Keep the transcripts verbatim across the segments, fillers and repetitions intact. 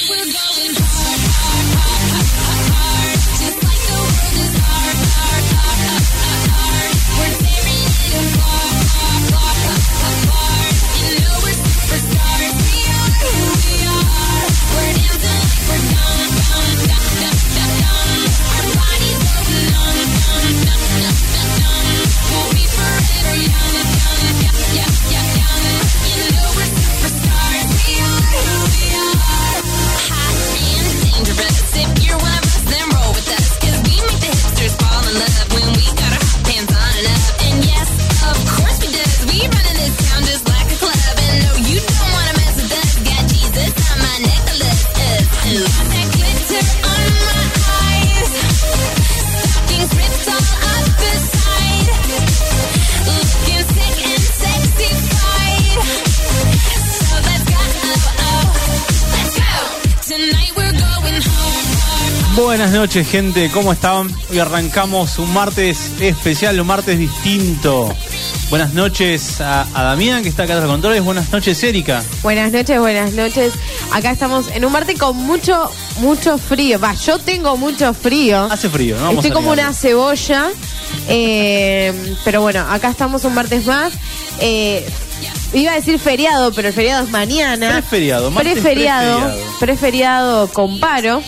Buenas noches, gente, ¿cómo están? Hoy arrancamos un martes especial, un martes distinto. Buenas noches a, a Damián, que está acá en los controles. Buenas noches, Erika. Buenas noches, buenas noches. Acá estamos en un martes con mucho, mucho frío. Va, yo tengo mucho frío. Hace frío, ¿no? Vamos Estoy a como negarlo. una cebolla. Eh, pero bueno, acá estamos un martes más. Eh, iba a decir feriado, pero el feriado es mañana. Preferiado, martes Preferiado, preferiado. preferiado con paro.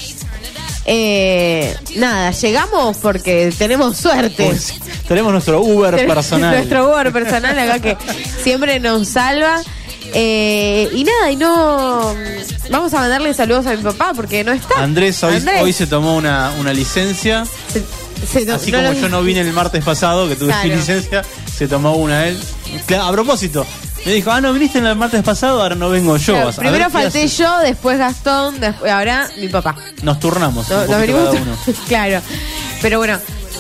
Eh, nada, llegamos porque tenemos suerte. Pues, tenemos nuestro Uber personal. Nuestro Uber personal acá que siempre nos salva. Eh, y nada, y no. Vamos a mandarle saludos a mi papá porque no está. Andrés hoy, Andrés. hoy se tomó una, una licencia. Se, se to- Así no como lo- yo no vine el martes pasado, que tuve Claro. licencia, se tomó una él. Claro, a propósito, me dijo, ah, no viniste el martes pasado, ahora no vengo yo. Claro, A ver primero qué falté hace. yo, después Gastón, después, ahora mi papá. Nos turnamos. No- un nos poquito venimos- cada uno. Claro, pero bueno.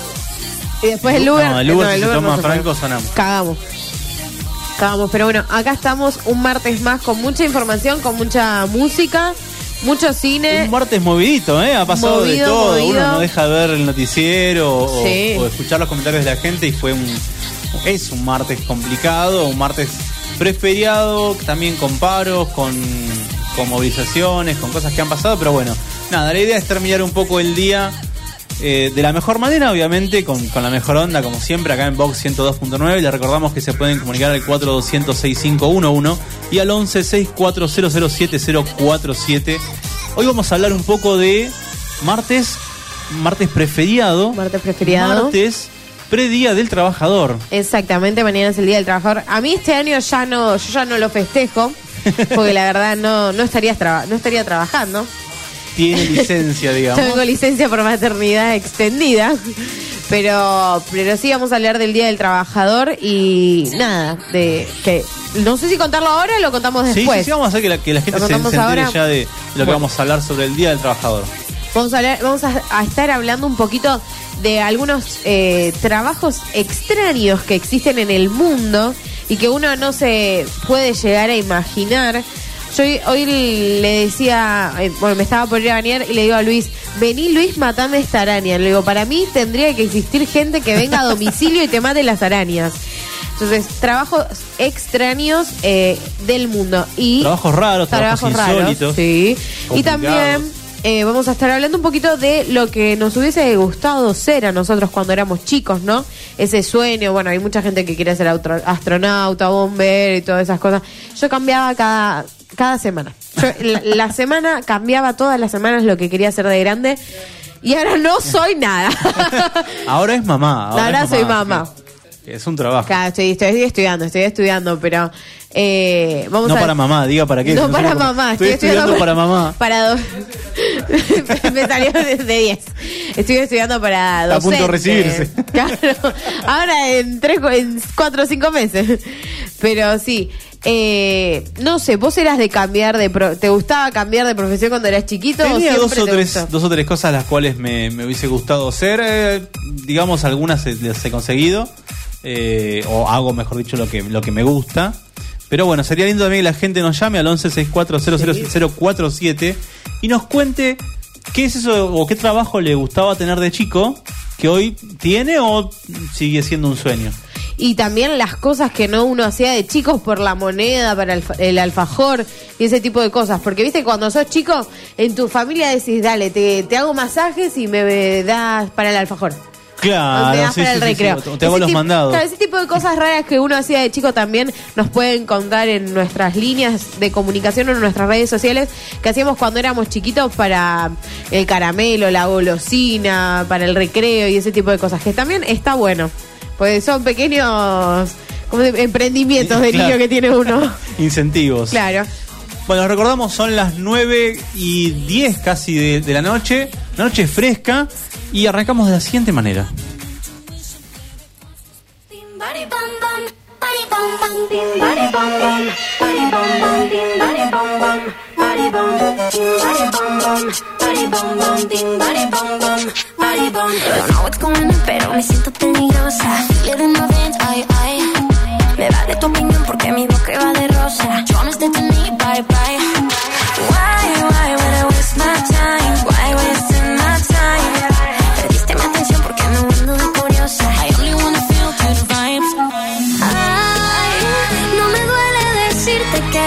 Y después el Uber. No, el Uber, si se toma se Franco, fue. sonamos. Cagamos. Cagamos, pero bueno, acá estamos un martes más con mucha información, con mucha música, mucho cine. Un martes movidito, ¿eh? Ha pasado Movido, de todo. movido. Uno no deja de ver el noticiero o, Sí. o escuchar los comentarios de la gente y fue un... Es un martes complicado, un martes preferiado, también con paros, con, con movilizaciones, con cosas que han pasado, pero bueno, nada, la idea es terminar un poco el día eh, de la mejor manera, obviamente, con, con la mejor onda, como siempre, acá en Vox ciento dos punto nueve. Les recordamos que se pueden comunicar al cuatro dos cero cero seis cinco uno uno y al once sesenta y cuatro cero cero siete cero cuatro siete. Hoy vamos a hablar un poco de martes, martes preferiado. Martes preferiado. Martes predía del trabajador. Exactamente, mañana es el Día del Trabajador. A mí este año ya no, yo ya no lo festejo, porque la verdad no, no estaría traba- no estaría trabajando. Tiene licencia, Yo digamos. tengo licencia por maternidad extendida. Pero, pero sí vamos a hablar del Día del Trabajador y nada, de que no sé si contarlo ahora o lo contamos Sí, después. sí, sí, vamos a hacer que la, que la gente ¿Lo se, se contamos entere ahora? ya de lo que Bueno. vamos a hablar sobre el Día del Trabajador. Vamos a hablar, vamos a, a estar hablando un poquito de algunos eh, trabajos extraños que existen en el mundo y que uno no se puede llegar a imaginar. Yo hoy, hoy le decía, eh, bueno, me estaba por ir a bañar y le digo a Luis, vení Luis, matame esta araña. Le digo, para mí tendría que existir gente que venga a domicilio y te mate las arañas. Entonces, trabajos extraños eh, del mundo. Y Trabajos raros, trabajos, insólitos. Sí. Y complicados. también eh, vamos a estar hablando un poquito de lo que nos hubiese gustado ser a nosotros cuando éramos chicos, ¿no? Ese sueño, bueno, hay mucha gente que quiere ser autro- astronauta, bombero y todas esas cosas. Yo cambiaba cada, cada semana. Yo, la, la semana, cambiaba todas las semanas lo que quería hacer de grande y ahora no soy nada. Ahora es mamá. Ahora, Ahora es soy mamá. que Es un trabajo. Claro, estoy, estoy estudiando, estoy estudiando, pero eh, vamos No a... para mamá, diga para qué. No sé para cómo- mamá, Estoy, estudiando para mamá. Para do- me salió de diez. Estoy estudiando para Está a docente. punto de recibirse. Claro. Ahora en tres, en cuatro o cinco meses. Pero sí. Eh, no sé, vos eras de cambiar de pro- ¿te gustaba cambiar de profesión cuando eras chiquito? Tenía o dos siempre o, te tres, gustó? dos o tres cosas las cuales me, me hubiese gustado hacer. Eh, digamos, algunas se- las he conseguido. Eh, o hago, mejor dicho, lo que, lo que me gusta. Pero bueno, sería lindo también que la gente nos llame al once sesenta y cuatro cero cero cero cuatro siete y nos cuente qué es eso o qué trabajo le gustaba tener de chico que hoy tiene o sigue siendo un sueño. y también las cosas que no uno hacía de chicos por la moneda, para el, el alfajor y ese tipo de cosas. Porque viste, cuando sos chico, en tu familia decís, dale, te, te hago masajes y me das para el alfajor. Claro, te das sí, para sí, el sí, recreo. sí, te hago Ese los tipo, mandados. Claro, ese tipo de cosas raras que uno hacía de chico también nos pueden contar en nuestras líneas de comunicación o en nuestras redes sociales que hacíamos cuando éramos chiquitos para el caramelo, la golosina, para el recreo y ese tipo de cosas, que también está bueno, pues son pequeños como de, emprendimientos de Claro. niño que tiene uno. Incentivos. Claro. Bueno, recordamos, son las nueve y diez casi de, de la noche, una noche fresca, y arrancamos de la siguiente manera. No what's going on, pero me siento peligrosa. Le doy una vez, ay, ay. Me vale tu opinión porque mi boca va de rosa. Yo no estoy teniendo bye, bye. Why, why would I waste my time? Why wasting my time? Perdiste mi atención porque no ando de curiosa. I only wanna feel good vibes. Ay, no me duele decirte que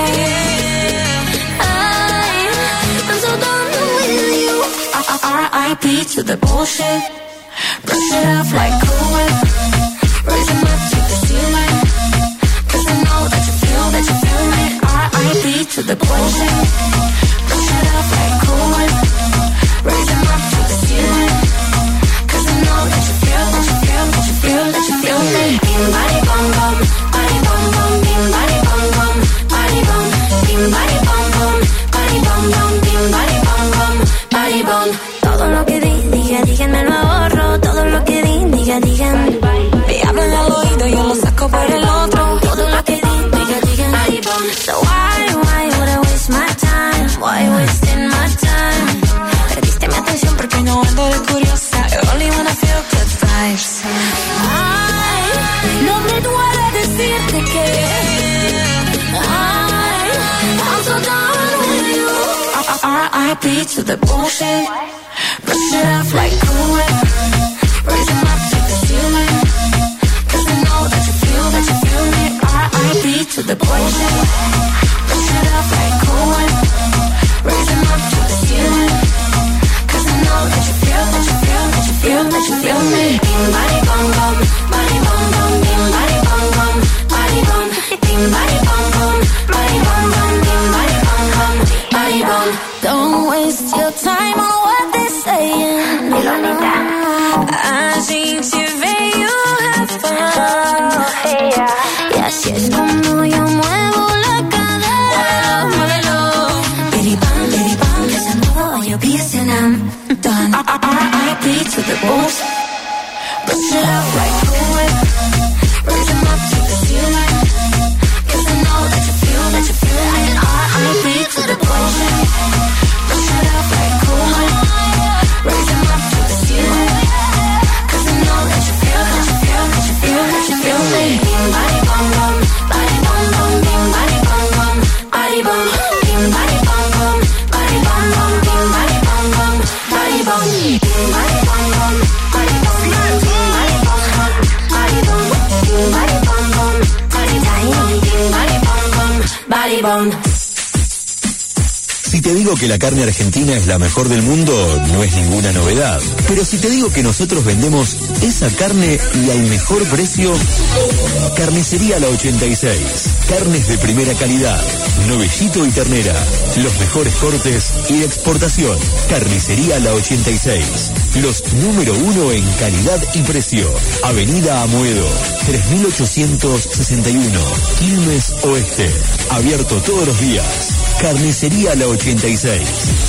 ay, I'm so done with you. R I P to the bullshit. Brush it off like Cool Whip. Raise them up to the ceiling. Cause I know that you feel, that you feel me. R I P to the bullshit. Brush it off like Cool Whip. Raise them up to the ceiling. Cause I know that you feel, that you feel, that you feel, that you feel me. Bing body bum bum, body bum bum, bing body bum bum, body bum, bing body bum bum, body bum bum, bing body bum bum, body bum. Todo lo que di, diga, digan, me lo ahorro. Todo lo que di, diga, digan. Me hablan al oído, yo lo saco por el otro. Todo lo que di, diga, digan. So why, why would I waste my time? Why wasting my time? Perdiste mi atención porque no ando de curiosa. I only wanna feel good vibes. Ay, no me duele decirte que ay, I'm so done with you. R I P to the bullshit. Brush it off like Cool Whip. Raise them up to the ceiling. Cause I know that you feel, that you feel me. R I P to the bullshit. Brush it off like Cool Whip. Raise them up to the ceiling. Cause I know that you feel, that you feel, that you feel, that you feel me. Bing body bum bum, body bum bum, bing body bum bum, body bum, bing body bum bum, body bum bum, bing body bum bum, body bum. Don't waste your time on what they're saying. I see T V, you have fun. Y así es como yo muevo la cadera. Muévelo. Bitty bam, bitty bam. Yes, I know all your beats and I'm done. R I P to the bulls. Brush it up like Cool Whip. Raise them up to the ceiling. Cause I know that you feel, that you feel it. R I P to the bullshit. Brush it up like Cool Whip. Raise them up to the ceiling. Cause I know that you feel, that you feel, that you feel, that you feel me. Bing body bum bum, body bum bum, bing body bum bum, body bum, bing body bum bum, body bum bum, bing body bum bum, body bum, bing body bum bum, body bum bum, bing body bum bum, body bum, bing body bum bum, body bum, bing body bum bum, body bum. Si te digo que la carne argentina es la mejor del mundo, no es ninguna novedad. Pero si te digo que nosotros vendemos esa carne y al mejor precio, Carnicería La ochenta y seis. Carnes de primera calidad, novellito y ternera, los mejores cortes y de exportación. Carnicería La ochenta y seis. Los número uno en calidad y precio. Avenida Amoedo, tres mil ochocientos sesenta y uno, Quilmes Oeste. Abierto todos los días. Carnicería La ochenta y seis.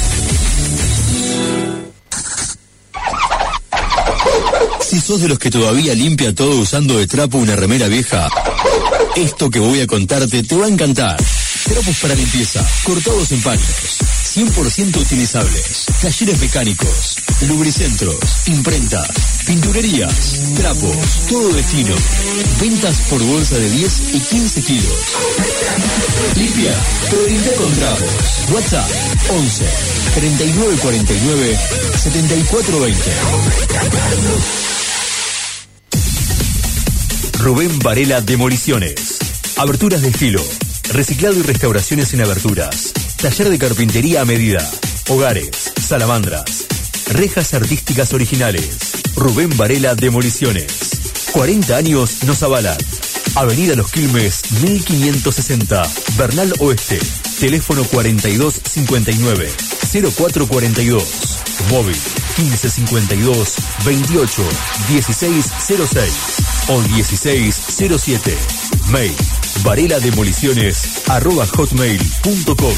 Si sos de los que todavía limpia todo usando de trapo una remera vieja, esto que voy a contarte te va a encantar. Trapos para limpieza, cortados en paños, cien por ciento utilizables, talleres mecánicos, lubricentros, imprentas, pinturerías, trapos, todo destino. Ventas por bolsa de diez y quince kilos. Limpia, pero limpia con trapos. WhatsApp once, treinta y nueve cuarenta y nueve, setenta y cuatro veinte. Rubén Varela Demoliciones. Aberturas de estilo, reciclado y restauraciones en aberturas. Taller de carpintería a medida. Hogares, salamandras. Rejas artísticas originales. Rubén Varela Demoliciones. cuarenta años nos avalan. Avenida Los Quilmes, mil quinientos sesenta. Bernal Oeste. Teléfono cuarenta y dos cincuenta y nueve, cero cuatro cuarenta y dos. Móvil quince cincuenta y dos, veintiocho, dieciséis cero seis o dieciséis cero siete. Mail varelademoliciones arroba hotmail punto com.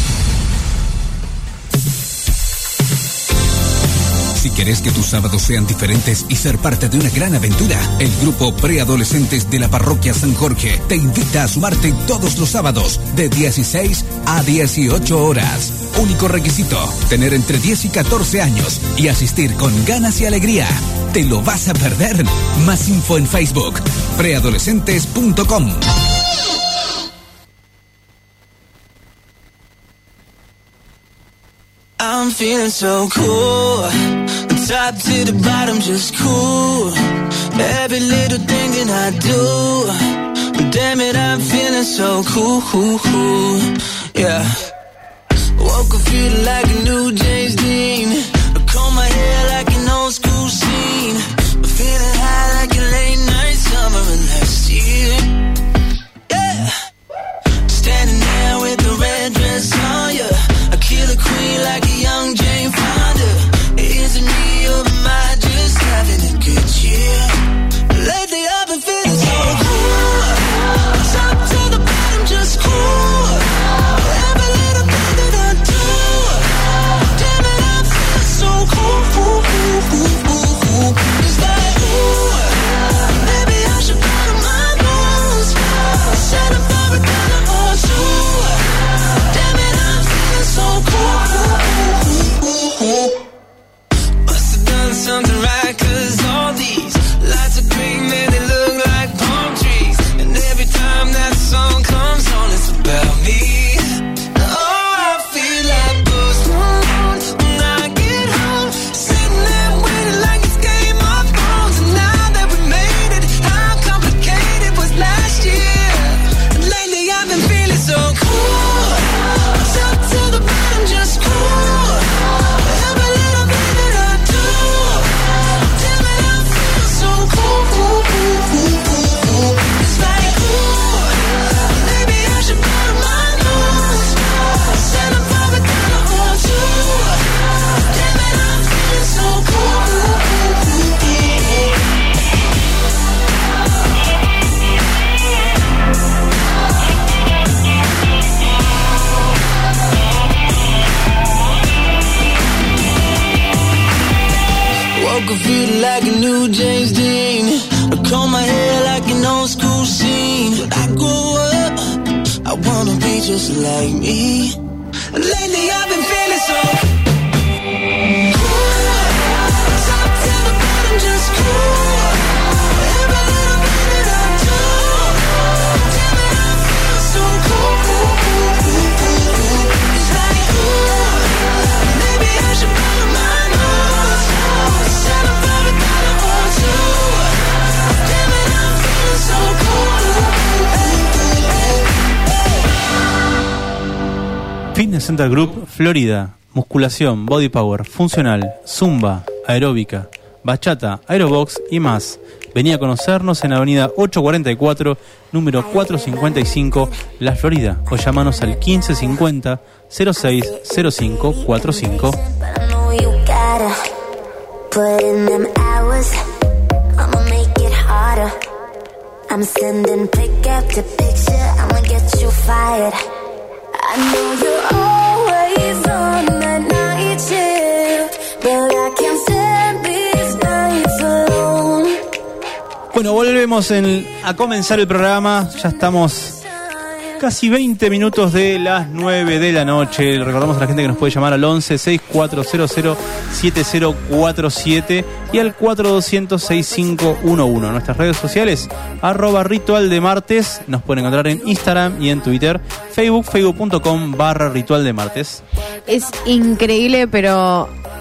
Si querés que tus sábados sean diferentes y ser parte de una gran aventura, el grupo Preadolescentes de la Parroquia San Jorge te invita a sumarte todos los sábados de dieciséis a dieciocho horas. Único requisito, tener entre diez y catorce años y asistir con ganas y alegría. ¿Te lo vas a perder? Más info en Facebook, preadolescentes punto com. I'm feeling so cool, top to the bottom just cool, every little thing that I do, damn it I'm feeling so cool, cool, cool. Yeah, woke up feeling like a new James Dean, I comb my hair like an old school scene, feeling high like a late night summer of last year. Yeah, standing there with the red dress on, yeah, I kill a queen like a young Jane Fonda. Is it me or am I just having a good year? Lately I've been feeling so cool, top to the bottom just cool, every little thing that I do, damn it I'm feeling so cool, cool, cool, cool, cool, cool. It's like ooh, maybe I should follow my nose, set up for a dollar or two, damn it I'm feeling so cool, cool, cool, cool, cool. Must have done something right, cause all these lights are green, man, they look like palm trees, and every time that song comes on, it's about me. Oh, I feel like Post Malone when I get home, sitting there waiting like it's Game of Thrones, and now that we made it, how complicated was last year? And lately I've been feeling so cool, top to the bottom just cool, every little thing that I do, damn it I feel so cool, cool, cool, cool, cool, cool. It's like ooh, maybe I should borrow my nose, set up for a dollar or two, damn it I'm feeling so cool, cool, cool, cool, cool. Woke up feeling like a new James Dean, I comb my hair like an old school scene. When I grow up, I wanna be just like me. And lately I've been feeling so cool, top to the bottom just cool, every little thing that I do, damn it I feel so cool, cool, cool, cool, cool, cool. It's like ooh, maybe I should follow my nose, set up for a dollar or two, damn it I'm feeling so cool, cool, cool, cool, cool. Fitness Center Group Florida. Musculación, body power, funcional, zumba, aeróbica, bachata, aerobox y más. Vení a conocernos en Avenida ocho cuarenta y cuatro, número cuatrocientos cincuenta y cinco, La Florida, o llamanos al quince cincuenta, cero seis cero cinco cuarenta y cinco. Put in them hours, I'ma make it harder. I'm sending pick after picture, I'ma get you fired. I know you're always on that night shift, but I can't stand these nights alone. Bueno, volvemos en, a comenzar el programa. Ya estamos casi veinte minutos de las nueve de la noche. Recordamos a la gente que nos puede llamar al once sesenta y cuatro cero cero siete cero cuatro siete y al cuatro doscientos sesenta y cinco once. Nuestras redes sociales, arroba ritual de martes. Nos pueden encontrar en Instagram y en Twitter. Facebook, facebook punto com barra ritual de martes. Es increíble, pero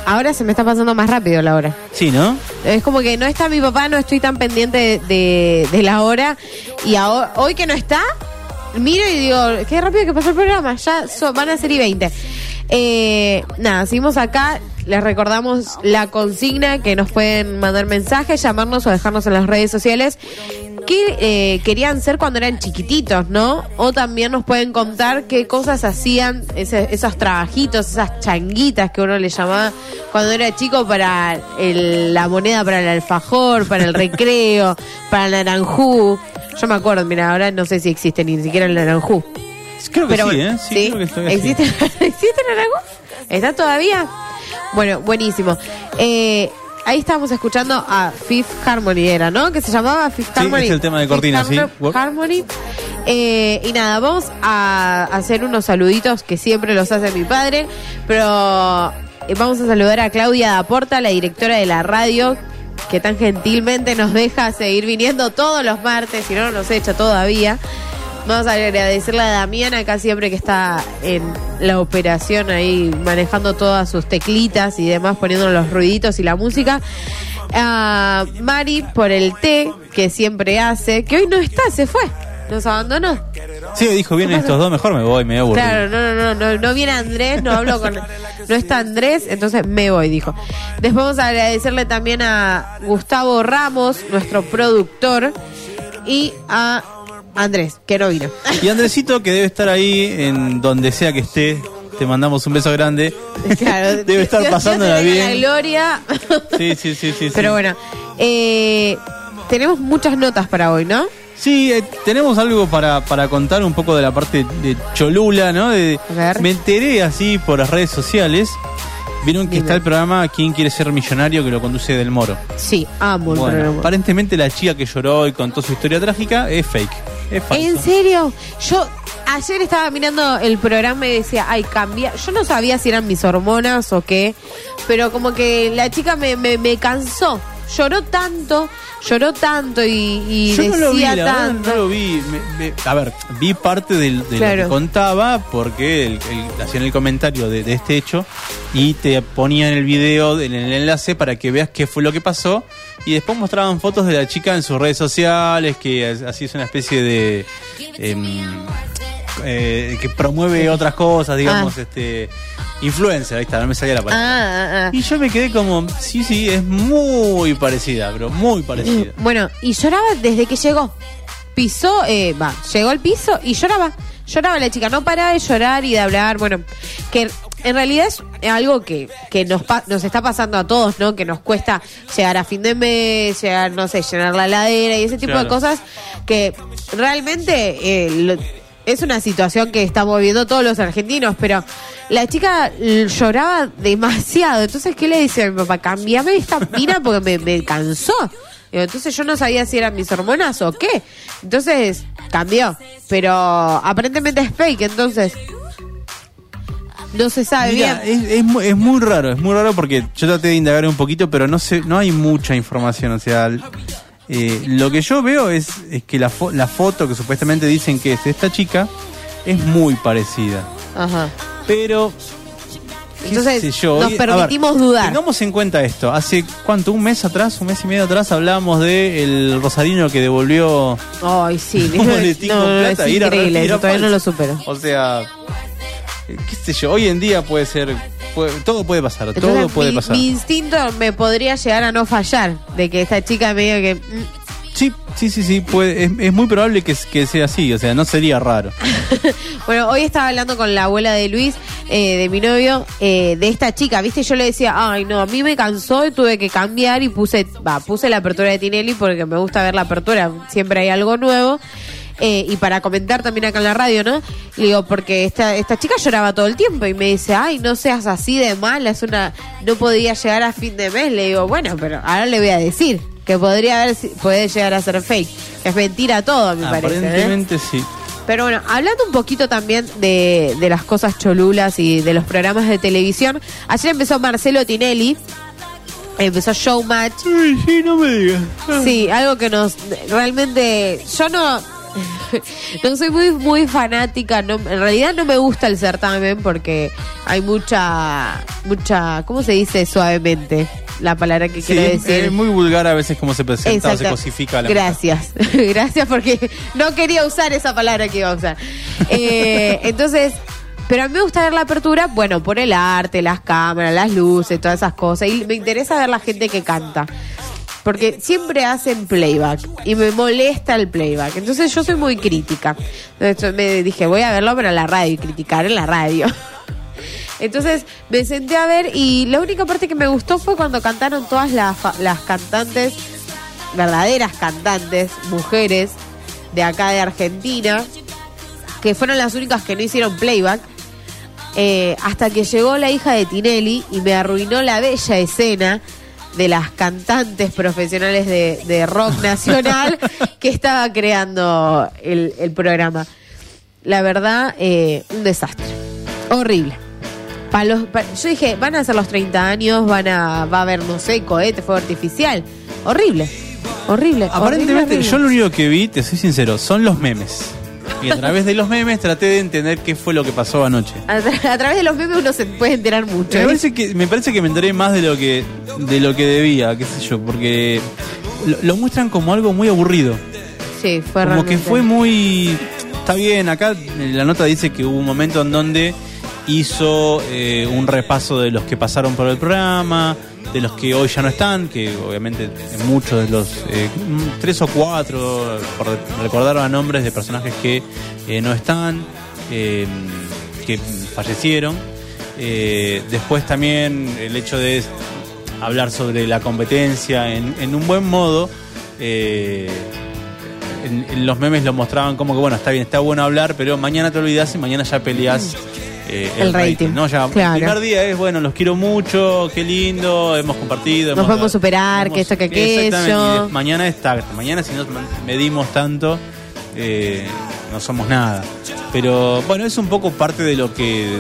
Ahora se me está pasando más rápido la hora. Sí, ¿no? Es como que no está mi papá, no estoy tan pendiente de, de, de la hora. Y ahora, hoy que no está, miro y digo, qué rápido que pasó el programa. Ya so, van a ser y veinte. Eh, nada, seguimos acá. Les recordamos la consigna, que nos pueden mandar mensajes, llamarnos o dejarnos en las redes sociales qué eh, querían ser cuando eran chiquititos, ¿no? O también nos pueden contar qué cosas hacían, ese, esos trabajitos, esas changuitas que uno le llamaba cuando era chico para el, la moneda para el alfajor, para el recreo, para el naranjú. Yo me acuerdo, mira, ahora no sé si existe ni siquiera el naranjú. Creo que Pero sí, bueno, ¿eh? Sí, ¿sí? creo que estoy así. ¿Existe, ¿Existe el naranjú? ¿Está todavía? Bueno, buenísimo. Eh, ahí estábamos escuchando a Fifth Harmony, era, ¿no? Que se llamaba Fifth Sí, Harmony. es el tema de cortina, Fifth sí. Har- Harmony. Eh, y nada, vamos a hacer unos saluditos que siempre los hace mi padre, pero eh, vamos a saludar a Claudia Daporta, la directora de la radio, que tan gentilmente nos deja seguir viniendo todos los martes, si no, no nos echa todavía. Vamos a agradecerle a Damián acá siempre que está en la operación ahí manejando todas sus teclitas y demás, poniendo los ruiditos y la música. A Mari por el té que siempre hace, que hoy no está, se fue, nos abandonó. Sí, dijo, vienen estos dos, mejor me voy, me voy a aburrir. Claro, no, no, no, no, no viene Andrés, no hablo con... No está Andrés, entonces me voy, dijo. Después vamos a agradecerle también a Gustavo Ramos, nuestro productor, y a Andrés, que no vino. Y Andresito, que debe estar ahí en donde sea que esté, te mandamos un beso grande. Claro, debe estar Dios- pasándola Dios te dé bien. la gloria. Sí, sí, sí, sí. Pero sí. bueno, eh, tenemos muchas notas para hoy, ¿no? Sí, eh, tenemos algo para, para contar un poco de la parte de Cholula, ¿no? De, A ver. me enteré así por las redes sociales. Vieron que Dime. está el programa ¿Quién quiere ser millonario?, que lo conduce Del Moro. Sí, amo el Bueno, programa. aparentemente la chica que lloró y contó su historia trágica es fake. Es falso. ¿En serio? Yo ayer estaba mirando el programa y decía, ay, cambia. Yo no sabía si eran mis hormonas o qué, pero como que la chica me, me, me cansó. Lloró tanto, lloró tanto y, y Yo no decía lo vi, la verdad, tanto. no lo vi. Me- me- a ver, vi parte del- de, Claro. lo que contaba porque el, el- hacían el comentario de, de este hecho y te ponían el video en el enlace para que veas qué fue lo que pasó y después mostraban fotos de la chica en sus redes sociales, que es- así es una especie de... em, eh, que promueve otras cosas, digamos, Ah. este influencer, ahí está, no me salía la palabra. Ah, ah, ah. Y yo me quedé como, sí, sí, es muy parecida, bro, muy parecida. Bueno, y lloraba desde que llegó. Pisó, eh, va, llegó al piso y lloraba. Lloraba la chica, no paraba de llorar y de hablar. Bueno, que en realidad es algo que, que nos, pa- nos está pasando a todos, ¿no? Que nos cuesta llegar a fin de mes, llegar, no sé, llenar la heladera y ese tipo Claro. de cosas que realmente eh, lo- es una situación que estamos viviendo todos los argentinos, pero la chica l- lloraba demasiado. Entonces, ¿qué le dice a mi papá? Cambiame esta mina porque me, me cansó. Digo, entonces yo no sabía si eran mis hormonas o qué. Entonces cambió. Pero aparentemente es fake, entonces no se sabe Mira, bien. es, es, mu- es muy raro, es muy raro porque yo traté de indagar un poquito, pero no sé, no hay mucha información. O sea, l- eh, lo que yo veo es, es que la, fo- la foto que supuestamente dicen que es de esta chica es muy parecida. Ajá. Pero qué Entonces, sé yo, nos hoy- a ver, permitimos dudar. Tengamos en cuenta esto. Hace, ¿cuánto? Un mes atrás, un mes y medio atrás, hablábamos de el rosarino que devolvió Ay, sí. un boletín no, con no, plata es y era re- increíble, era eso todavía no falso. lo supero. O sea, eh, qué sé yo, hoy en día puede ser, puede- todo puede pasar, Entonces, todo puede mi, pasar. mi instinto me podría llegar a no fallar de que esta chica medio que... mm, Sí, sí, sí, sí, puede, es, es muy probable que, que sea así, o sea, no sería raro. Bueno, hoy estaba hablando con la abuela de Luis, eh, de mi novio, eh, de esta chica, ¿viste? Yo le decía, ay, no, a mí me cansó y tuve que cambiar y puse, va, puse la apertura de Tinelli porque me gusta ver la apertura, siempre hay algo nuevo. Eh, y para comentar también acá en la radio, ¿no? Le digo, porque esta, esta chica lloraba todo el tiempo y me dice, ay, no seas así de mala, es una, no podía llegar a fin de mes. Le digo, bueno, pero ahora le voy a decir que podría haber, puede llegar a ser fake, que es mentira todo, me parece. ¿eh? Aparentemente sí. Pero bueno, hablando un poquito también de, de las cosas cholulas y de los programas de televisión, ayer empezó Marcelo Tinelli, empezó Showmatch. Ay, sí, no me digas. Sí, algo que nos realmente, yo no no soy muy muy fanática, no, en realidad no me gusta el certamen porque hay mucha, mucha, ¿cómo se dice suavemente? La palabra que Sí, quiero decir. es muy vulgar a veces cómo se presenta o se Exacto. cosifica la Gracias, gracias porque no quería usar esa palabra que iba a usar. Eh, entonces, pero a mí me gusta ver la apertura, bueno, por el arte, las cámaras, las luces, todas esas cosas. Y me interesa ver la gente que canta. Porque siempre hacen playback y me molesta el playback. Entonces yo soy muy crítica. Entonces me dije, voy a verlo pero en la radio y criticar en la radio. Entonces me senté a ver y la única parte que me gustó fue cuando cantaron todas las, las cantantes, verdaderas cantantes, mujeres de acá de Argentina, que fueron las únicas que no hicieron playback, eh, hasta que llegó la hija de Tinelli y me arruinó la bella escena de las cantantes profesionales de, de rock nacional que estaba creando el, el programa. La verdad, eh, un desastre. Horrible. Pa los, pa, yo dije, van a ser los treinta años, van a, va a haber, no sé, cohete, fuego artificial. Horrible. Horrible. Aparentemente, horrible, horrible. yo lo único que vi, te soy sincero, son los memes. Y a través de los memes traté de entender qué fue lo que pasó anoche. A, tra a través de los memes uno se puede enterar mucho. Me ¿eh? parece que me parece que me enteré más de lo que de lo que debía, qué sé yo, porque lo, lo muestran como algo muy aburrido. Sí, fue Como realmente. que fue muy... Está bien, acá la nota dice que hubo un momento en donde hizo eh, un repaso de los que pasaron por el programa, de los que hoy ya no están, que obviamente muchos de los eh, tres o cuatro, por recordar a nombres de personajes que eh, no están, eh, que fallecieron. Eh, después también el hecho de hablar sobre la competencia en, en un buen modo. Eh, en, en los memes lo mostraban como que bueno, está bien, está bueno hablar, pero mañana te olvidas y mañana ya peleas eh, el, El rating, ¿no? Ya claro. El primer día es bueno, los quiero mucho, qué lindo, hemos compartido, Nos hemos, podemos superar, hemos- que esto, que Exactamente, aquello. y de- mañana está, mañana si nos medimos tanto eh, no somos nada. Pero bueno, es un poco parte de lo que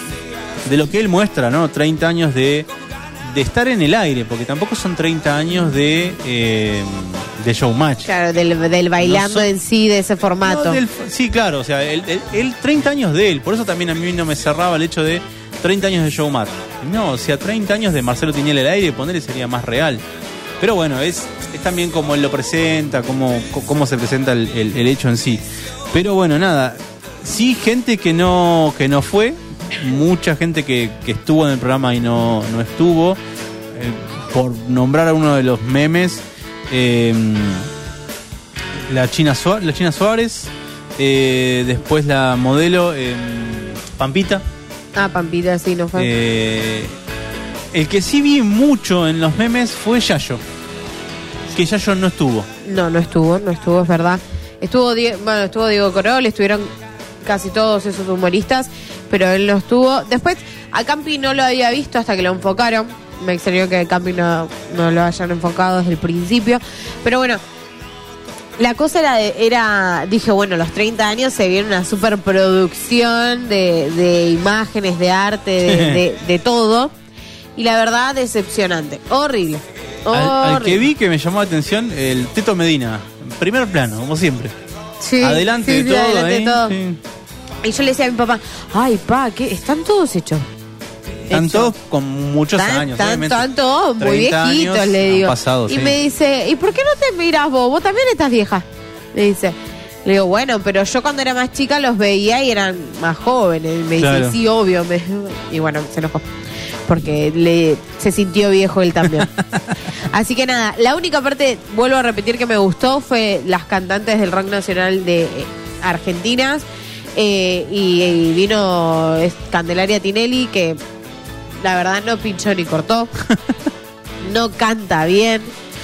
de lo que él muestra, ¿no? treinta años de de estar en el aire, porque tampoco son treinta años de eh, de showmatch. Claro, del, del bailando No son- en sí, de ese formato. No, del- sí, claro, o sea, él, él- él, treinta años de él, por eso también a mí no me cerraba el hecho de treinta años de showmatch. No, o sea, treinta años de Marcelo Tinelli al aire, ponerle sería más real. Pero bueno, es, es también como él lo presenta, cómo, cómo se presenta el, el- el hecho en sí. Pero bueno, nada, sí gente que no, que no fue, mucha gente que, que estuvo en el programa y no, no estuvo. Eh, por nombrar a uno de los memes, eh, la China Suárez, la China Suárez eh, después la modelo eh, Pampita. Ah, Pampita, sí, no fue. Eh, el que sí vi mucho en los memes fue Yayo, que Yayo no estuvo. No, no estuvo, no estuvo, es verdad. Estuvo, Die- bueno, estuvo Diego Corol, estuvieron casi todos esos humoristas, pero él no estuvo. Después, a Campi no lo había visto hasta que lo enfocaron. Me extrañó que a Campi no, no lo hayan enfocado desde el principio. Pero bueno, la cosa era, de- era dije, bueno, los treinta años se viene una superproducción de, de imágenes, de arte, de, de, de todo. Y la verdad, decepcionante. Horrible. Al, al Horrible. que vi que me llamó la atención, el Teto Medina, en primer plano, como siempre. Sí, adelante sí, de sí, todo, adelante de ¿eh? todo. Sí. Y yo le decía a mi papá, ay, pa, ¿qué? Están todos hechos. Están Hechos. todos con muchos Tan- años. tan- obviamente. Están todos muy treinta viejitos, años le han digo. pasado, y sí. me dice, ¿y por qué no te miras vos? Vos también estás vieja. Me dice. Le digo, bueno, pero yo cuando era más chica los veía y eran más jóvenes. Y me Claro. dice, sí, obvio. Me- y bueno, se enojó. Porque le, se sintió viejo él también. Así que nada, la única parte, vuelvo a repetir, que me gustó fue las cantantes del rock nacional de eh, argentinas. Eh, y, y vino es Candelaria Tinelli, que la verdad no pinchó ni cortó. No canta bien.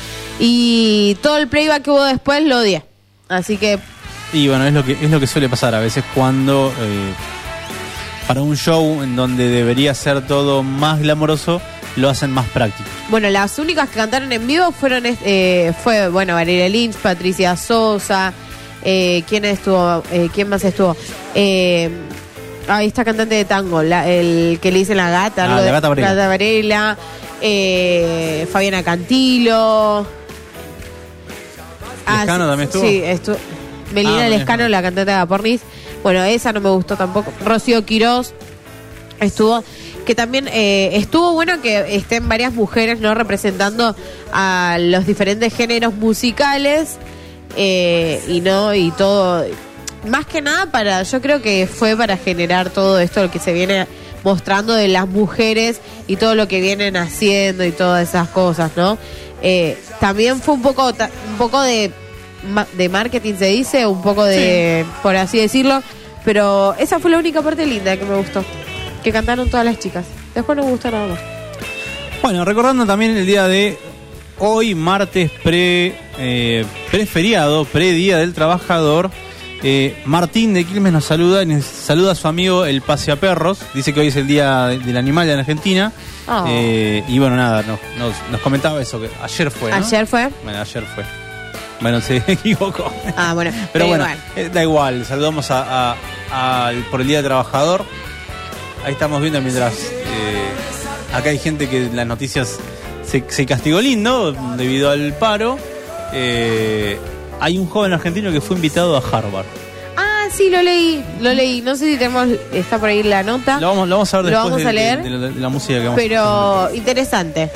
Y todo el playback que hubo después lo odié. Así que Y bueno, es lo que es lo que suele pasar a veces cuando eh, para un show en donde debería ser todo más glamoroso, lo hacen más práctico. bueno, las únicas que cantaron en vivo fueron eh, fue, bueno, Valeria Lynch, Patricia Sosa, eh, ¿quién estuvo? Eh, ¿Quién más estuvo? Eh, ah, esta cantante de tango, la- el que le dicen la gata, Ah, algo la de- Gata Varela. Gata Varela, eh, Fabiana Cantilo. Lescano también estuvo. Sí, estu- Melina Ah, Lescano, ajá. la cantante de Pornis. Bueno, esa no me gustó tampoco. Rocío Quirós estuvo, que también eh, estuvo bueno que estén varias mujeres, ¿no? Representando a los diferentes géneros musicales eh, y no, y todo. Más que nada para, yo creo que fue para generar todo esto, lo que se viene mostrando de las mujeres y todo lo que vienen haciendo y todas esas cosas, ¿no? Eh, también fue un poco, ta- un poco de, ma- de marketing, se dice, un poco de, por así decirlo, pero esa fue la única parte linda que me gustó, que cantaron todas las chicas. Después no me gustó nada más. Bueno, recordando también el día de hoy, martes pre eh, preferiado, pre Día del Trabajador. Eh, Martín de Quilmes nos saluda y nos saluda a su amigo el Paseaperros. Dice que hoy es el Día de- del Animal en Argentina. Oh. Eh, y bueno, nada, nos, nos, nos comentaba eso, que ayer fue, ¿no? Ayer fue. Bueno, ayer fue. Bueno, se equivocó. Ah, bueno. Pero da bueno, igual. eh, da igual. Saludamos a, a- al- por el Día del Trabajador. Ahí estamos viendo mientras eh, acá hay gente que en las noticias se, se castigó lindo debido al paro. Eh, hay un joven argentino que fue invitado a Harvard. Ah, sí, lo leí, lo leí. No sé si tenemos, está por ahí la nota. Lo vamos, lo vamos a ver Lo después vamos de, a leer, de- de la, de la música que vamos a pero interesante.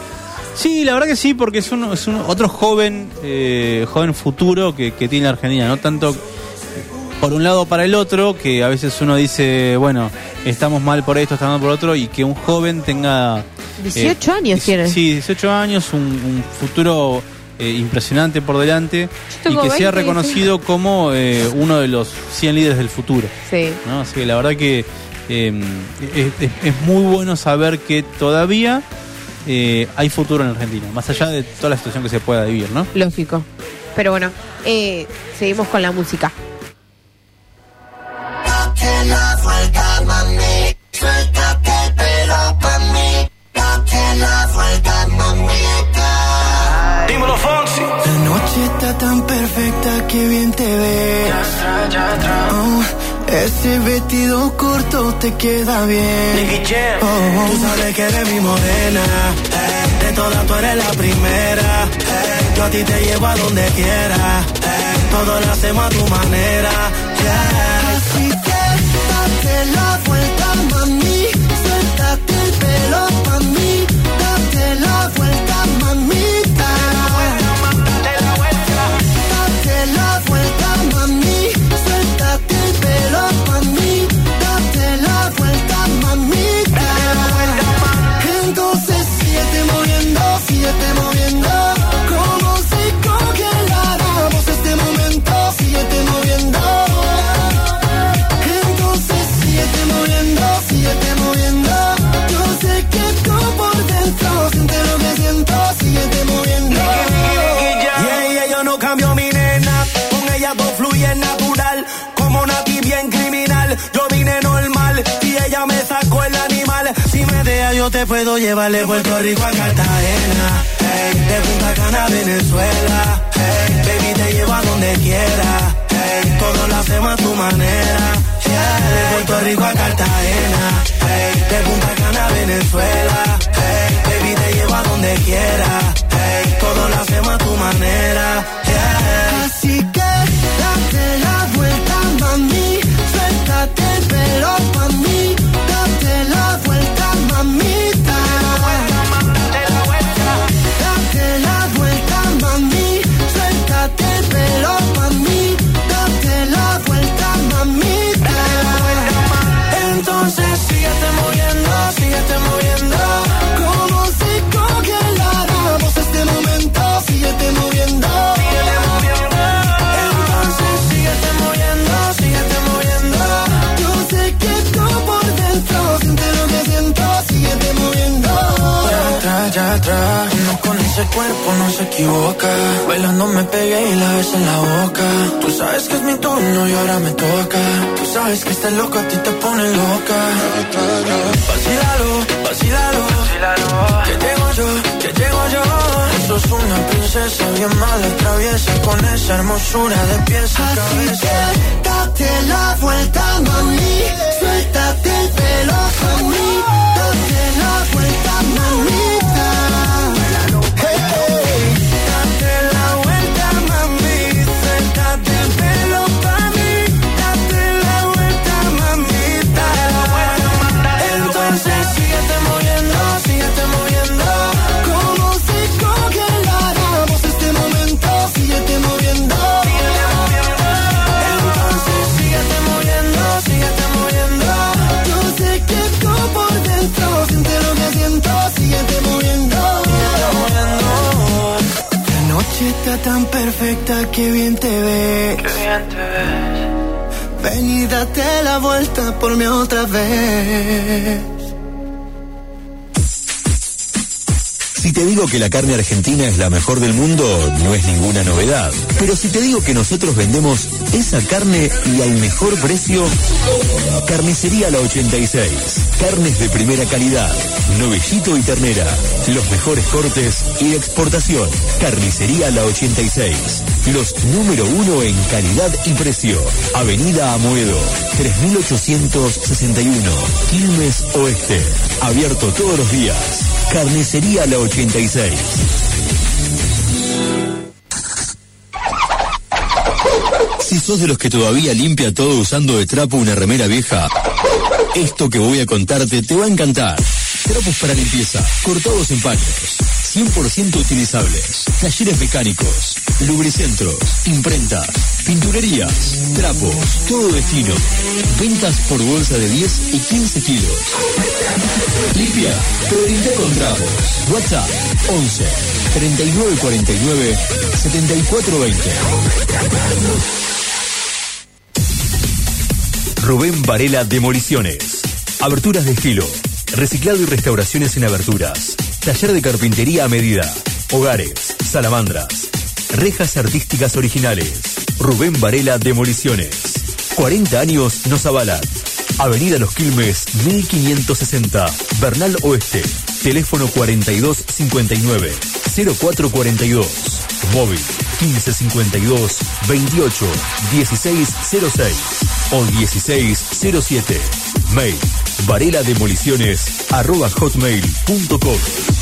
Sí, la verdad que sí, porque es, uno, es uno, otro joven eh, joven futuro que, que tiene la Argentina, no tanto por un lado para el otro, que a veces uno dice, bueno, estamos mal por esto, estamos mal por otro, y que un joven tenga... dieciocho años tiene. Sí, dieciocho años, un, un futuro eh, impresionante por delante, y tengo que sea veinte, reconocido como eh, uno de los cien líderes del futuro. Sí. ¿No? Así que la verdad que eh, es, es- es muy bueno saber que todavía eh, hay futuro en Argentina, más allá de toda la situación que se pueda vivir, ¿no? Lógico. Pero bueno, eh, seguimos con la música. Date la vuelta, mami. Suéltate el pelo pa' mí. Date la vuelta, mamita. Dímelo, Fonsi. La noche está tan perfecta que bien te ves. Oh, ese vestido corto te queda bien. Nicky Jam. Oh, tú sabes que eres mi morena. eh, de todas tú eres la primera. eh, yo a ti te llevo a donde quiera. eh, todo lo hacemos a tu manera. Yeah. Así que date la vuelta, mami. Suéltate el pelo pa' mí. Date la vuelta, mamita. Date la vuelta, mami. Suéltate el pelo pa' mí. Date la vuelta, mamita. Entonces síguete moviendo, síguete moviendo. Como si congeláramos este momento. Síguete moviendo. Entonces síguete moviendo, síguete moviendo. Yo sé que tú por dentro sientes lo que siento. Síguete moviendo. Yeah, yeah, yo no cambio mi nena. Con ella todo fluye natural. Como Nati bien criminal. Yo vine normal y ella me sacó el animal. Si me deja yo te puedo llevar de Puerto Rico a Cartagena. Hey, de Punta Cana a Venezuela. Hey, baby te llevo a donde quiera. Hey, todo lo hacemos a tu manera. Yeah, de Puerto Rico a Cartagena. Hey, de Punta Cana a Venezuela. Hey, baby te llevo a donde quiera. Hey, todo lo hacemos a tu manera. Yeah. Así que date la vuelta, mami. Suéltate el pelo pa' mí. Date la vuelta, mamita. Date la vuelta, mami. Suéltate el pelo pa' mí. Date la vuelta, mamita. Entonces síguete moviendo, síguete moviendo. Como si congeláramos este momento. Síguete moviendo. Entonces síguete moviendo, síguete moviendo. Yo sé que tú por dentro sientes lo que siento. Síguete moviendo. Ya atrás, ya atrás. Uno con ese cuerpo no se equivoca. Bailando me pegué y la ves en la boca. Tú sabes que es mi turno y ahora me toca. Tú sabes que este loco a ti te pone loca. Vacílalo, vacílalo. Que llego yo, que llego yo. Sos una princesa bien mala, traviesa. Con esa hermosura de pies a cabeza. Así que date la vuelta, mami. Suéltate el pelo pa' mí. Date la vuelta, mamita. Hey, hey. Date la vuelta, mami. Suéltate el pelo. tan perfecta, qué bien te ves. Qué bien te ves. Ven y date la vuelta por mí otra vez. Si te digo que la carne argentina es la mejor del mundo, no es ninguna novedad. Pero si te digo que nosotros vendemos esa carne y al mejor precio, Carnicería La ochenta y seis. Carnes de primera calidad, novellito y ternera, los mejores cortes y de exportación. Carnicería La ochenta y seis. Los número uno en calidad y precio. Avenida Amoedo, tres mil ochocientos sesenta y uno, Quilmes Oeste. Abierto todos los días. Carnicería La ochenta y seis. Si sos de los que todavía limpia todo usando de trapo una remera vieja, esto que voy a contarte te va a encantar. Trapos para limpieza, cortados en paños, cien por ciento utilizables. Talleres mecánicos, lubricentros, imprentas, pinturerías, trapos, todo destino. Ventas por bolsa de diez y quince kilos. Limpia, pero limpia con trapos. WhatsApp once, treinta y nueve cuarenta y nueve, setenta y cuatro veinte. Rubén Varela Demoliciones. Aberturas de estilo, reciclado y restauraciones en aberturas. Taller de carpintería a medida. Hogares, salamandras, rejas artísticas originales. Rubén Varela Demoliciones. cuarenta años nos avalan. Avenida Los Quilmes, mil quinientos sesenta, Bernal Oeste. Teléfono cuarenta y dos cincuenta y nueve, cero cuatro cuarenta y dos. Móvil quince cincuenta y dos, veintiocho, dieciséis cero seis o dieciséis cero siete. Mail varelademoliciones arroba hotmail punto com.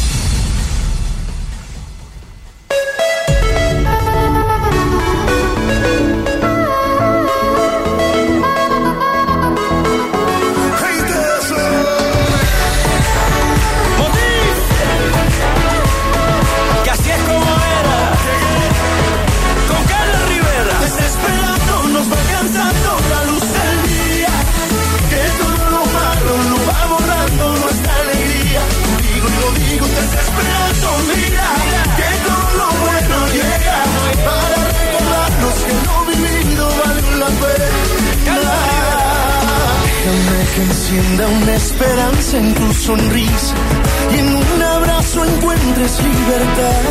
Encienda una esperanza en tu sonrisa y en un abrazo encuentres libertad.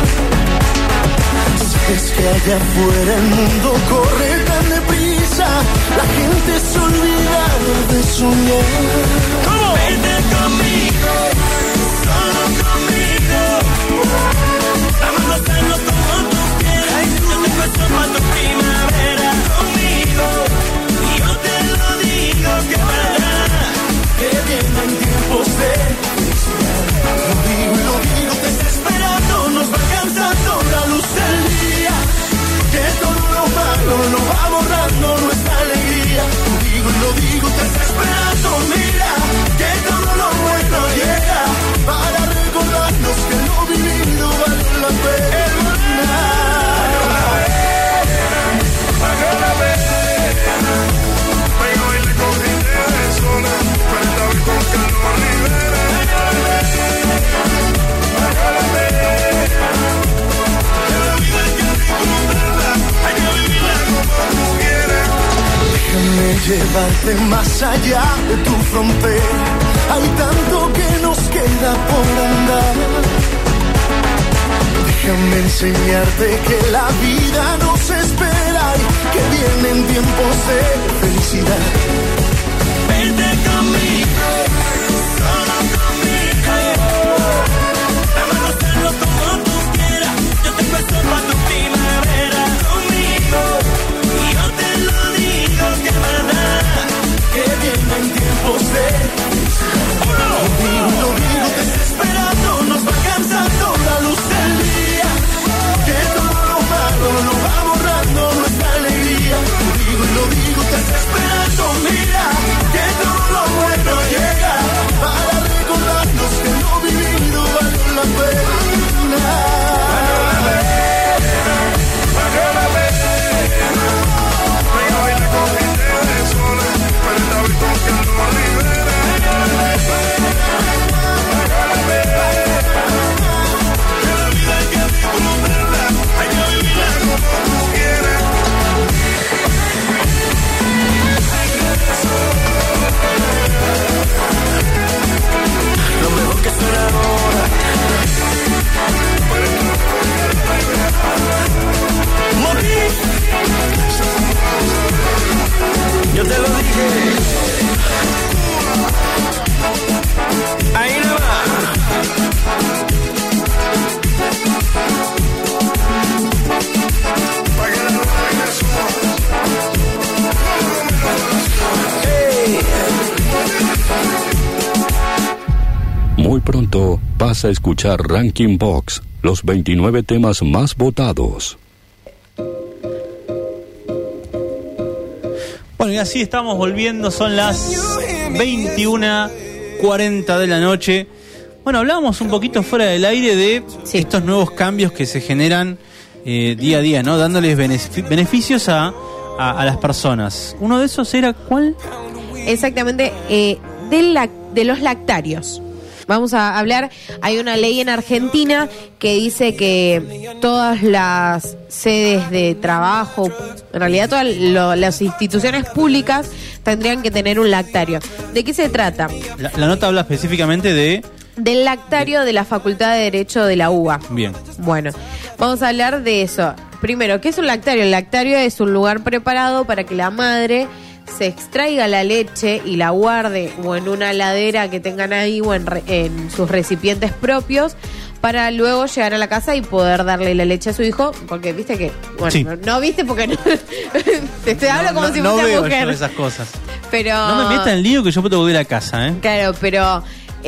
Sabes que allá afuera el mundo corre tan deprisa, la gente se olvida de soñar. ¿Cómo? Vente conmigo, solo conmigo. Vamos a hacerlo como tú quieras. Yo te paso para tu primavera conmigo. Y yo te lo digo que verdad. Que vienen tiempos de felicidad. Lo digo y lo digo desesperado. Nos va alcanzando la luz del día. Que todo lo malo lo va borrando nuestra alegría. Lo digo y lo digo desesperado. Mira, que todo lo bueno llega. Para recordarnos que lo vivido vale la pena. Vale la pena. Vengo y le cogiste de zona. Con calor libera. La vida hay que disfrutarla, hay que vivirla como tú quieres. Déjame llevarte más allá de tu frontera. Hay tanto que nos queda por andar. Déjame enseñarte que la vida nos espera y que vienen tiempos de felicidad. Vente conmigo, solo conmigo. Vamos a hacerlo como tú quieras. Yo te paso para tu primavera conmigo. Y yo te lo digo que es verdad. Que vienen tiempos de felicidad. Lo digo, lo digo desesperado. Nos va cansando la luz del día. Que todo lo malo lo va borrando nuestra alegría. Lo digo y lo digo desesperado. Mira. Muy pronto vas a escuchar Ranking Box, los veintinueve temas más votados. Bueno, y así estamos volviendo, son las veintiuna cuarenta de la noche. Bueno, hablábamos un poquito fuera del aire de sí. estos nuevos cambios que se generan eh, día a día, ¿no? Dándoles benefic- beneficios a, a, a las personas. Uno de esos era, ¿cuál? Exactamente, eh, de, la, de los lactarios. Vamos a hablar, hay una ley en Argentina que dice que todas las sedes de trabajo, en realidad todas lo, las instituciones públicas tendrían que tener un lactario. ¿De qué se trata? La, la nota habla específicamente de... Del lactario de la Facultad de Derecho de la U B A. Bien. Bueno, vamos a hablar de eso. Primero, ¿qué es un lactario? El lactario es un lugar preparado para que la madre se extraiga la leche y la guarde o en una ladera que tengan ahí o en, re, en sus recipientes propios para luego llegar a la casa y poder darle la leche a su hijo, porque viste que, bueno, sí. no, no viste porque no, te, te hablo no, como no, si no fuese veo mujer. yo esas cosas. Pero no me metan en lío que yo puedo ir a casa, ¿eh? Claro, pero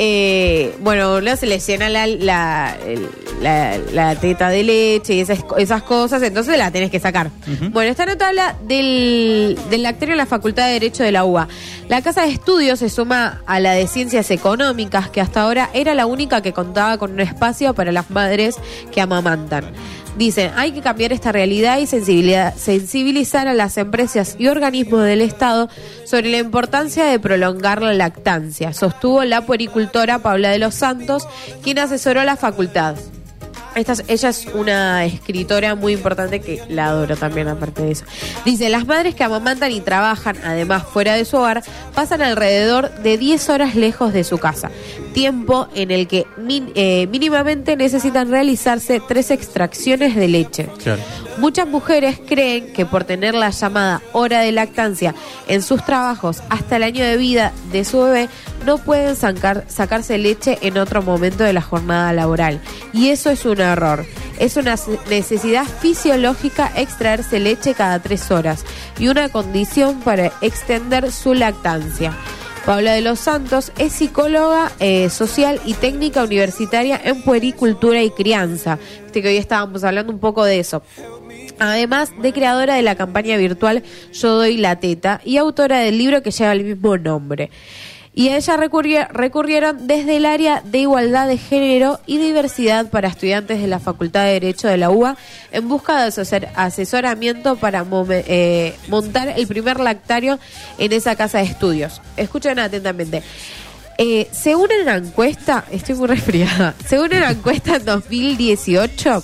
eh, bueno, luego se le llena la, la, la, la teta de leche y esas, esas cosas, entonces la tenés que sacar. Uh-huh. Bueno, esta nota habla del, del lactario en la Facultad de Derecho de la U B A. La Casa de Estudios se suma a la de Ciencias Económicas, que hasta ahora era la única que contaba con un espacio para las madres que amamantan. Dicen, hay que cambiar esta realidad y sensibilizar a las empresas y organismos del Estado sobre la importancia de prolongar la lactancia, sostuvo la puericultora Paula de los Santos, quien asesoró a la facultad. Esta, ella es una escritora muy importante que la adoro también, aparte de eso. Dice, las madres que amamantan y trabajan, además fuera de su hogar, pasan alrededor de diez horas lejos de su casa, tiempo en el que min, eh, mínimamente necesitan realizarse tres extracciones de leche. Claro. Muchas mujeres creen que por tener la llamada hora de lactancia en sus trabajos hasta el año de vida de su bebé, no pueden sacar, sacarse leche en otro momento de la jornada laboral. Y eso es un error. Es una necesidad fisiológica extraerse leche cada tres horas y una condición para extender su lactancia. Paula de los Santos es psicóloga eh, social y técnica universitaria en puericultura y crianza. Viste que hoy estábamos hablando un poco de eso. Además de creadora de la campaña virtual Yo Doy la Teta y autora del libro que lleva el mismo nombre. Y a ella recurri- recurrieron desde el área de igualdad de género y diversidad para estudiantes de la Facultad de Derecho de la U B A en busca de asesor- asesoramiento para mome- eh, montar el primer lactario en esa casa de estudios. Escuchen atentamente. Eh, según una encuesta, estoy muy resfriada, según una encuesta en dos mil dieciocho,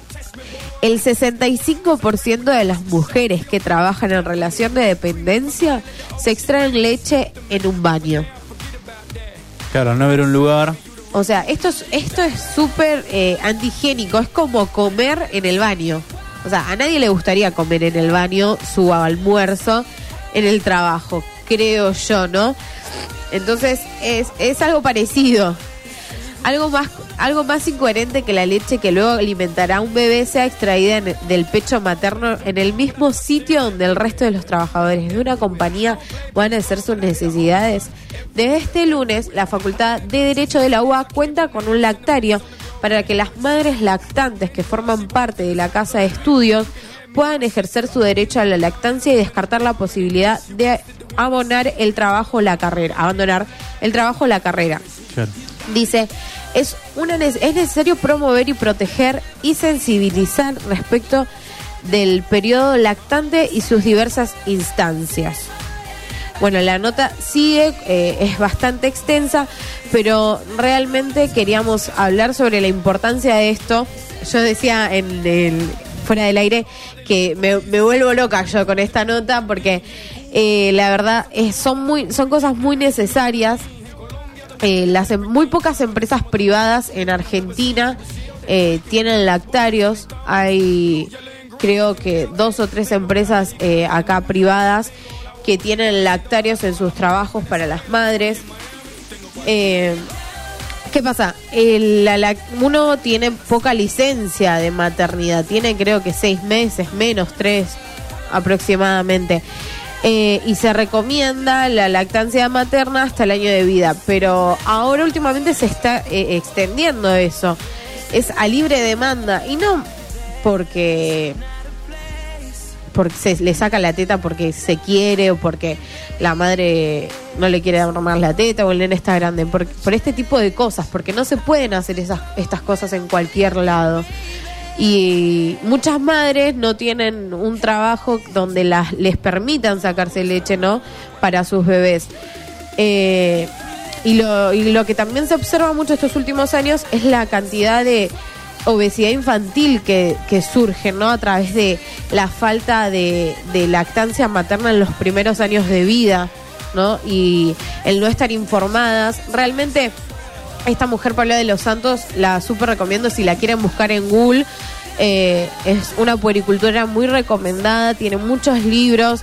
el sesenta y cinco por ciento de las mujeres que trabajan en relación de dependencia se extraen leche en un baño. Claro, no haber un lugar. O sea, esto es esto es súper eh, antihigiénico, es como comer en el baño. O sea, a nadie le gustaría comer en el baño su almuerzo en el trabajo, creo yo, ¿no? Entonces, es, es algo parecido. Algo más, algo más incoherente que la leche que luego alimentará a un bebé sea extraída en, del pecho materno en el mismo sitio donde el resto de los trabajadores de una compañía van a hacer sus necesidades. Desde este lunes, la Facultad de Derecho de la U B A cuenta con un lactario para que las madres lactantes que forman parte de la casa de estudios puedan ejercer su derecho a la lactancia y descartar la posibilidad de abonar el trabajo o la carrera, abandonar el trabajo o la carrera. Claro. Dice, es, una, es necesario promover y proteger y sensibilizar respecto del periodo lactante y sus diversas instancias. Bueno, la nota sigue, eh, es bastante extensa, pero realmente queríamos hablar sobre la importancia de esto. Yo decía en el fuera del aire que me, me vuelvo loca yo con esta nota porque eh, la verdad es, son muy son cosas muy necesarias. Eh, las muy pocas empresas privadas en Argentina eh, tienen lactarios. Hay creo que dos o tres empresas eh, acá privadas que tienen lactarios en sus trabajos para las madres. Eh, ¿Qué pasa? El, la, la, uno tiene poca licencia de maternidad, tiene creo que seis meses, menos tres aproximadamente. Eh, y se recomienda la lactancia materna hasta el año de vida, pero ahora últimamente se está eh, extendiendo eso. Es a libre demanda y no porque porque se le saca la teta porque se quiere o porque la madre no le quiere dar más la teta o el nene está grande, por, por este tipo de cosas, porque no se pueden hacer esas, estas cosas en cualquier lado. Y muchas madres no tienen un trabajo donde las, les permitan sacarse leche, ¿no? Para sus bebés. Eh, y, lo, y lo que también se observa mucho estos últimos años es la cantidad de obesidad infantil que, que surge, ¿no? A través de la falta de, de lactancia materna en los primeros años de vida, ¿no? Y el no estar informadas. Realmente... Esta mujer, Paula de los Santos, la súper recomiendo si la quieren buscar en Google. Eh, es una puericultora muy recomendada, tiene muchos libros.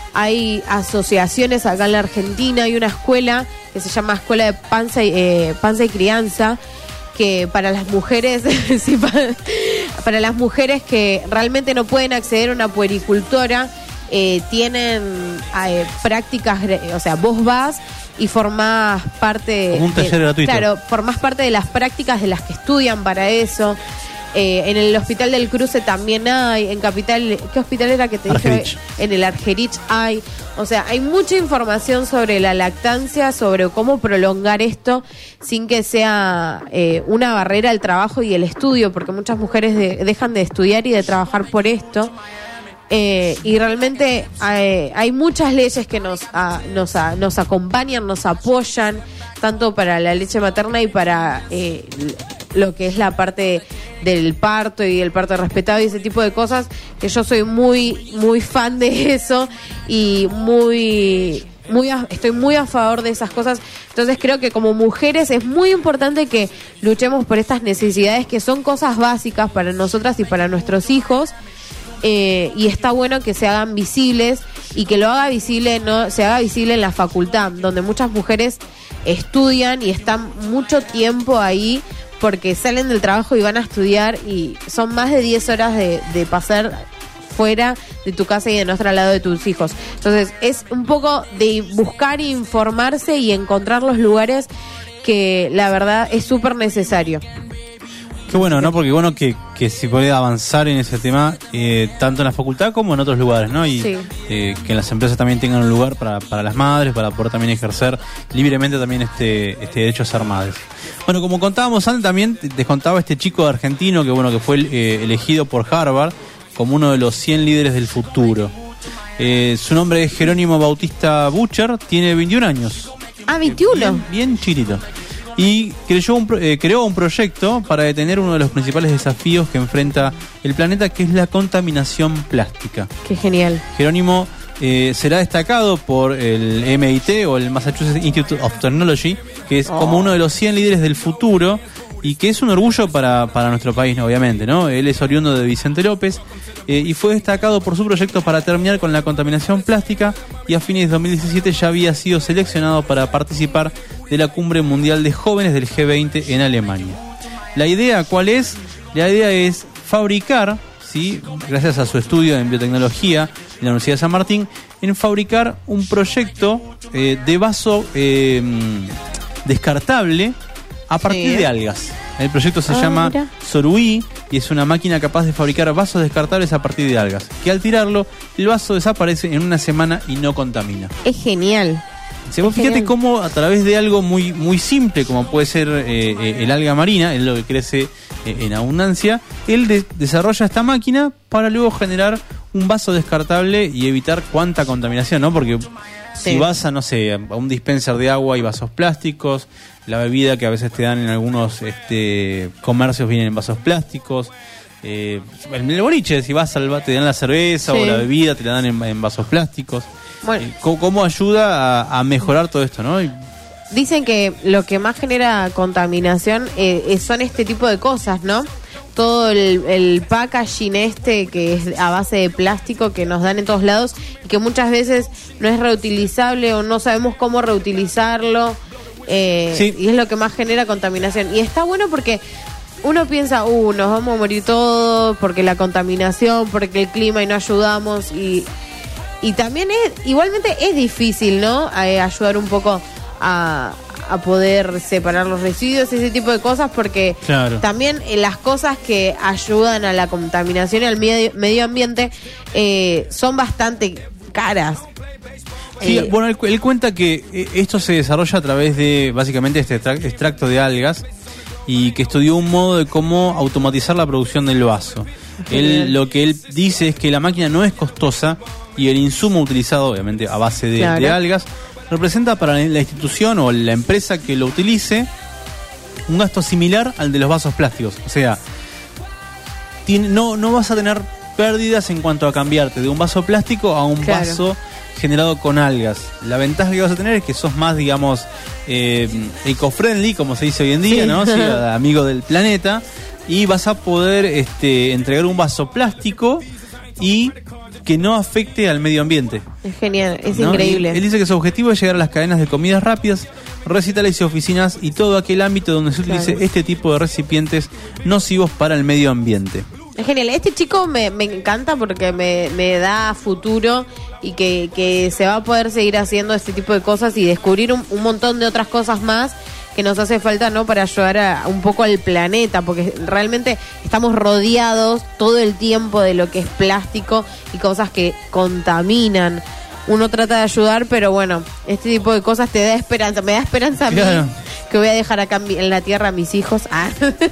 Hay asociaciones acá en la Argentina. Hay una escuela que se llama Escuela de Panza y, eh, Panza y Crianza, que para las mujeres, sí, para, para las mujeres que realmente no pueden acceder a una puericultora, eh, tienen eh, prácticas, o sea, vos vas y formás parte... Como un taller de, gratuito. Claro, formás parte de las prácticas de las que estudian para eso. Eh, en el Hospital del Cruce también hay, en Capital... ¿Qué hospital era que te Argerich. dije? En el Argerich hay. O sea, hay mucha información sobre la lactancia, sobre cómo prolongar esto sin que sea eh, una barrera al trabajo y el estudio, porque muchas mujeres de, dejan de estudiar y de trabajar por esto. Eh, y realmente hay, hay muchas leyes que nos, a, nos, a, nos acompañan, nos apoyan, tanto para la leche materna y para eh, lo que es la parte del parto y el parto respetado y ese tipo de cosas, que yo soy muy, muy fan de eso y muy... Muy a, estoy muy a favor de esas cosas. Entonces creo que como mujeres es muy importante que luchemos por estas necesidades que son cosas básicas para nosotras y para nuestros hijos. Eh, y está bueno que se hagan visibles y que lo haga visible, no se haga visible en la facultad, donde muchas mujeres estudian y están mucho tiempo ahí porque salen del trabajo y van a estudiar y son más de diez horas de, de pasar fuera de tu casa y de no estar al lado de tus hijos. Entonces es un poco de buscar, informarse y encontrar los lugares que la verdad es súper necesario. Qué bueno, ¿no? Porque bueno que, que se puede avanzar en ese tema, eh, tanto en la facultad como en otros lugares, ¿no? Y sí. eh, que en las empresas también tengan un lugar para, para las madres, para poder también ejercer libremente también este, este derecho a ser madres. Bueno, como contábamos antes, también te contaba este chico argentino que bueno que fue eh, elegido por Harvard como uno de los cien líderes del futuro. Eh, su nombre es Jerónimo Bautista Butcher, tiene veintiún años. Ah, veintiuno. Bien, bien chiquito. Y creó un, eh, creó un proyecto para detener uno de los principales desafíos que enfrenta el planeta, que es la contaminación plástica. Qué genial. Jerónimo eh, será destacado por el M I T o el Massachusetts Institute of Technology, que es oh. como uno de los cien líderes del futuro y que es un orgullo para, para nuestro país, ¿no? Obviamente, ¿no? Él es oriundo de Vicente López eh, y fue destacado por su proyecto para terminar con la contaminación plástica, y a fines de dos mil diecisiete ya había sido seleccionado para participar de la Cumbre Mundial de Jóvenes del G veinte en Alemania. ¿La idea cuál es? La idea es fabricar, ¿sí? Gracias a su estudio en biotecnología de la Universidad de San Martín, en fabricar un proyecto eh, de vaso eh, descartable a partir sí. de algas. El proyecto se ah, llama mira. Sorui y es una máquina capaz de fabricar vasos descartables a partir de algas, que al tirarlo el vaso desaparece en una semana y no contamina. Es genial. Si vos fíjate cómo a través de algo muy muy simple como puede ser eh, eh, el alga marina, es lo que crece eh, en abundancia, él de- desarrolla esta máquina para luego generar un vaso descartable y evitar cuánta contaminación, ¿no? Porque sí. si vas a, no sé, a un dispenser de agua y vasos plásticos, la bebida que a veces te dan en algunos este, comercios vienen en vasos plásticos, eh, el boliche, si vas al te dan la cerveza sí. o la bebida, te la dan en, en vasos plásticos. Bueno, ¿Cómo, ¿Cómo ayuda a, a mejorar todo esto, no? Y... Dicen que lo que más genera contaminación eh, son este tipo de cosas, ¿no? Todo el, el packaging este que es a base de plástico que nos dan en todos lados y que muchas veces no es reutilizable o no sabemos cómo reutilizarlo eh, sí. y es lo que más genera contaminación. Y está bueno porque uno piensa, uh, nos vamos a morir todos porque la contaminación, porque el clima y no ayudamos y... y también es, igualmente es difícil, ¿no? Eh, ayudar un poco a, a poder separar los residuos, ese tipo de cosas, porque Claro. también eh, las cosas que ayudan a la contaminación y al medio, medio ambiente eh, son bastante caras. Sí, Eh, bueno, él, él cuenta que eh, esto se desarrolla a través de básicamente este extra- extracto de algas y que estudió un modo de cómo automatizar la producción del vaso. Genial. Él, lo que él dice es que la máquina no es costosa y el insumo utilizado, obviamente a base de, Claro. de algas, representa para la institución o la empresa que lo utilice un gasto similar al de los vasos plásticos. O sea, tiene- no, no vas a tener pérdidas en cuanto a cambiarte de un vaso plástico a un Claro. vaso generado con algas. La ventaja que vas a tener es que sos más, digamos, eh, eco-friendly, como se dice hoy en día, Sí. ¿no? Sí, amigo del planeta. Y vas a poder este, entregar un vaso plástico y que no afecte al medio ambiente. Es genial, es ¿no? increíble. Y él dice que su objetivo es llegar a las cadenas de comidas rápidas, recitales y oficinas y todo aquel ámbito donde se utilice Claro. este tipo de recipientes nocivos para el medio ambiente. Es genial. Este chico me, me encanta porque me, me da futuro y que, que se va a poder seguir haciendo este tipo de cosas y descubrir un, un montón de otras cosas más que nos hace falta, ¿no? Para ayudar a, un poco al planeta, porque realmente estamos rodeados todo el tiempo de lo que es plástico y cosas que contaminan. Uno trata de ayudar, pero bueno, este tipo de cosas te da esperanza. Me da esperanza a mí, Claro. que voy a dejar acá en mi- en la tierra a mis hijos. Ah.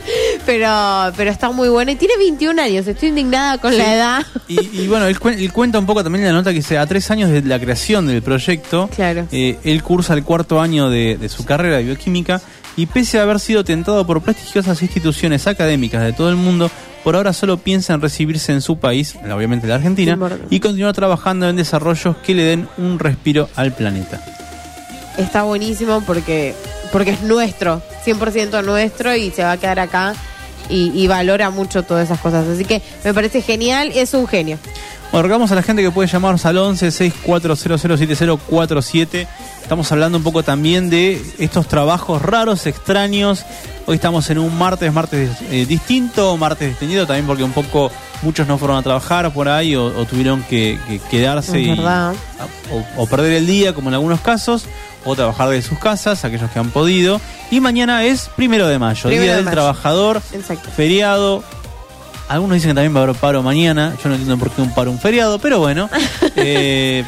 pero pero está muy bueno. Y tiene veintiún años, estoy indignada con Sí. la edad. Y, y bueno, él, cuen- él cuenta un poco también en la nota que dice, a tres años de la creación del proyecto, Claro. eh, él cursa el cuarto año de, de su carrera de bioquímica y pese a haber sido tentado por prestigiosas instituciones académicas de todo el mundo, por ahora solo piensa en recibirse en su país, obviamente la Argentina, Importante. y continuar trabajando en desarrollos que le den un respiro al planeta. Está buenísimo porque porque es nuestro, cien por ciento nuestro y se va a quedar acá y, y valora mucho todas esas cosas. Así que me parece genial, es un genio. Bueno, recordamos a la gente que puede llamarnos al once seis cuatro cero cero siete cero cuatro siete. Estamos hablando un poco también de estos trabajos raros, extraños. Hoy estamos en un martes, martes eh, distinto, martes extendido, también porque un poco muchos no fueron a trabajar por ahí o, o tuvieron que, que quedarse Es y, verdad. o, o perder el día, como en algunos casos, o trabajar de sus casas, aquellos que han podido. Y mañana es primero de mayo, Primero Día de del mayo. Trabajador, Exacto. feriado. Algunos dicen que también va a haber paro mañana. Yo no entiendo por qué un paro un feriado, pero bueno. eh,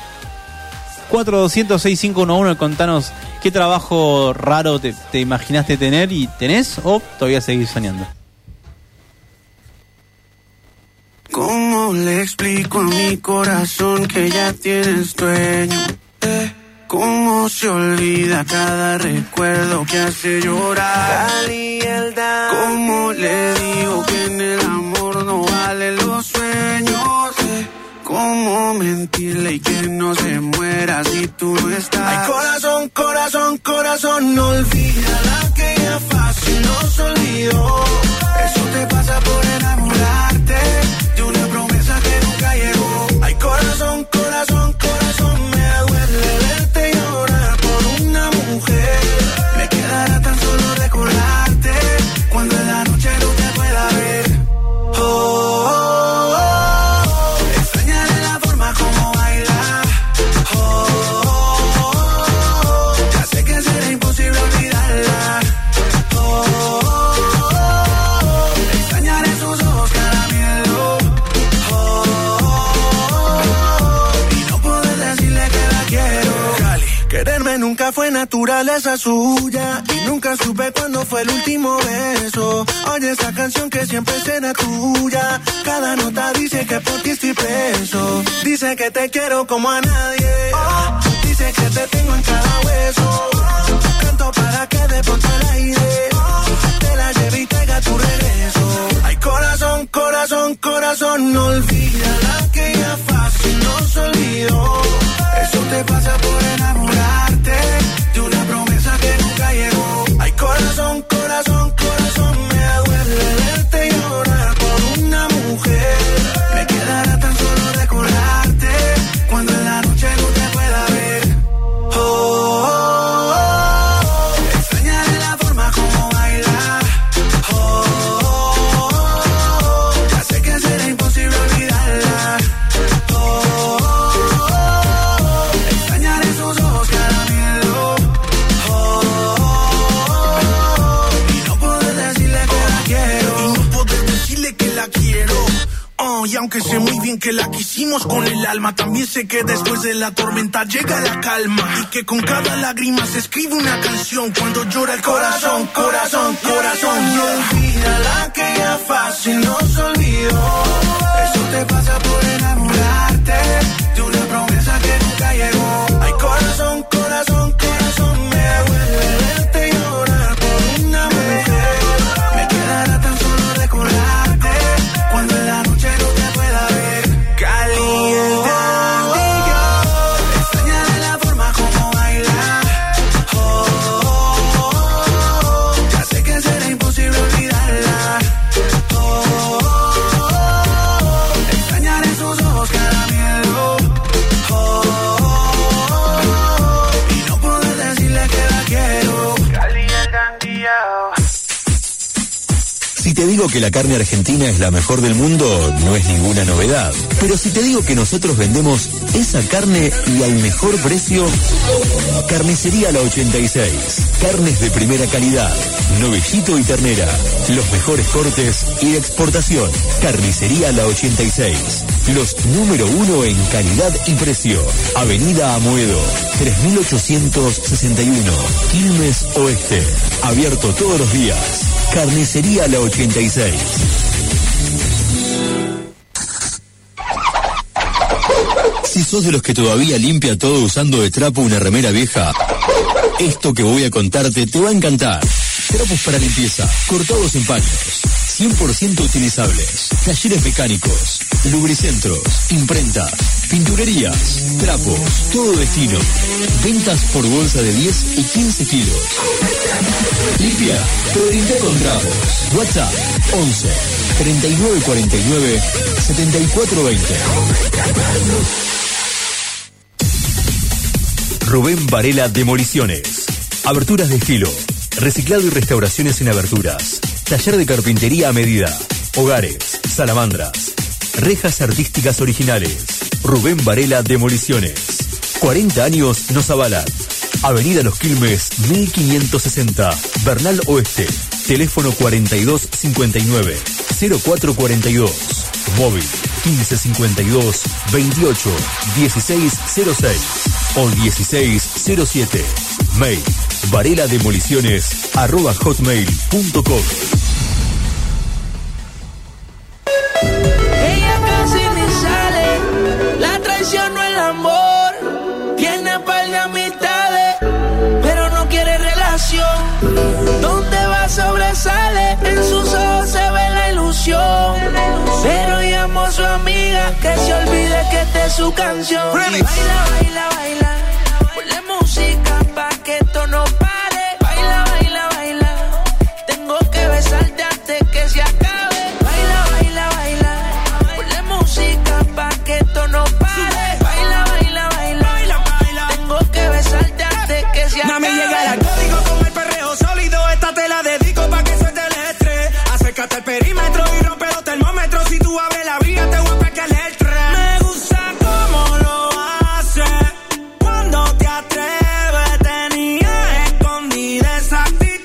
cuatro doscientos seis cinco uno uno, contanos qué trabajo raro te, te imaginaste tener y tenés o todavía seguís soñando. ¿Cómo le explico a mi corazón que ya tienes dueño? Eh, ¿Cómo se olvida cada recuerdo que hace llorar? ¿Cómo le digo que en el amor no valen los sueños? Eh, ¿Cómo mentirle y que no se muera si tú no estás? Ay, corazón, corazón, corazón, no olvida la que ya fácil nos olvidó. Eso te pasa por enamorarte de una promesa que nunca llegó. Ay, corazón, corazón, corazón, me duele verte llorar por una mujer. Me quedará tan solo recordarte cuando en la noche no te pueda ver. Oh, oh, oh. Extrañaré la forma como baila. Oh, oh, oh. Ya sé que será imposible olvidarla. Oh, oh, oh. Extrañaré sus ojos caramelo. Oh, oh, oh. Y no poder decirle que la quiero. Cali. Quererme nunca fue naturaleza suya y nunca supe cuándo fue el último beso. Oye esa canción que siempre será tuya. Cada nota dice que por ti estoy preso. Dice que te quiero como a nadie. Oh, dice que te tengo en cada hueso. Canto para que de pronto el aire te la lleve y traiga tu regreso. Ay, corazón, corazón, corazón, no olvida la que ya fácil nos olvidó. Eso te pasa por enamorarte de una promesa que nunca llegó. Ay, corazón, corazón, corazón, me duele verte llorar por una mujer. Me quedará tan solo recordarte cuando en la noche no te pueda ver. Oh, oh, oh. Extrañaré la forma como baila. Oh, oh, oh. Ya sé que será imposible olvidarla. Oh, oh, oh. aunque sé muy bien que la quisimos con el alma, también sé que después de la tormenta llega la calma y que con cada lágrima se escribe una canción cuando llora el corazón, corazón, corazón. Y olvídala que ya fácil nos olvidó. Eso te pasa por enamorarte de una promesa que nunca llegó. Ay, corazón, corazón, corazón, me duele verte llorar por una mujer. Me quedará tan solo recordarte cuando en la noche no te pueda ver. Caliente extrañaré la forma como baila. Oh, oh, oh, ya sé que será imposible olvidarla. Oh, oh, oh, extrañaré sus ojos caramelo. Oh, oh, oh, y no poder decirle que la quiero. Caliente. Si te digo que la carne argentina es la mejor del mundo, no es ninguna novedad. Pero si te digo que nosotros vendemos esa carne y al mejor precio, Carnicería La ochenta y seis. Carnes de primera calidad, novillito y ternera, los mejores cortes y de exportación. Carnicería La ochenta y seis. Los número uno en calidad y precio. Avenida Amoedo, tres mil ochocientos sesenta y uno, Quilmes Oeste. Abierto todos los días. Carnicería La ochenta y seis. Si sos de los que todavía limpia todo usando de trapo una remera vieja, esto que voy a contarte te va a encantar. Trapos para limpieza, cortados en paños, cien por ciento utilizables. Talleres mecánicos, lubricentros, imprentas, pinturerías, trapos, todo destino. Ventas por bolsa de diez y quince kilos. Limpia, pero limpia con trapos. WhatsApp once, treinta y nueve cuarenta y nueve, setenta y cuatro veinte. Rubén Varela Demoliciones. Aberturas de estilo, reciclado y restauraciones en aberturas. Taller de carpintería a medida. Hogares, salamandras. Rejas artísticas originales. Rubén Varela Demoliciones. cuarenta años nos avalan. Avenida Los Quilmes, mil quinientos sesenta. Bernal Oeste. Teléfono cuarenta y dos cincuenta y nueve, cero cuatro cuarenta y dos. Móvil quince cincuenta y dos, veintiocho, dieciséis cero seis o dieciséis cero siete. Mail varelademoliciones arroba hotmail punto com. Ella casi ni sale, la traición no el amor. Tiene par de amistades, pero no quiere relación. Donde va sobresale, en sus ojos se ve la ilusión. Pero llamó a su amiga que se olvide que esta es su canción. Baila, baila, baila, ponle música pa' que esto no pare. Baila, baila, baila, tengo que besarte antes que se acabe. Baila, baila, baila, ponle música pa' que esto no pare. Baila, baila, baila, tengo que besarte antes que se acabe. Mami, llega el código con el perreo sólido. Esta te la dedico pa' que suelte el estrés. Acércate al perímetro y rompe los termómetros. Si tú abres la vía te voy a pegar el tren. Me gusta cómo lo haces, cuando te atreves. Tenía escondida esa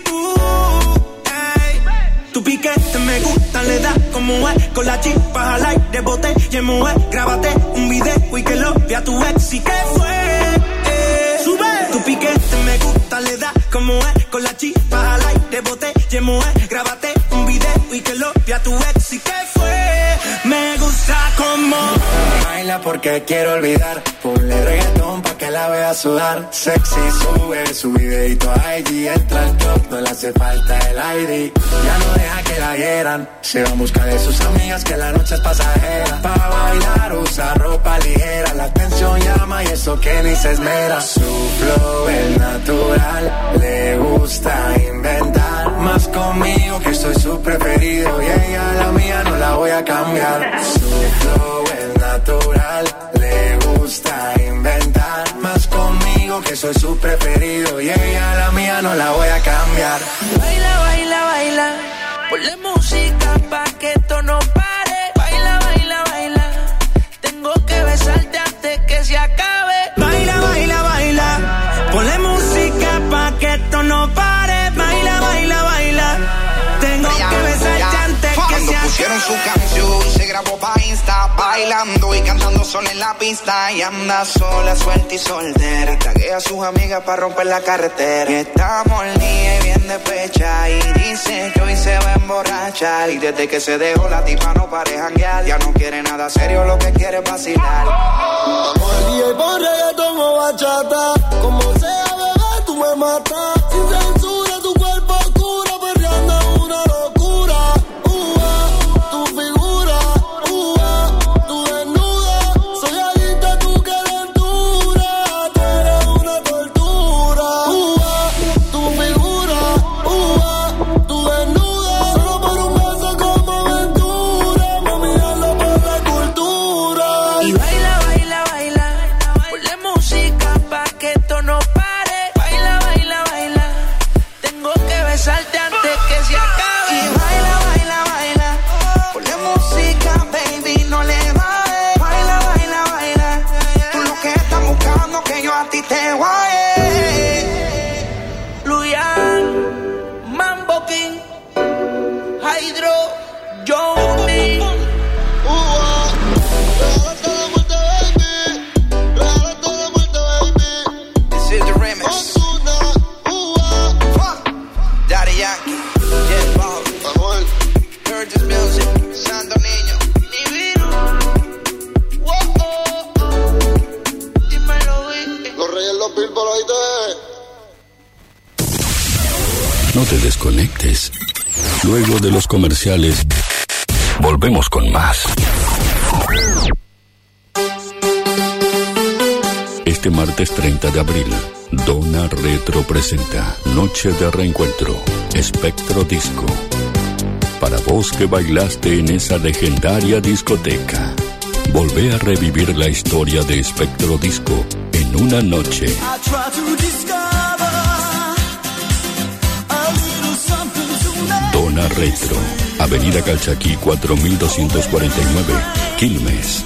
actitud, ey. Tu piquete me gusta, le da como es. Con la chispa al aire, bote y en mujer. Grábate un video y que lo vea tu ex. ¿Y qué fue? Eh, sube. Tu piquete me gusta, le da como es. Con la chispa al aire, bote y en mujer. Grábate un video y que lo vea tu ex. ¿Y qué fue? Me gusta como baila porque quiero olvidar. Ponle reggaetón pa' que la vea sudar. Sexy, sube su videito a I G. Entra al club, no le hace falta el I D. Ya no deja que la hieran. Se va en busca de sus amigas que la noche es pasajera. Pa' bailar usa ropa ligera. La atención llama y eso que ni se esmera. Su flow es natural. Le gusta inventar. Más conmigo que soy su preferido. Y ella la mía no la voy a cambiar. Su flow es natural. Le gusta inventar. Más conmigo que soy su preferido. Y ella la mía no la voy a cambiar. Baila, baila, baila, ponle música pa' que esto no pare. Baila, baila, baila, tengo que besarte antes que se acabe. baila, baila, baila. Ponle música pa' que esto no pare. Baila, baila, baila. Tengo ya, que besarte ya. antes Cuando que se pusieron acabe. su canción, se grabó pa' Insta, bailando y cantando sola en la pista. Y anda sola, suelta y soltera. Y taguea a sus amigas para romper la carretera. Y está molida y bien despecha. Y dice que hoy se va a emborrachar. Y desde que se dejó la tipa no pare janguear. Ya no quiere nada serio, lo que quiere es vacilar. Vamos al día y pon reggaetón o bachata. Como sea, bebé, tú me matas. Sin censura, tu cuerpo oscuro, perreando una locura. Uh-ah, tu figura, uh-ah, tu desnuda. Soy adicta a tu calentura. Tú eres una tortura. Uh-ah, tu figura, uh-ah, tu desnuda. Solo por un beso como aventura. Mami, hazlo por la cultura. Y baila, baila, baila. Ponle música pa' que esto no pare. Baila, baila, baila. Tengo que besarte antes que se acabe. Y baila, baila, baila. Ponle música, baby, no le bajes. Baila, baila, baila. Tú lo que estás buscando que yo a ti te guaye. Luyan, Mambo King, Hydro, Johnny. This is the remix. Daddy Yankee, Jet Ball, Curtis Music, Santo Niño, Nivino. Dímelo, güey. Los reyes los Billboard, ahí te. No te desconectes. Luego de los comerciales, volvemos con más. Este martes treinta de abril, Dona Retro presenta Noche de Reencuentro, Espectro Disco. Para vos que bailaste en esa legendaria discoteca, volvé a revivir la historia de Espectro Disco en una noche. Dona Retro, Avenida Calchaquí cuatro mil doscientos cuarenta y nueve, Quilmes.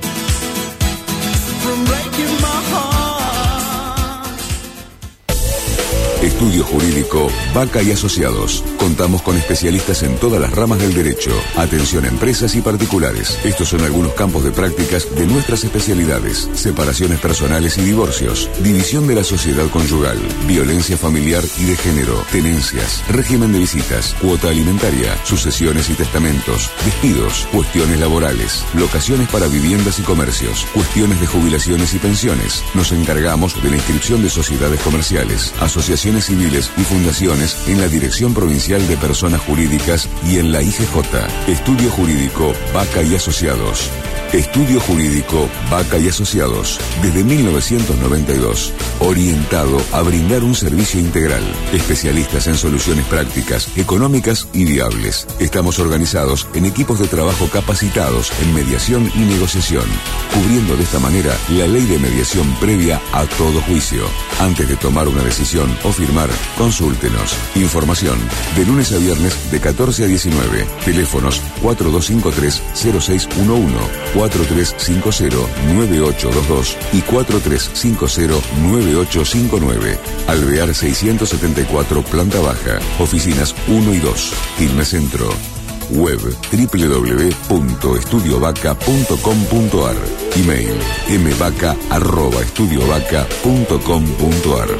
Estudio Jurídico Vaca y Asociados. Contamos con especialistas en todas las ramas del derecho. Atención a empresas y particulares. Estos son algunos campos de prácticas de nuestras especialidades: separaciones personales y divorcios, división de la sociedad conyugal, violencia familiar y de género, tenencias, régimen de visitas, cuota alimentaria, sucesiones y testamentos, despidos, cuestiones laborales, locaciones para viviendas y comercios, cuestiones de jubilaciones y pensiones. Nos encargamos de la inscripción de sociedades comerciales, asociaciones civiles y fundaciones en la Dirección Provincial de Personas Jurídicas y en la I G J. Estudio Jurídico Vaca y Asociados. Estudio Jurídico Vaca y Asociados, desde mil novecientos noventa y dos, orientado a brindar un servicio integral, especialistas en soluciones prácticas, económicas y viables. Estamos organizados en equipos de trabajo capacitados en mediación y negociación, cubriendo de esta manera la ley de mediación previa a todo juicio. Antes de tomar una decisión o firmar, consúltenos. Información de lunes a viernes de catorce a diecinueve. Teléfonos cuatro dos cinco tres cero seis uno uno, cuatro tres cinco cero nueve ocho dos dos y cuatro tres cinco cero nueve ocho cinco nueve. Alvear seiscientos setenta y cuatro, planta baja. Oficinas uno y dos. Quilmes Centro. Web doble u doble u doble u punto estudio vaca punto com punto ar. Email mvaca arroba estudiovaca punto com punto ar.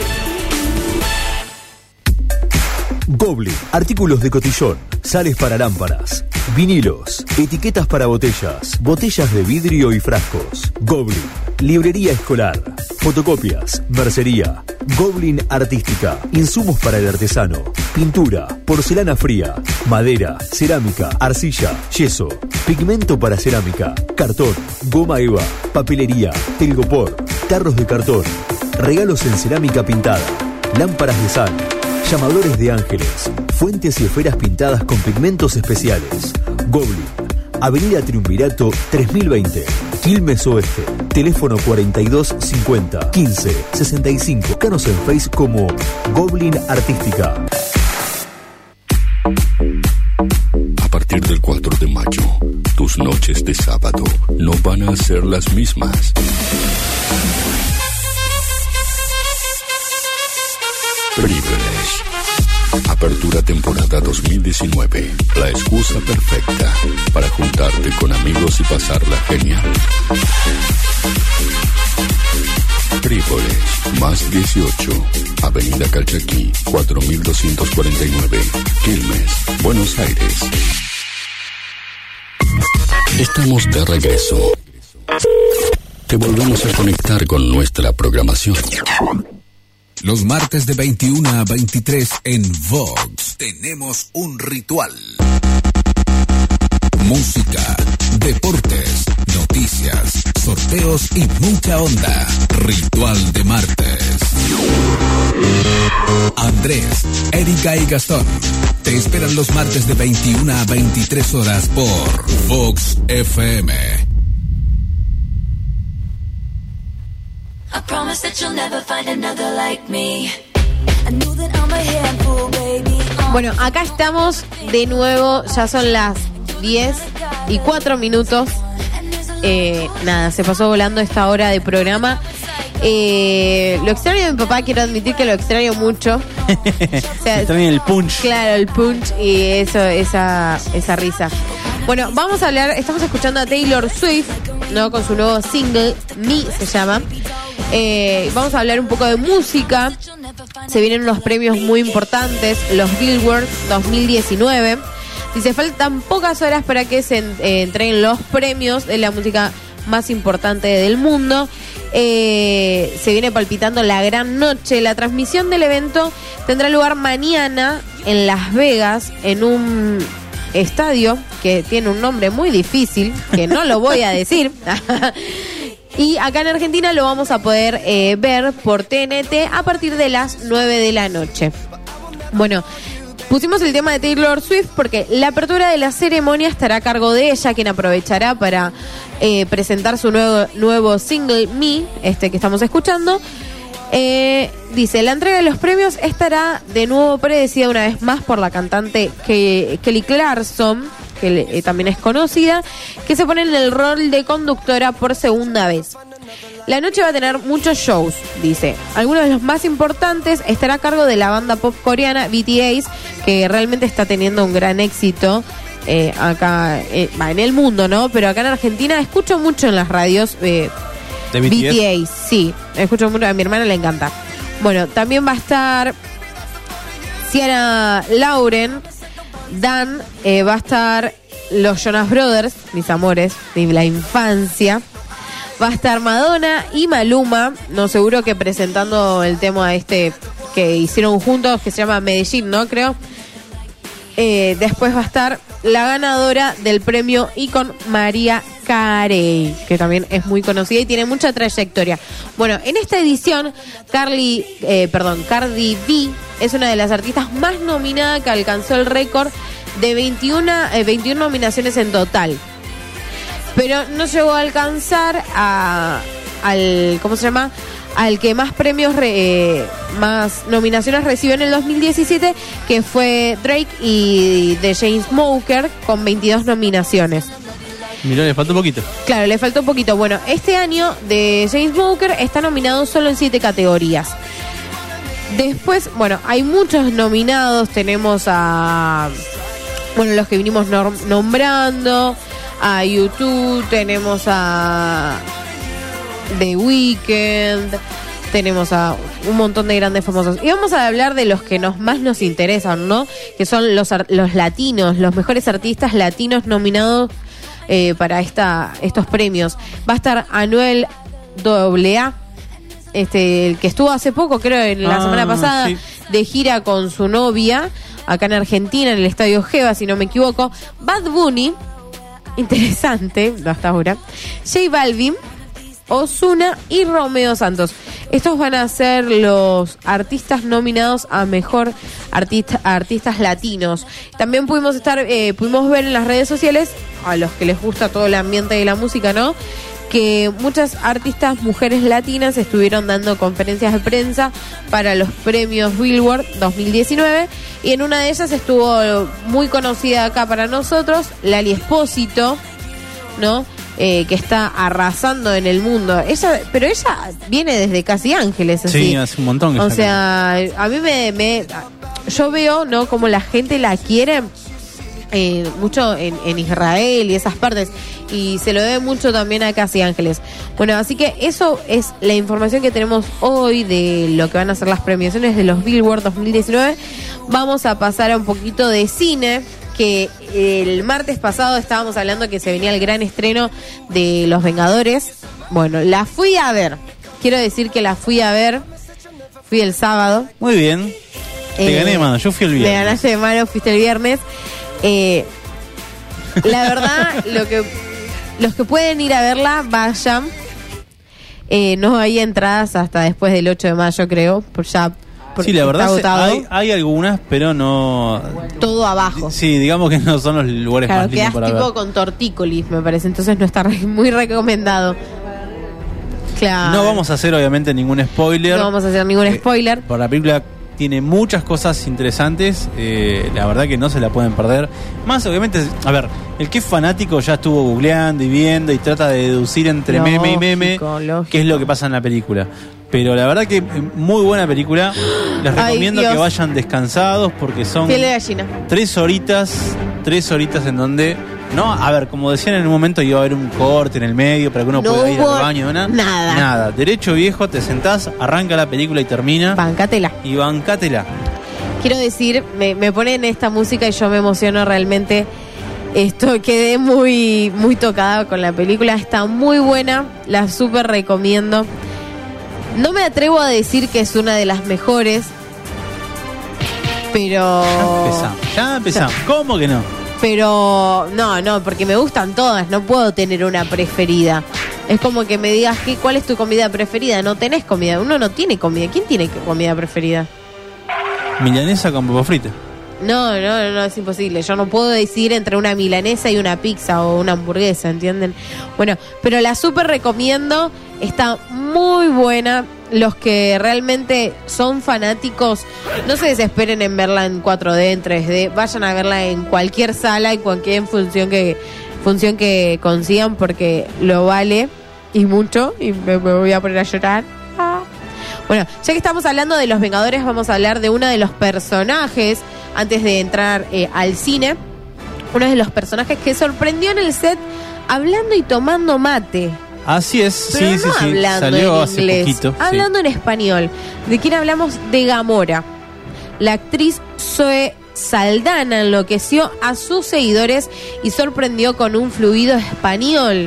Goblin, artículos de cotillón, sales para lámparas, vinilos, etiquetas para botellas, botellas de vidrio y frascos. Goblin, librería escolar, fotocopias, mercería. Goblin Artística, insumos para el artesano, pintura, porcelana fría, madera, cerámica, arcilla, yeso, pigmento para cerámica, cartón, goma eva, papelería, telgopor, tarros de cartón, regalos en cerámica pintada, lámparas de sal, llamadores de ángeles, fuentes y esferas pintadas con pigmentos especiales. Goblin, Avenida Triunvirato tres mil veinte, Quilmes Oeste. Teléfono cuarenta y dos cincuenta quince sesenta y cinco. Búscanos en Face como Goblin Artística. A partir del cuatro de mayo, tus noches de sábado no van a ser las mismas. Privilege. Apertura temporada dos mil diecinueve. La excusa perfecta para juntarte con amigos y pasarla genial. Trípolis, más dieciocho, Avenida Calchaquí, cuatro mil doscientos cuarenta y nueve, Quilmes, Buenos Aires. Estamos de regreso. Te volvemos a conectar con nuestra programación. Los martes de veintiuno a veintitrés en Vox tenemos un ritual. Música, deportes, noticias, sorteos y mucha onda. Ritual de martes. Andrés, Erika y Gastón te esperan los martes de veintiuno a veintitrés horas por Vox F M. I promise that you'll never find another like me. I knew that I'm a handful, baby. Bueno, acá estamos de nuevo, ya son las diez y cuatro minutos. Eh, nada, se pasó volando esta hora de programa. Eh, lo extraño de mi papá, quiero admitir que lo extraño mucho. O sea, también el punch. Claro, el punch y eso, esa, esa risa. Bueno, vamos a hablar, estamos escuchando a Taylor Swift, ¿no? Con su nuevo single, Me se llama. Eh, vamos a hablar un poco de música. Se vienen unos premios muy importantes, los Billboard dos mil diecinueve. Dice, faltan pocas horas para que se eh, entreguen los premios de la música más importante del mundo. Eh, se viene palpitando la gran noche. La transmisión del evento tendrá lugar mañana en Las Vegas, en un estadio que tiene un nombre muy difícil, que no lo voy a decir. Y acá en Argentina lo vamos a poder eh, ver por T N T a partir de las nueve de la noche. Bueno, pusimos el tema de Taylor Swift porque la apertura de la ceremonia estará a cargo de ella, quien aprovechará para eh, presentar su nuevo, nuevo single, Me, este que estamos escuchando. Eh, dice, la entrega de los premios estará de nuevo predecida una vez más por la cantante que, Kelly Clarkson, que eh, también es conocida, que se pone en el rol de conductora por segunda vez. La noche va a tener muchos shows, dice. Algunos de los más importantes estará a cargo de la banda pop coreana B T S, que realmente está teniendo un gran éxito eh, acá eh, en el mundo, ¿no? Pero acá en Argentina escucho mucho en las radios eh, ¿de B T S? B T S, sí, escucho mucho, a mi hermana le encanta. Bueno, también va a estar Ciara Lauren, Dan, eh, va a estar los Jonas Brothers, mis amores de la infancia. Va a estar Madonna y Maluma, no seguro que presentando el tema este que hicieron juntos, que se llama Medellín, ¿no? Creo. Eh, después va a estar la ganadora del premio Icon, María Carey, que también es muy conocida y tiene mucha trayectoria. Bueno, en esta edición, Carly, eh, perdón, Cardi B es una de las artistas más nominadas, que alcanzó el récord de veintiuno, eh, veintiuna nominaciones en total. Pero no llegó a alcanzar a, al, ¿cómo se llama? Al que más premios, re, eh, más nominaciones recibió en el dos mil diecisiete, que fue Drake y The Chainsmokers, con veintidós nominaciones. Mirá, le faltó un poquito. Claro, le faltó un poquito. Bueno, este año The Chainsmokers está nominado solo en siete categorías. Después, bueno, hay muchos nominados. Tenemos a, bueno, los que vinimos nom- nombrando, a YouTube, tenemos a The Weeknd, tenemos a un montón de grandes famosos. Y vamos a hablar de los que nos más nos interesan, ¿no? Que son los, los latinos, los mejores artistas latinos nominados eh, para esta estos premios. Va a estar Anuel doble A, este, el que estuvo hace poco, creo, en la ah, semana pasada, sí, de gira con su novia, acá en Argentina, en el Estadio Geva, si no me equivoco. Bad Bunny, interesante, hasta ahora. J Balvin, Ozuna y Romeo Santos. Estos van a ser los artistas nominados a mejor artista, artistas latinos. También pudimos estar, eh, pudimos ver en las redes sociales, a los que les gusta todo el ambiente de la música, ¿no?, que muchas artistas mujeres latinas estuvieron dando conferencias de prensa para los premios Billboard dos mil diecinueve, y en una de ellas estuvo muy conocida acá para nosotros, Lali Espósito, ¿no?, eh, que está arrasando en el mundo. Ella, pero ella viene desde Casi Ángeles, así. Sí, hace un montón. O sea, a mí me, me yo veo, ¿no? Como la gente la quiere eh, mucho en, en Israel y esas partes, y se lo ve mucho también a Casi Ángeles. Bueno, así que eso es la información que tenemos hoy de lo que van a ser las premiaciones de los Billboard dos mil diecinueve. Vamos a pasar a un poquito de cine, que el martes pasado estábamos hablando que se venía el gran estreno de Los Vengadores. Bueno, la fui a ver. Quiero decir que la fui a ver. Fui el sábado. Muy bien. Te Eh, gané, mano. Yo fui el Me viernes. ganaste de mano, fuiste el viernes. Eh, la verdad, lo que los que pueden ir a verla, vayan. Eh, no hay entradas hasta después del ocho de mayo, creo. Por ya, porque Sí, la verdad está se- agotado. hay, hay algunas, pero no... Todo abajo. Sí, digamos que no son los lugares Claro, más lindos quedas para tipo ver. con tortícolis, me parece. Entonces no está re- muy recomendado. Claro. No vamos a hacer, obviamente, ningún spoiler. No vamos a hacer ningún Eh, spoiler. Por la película tiene muchas cosas interesantes. eh, la verdad que no se la pueden perder. Más, obviamente, a ver, el que es fanático ya estuvo googleando y viendo y trata de deducir entre meme y meme Lógico, lógico. qué es lo que pasa en la película. Pero la verdad que eh, muy buena película. Les Ay, recomiendo Dios. que vayan descansados porque son Piel de gallina. tres horitas, tres horitas en donde, no, a ver, como decían en un momento iba a haber un corte en el medio para que uno No pueda ir hubo al baño, ¿no? nada. Nada, derecho viejo, te sentás, arranca la película y termina. Bancátela. Y bancátela. Quiero decir, me, me ponen esta música y yo me emociono realmente. Esto quedé muy, muy tocada con la película. Está muy buena, la súper recomiendo. No me atrevo a decir que es una de las mejores, pero... Ya empezamos, ya empezamos. ¿Cómo que no? Pero no, no, porque me gustan todas, no puedo tener una preferida. Es como que me digas, ¿qué, ¿cuál es tu comida preferida? No tenés comida, uno no tiene comida. ¿Quién tiene comida preferida? Milanesa con papa frita. No, no, no, es imposible. Yo no puedo decidir entre una milanesa y una pizza o una hamburguesa, ¿entienden? Bueno, pero la súper recomiendo, está muy buena. Los que realmente son fanáticos, no se desesperen en verla en cuatro D, en tres D. Vayan a verla en cualquier sala, en cualquier función que, función que consigan, porque lo vale y mucho. Y me, me voy a poner a llorar. Ah. Bueno, ya que estamos hablando de Los Vengadores, vamos a hablar de uno de los personajes, antes de entrar eh, al cine, uno de los personajes que sorprendió en el set hablando y tomando mate. Así es, Pero sí, no sí, sí. hablando Salió en hace inglés, poquito. sí. hablando en español. ¿De quién hablamos? De Gamora. La actriz Zoe Saldana enloqueció a sus seguidores y sorprendió con un fluido español.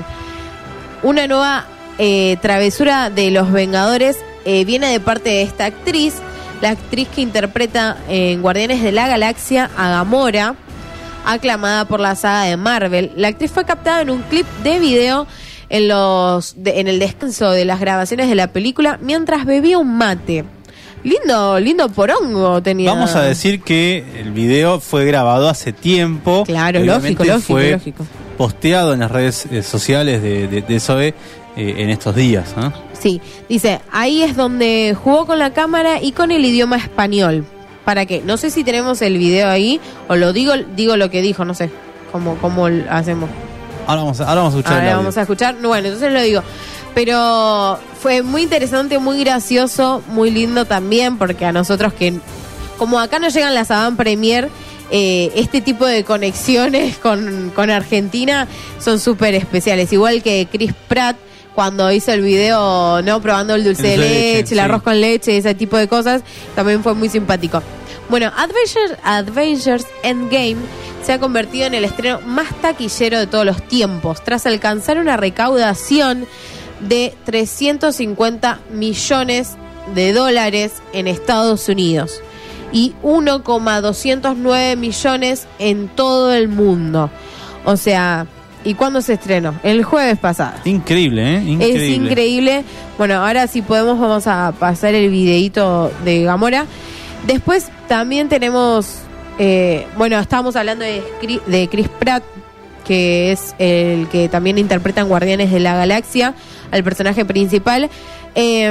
Una nueva eh, travesura de Los Vengadores eh, viene de parte de esta actriz, la actriz que interpreta en Guardianes de la Galaxia a Gamora, aclamada por la saga de Marvel. La actriz fue captada en un clip de video en los de- en el descanso de las grabaciones de la película mientras bebía un mate. Lindo, lindo porongo tenía. Vamos a decir que el video fue grabado hace tiempo. Claro, Obviamente lógico, lógico, fue lógico. posteado en las redes eh, sociales de, de, de Zoe eh, en estos días. ¿no? Sí, dice, ahí es donde jugó con la cámara y con el idioma español. ¿Para qué? No sé si tenemos el video ahí o lo digo digo lo que dijo, no sé cómo, cómo lo hacemos. Ahora vamos a, ahora vamos a escuchar el Ahora audio. vamos a escuchar. Bueno, entonces lo digo. Pero fue muy interesante, muy gracioso, muy lindo también, porque a nosotros que, como acá nos llegan las Avant Premier, eh, este tipo de conexiones con, con Argentina son súper especiales. Igual que Chris Pratt, cuando hizo el video, ¿no? Probando el dulce de El dulce de leche, leche, el sí. arroz con leche, ese tipo de cosas, también fue muy simpático. Bueno, Adventures, Adventures Endgame se ha convertido en el estreno más taquillero de todos los tiempos, tras alcanzar una recaudación de trescientos cincuenta millones de dólares en Estados Unidos y uno coma doscientos nueve millones en todo el mundo. O sea, ¿y cuándo se estrenó? El jueves pasado. Increíble, ¿eh? Increíble. Es increíble. Bueno, ahora si podemos vamos a pasar el videíto de Gamora. Después también tenemos, eh, bueno, estábamos hablando de, Cri- de Chris Pratt, que es el que también interpreta en Guardianes de la Galaxia, al personaje principal, eh,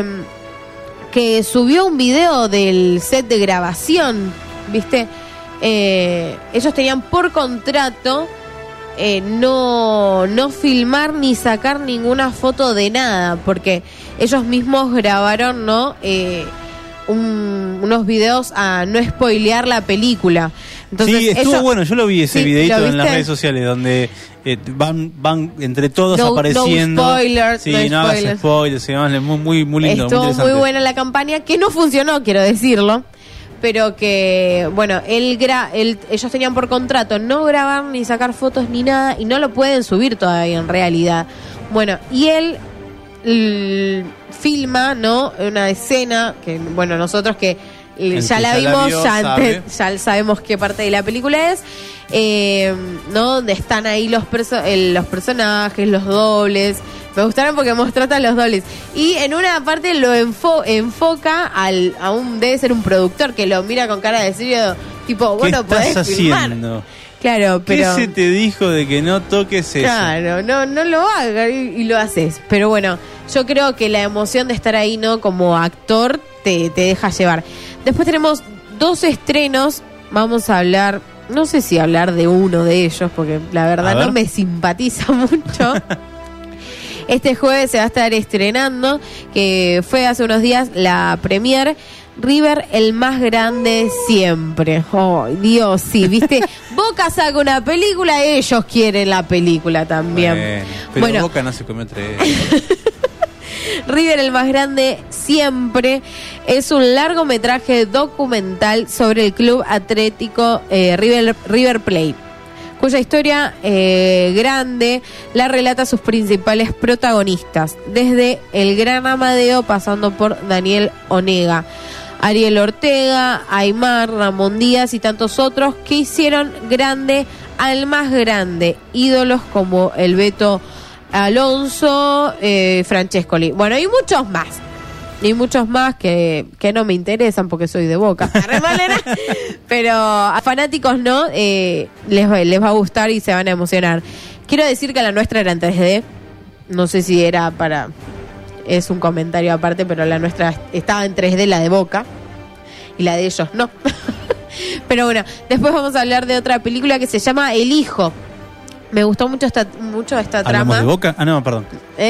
que subió un video del set de grabación, ¿viste? Eh, ellos tenían por contrato eh, no, no filmar ni sacar ninguna foto de nada, porque ellos mismos grabaron, ¿no? Eh, un, unos videos a no spoilear la película. Entonces, sí, estuvo ellos, bueno, yo lo vi ese ¿sí? videito ¿Lo en las viste? redes sociales donde eh, van van entre todos No- apareciendo. no spoilers, sí, no no hagas spoilers. spoilers, y demás, muy, muy, muy lindo, Estuvo muy muy, interesante. buena la campaña, que no funcionó, quiero decirlo. Pero que, bueno, él gra él, ellos tenían por contrato no grabar ni sacar fotos ni nada, y no lo pueden subir todavía en realidad. Bueno, y él l- filma, ¿no? Una escena que, bueno, nosotros que l- El ya que la ya la vimos, vio, ya, ante- sabe. ya sabemos qué parte de la película es, eh, ¿no? Donde están ahí los, perso el- los personajes, los dobles. Me gustaron porque tratan los dobles. Y en una parte lo enfo enfoca al, a un, debe ser un productor que lo mira con cara de serio, tipo, ¿Qué bueno, podés estás filmar. haciendo? Claro, pero... ¿Qué se te dijo de que no toques eso? Claro, no, no lo hagas y, y lo haces. Pero bueno, yo creo que la emoción de estar ahí, ¿no? Como actor, te, te deja llevar. Después tenemos dos estrenos. Vamos a hablar, no sé si hablar de uno de ellos, porque la A verdad ver. no me simpatiza mucho. Este jueves se va a estar estrenando, que fue hace unos días la premier, River, el más grande siempre. Oh, Dios, sí, viste. Boca saca una película, ellos quieren la película también. Bueno, pero Bueno. Boca no se comió tres. River, el más grande siempre, es un largometraje documental sobre el club atlético eh, River, River Plate, cuya historia eh, grande la relata sus principales protagonistas, desde el gran Amadeo pasando por Daniel Onega, Ariel Ortega, Aymar, Ramón Díaz y tantos otros que hicieron grande al más grande, ídolos como el Beto Alonso, eh, Francescoli. Bueno, y muchos más. Y muchos más que, que no me interesan porque soy de Boca. Arre, Malena. Pero a fanáticos no, eh, les, va- les va a gustar y se van a emocionar. Quiero decir que la nuestra era en tres D. No sé si era para... Es un comentario aparte, pero la nuestra estaba en tres D, la de Boca. Y la de ellos no. Pero bueno, después vamos a hablar de otra película que se llama El Hijo. Me gustó mucho esta, mucho esta ¿Hablamos trama. de Boca? Ah, no, perdón.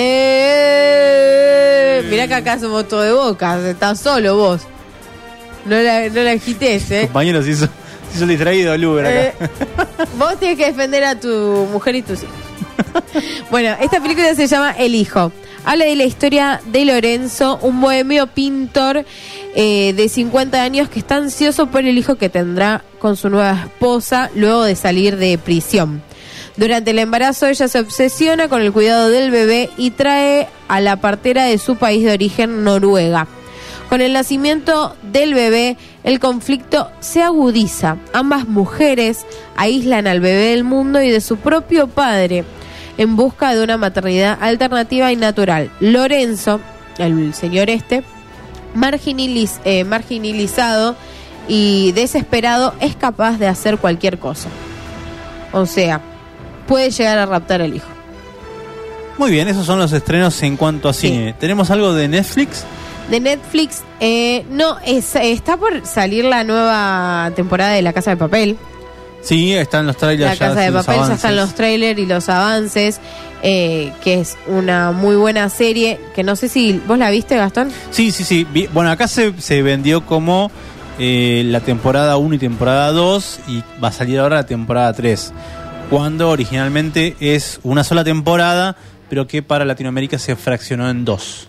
Eh, mirá que acá somos todos de Boca, estás solo vos. No la, no la agites, eh. Compañero, se hizo, se hizo el distraído el Uber acá. Eh, vos tenés que defender a tu mujer y tus hijos. Bueno, esta película se llama El Hijo. Habla de la historia de Lorenzo, un bohemio pintor eh, de cincuenta años que está ansioso por el hijo que tendrá con su nueva esposa luego de salir de prisión. Durante el embarazo ella se obsesiona con el cuidado del bebé y trae a la partera de su país de origen, Noruega. Con el nacimiento del bebé, el conflicto se agudiza. Ambas mujeres aíslan al bebé del mundo y de su propio padre en busca de una maternidad alternativa y natural. Lorenzo, el señor este, marginaliz- eh, marginalizado y desesperado, es capaz de hacer cualquier cosa. O sea, puede llegar a raptar al hijo. Muy bien, esos son los estrenos en cuanto a cine. ¿Tenemos algo de Netflix? De Netflix, eh, no, es, está por salir la nueva temporada de La Casa de Papel. Sí, están los trailers. La ya, Casa de sí, los Papel, ya avances. están los trailers y los avances, eh, que es una muy buena serie, que no sé si vos la viste, Gastón. Sí, sí, sí. Vi- Bueno, acá se, se vendió como eh, la temporada uno y temporada dos y va a salir ahora la temporada tres. Cuando originalmente es una sola temporada, pero que para Latinoamérica se fraccionó en dos.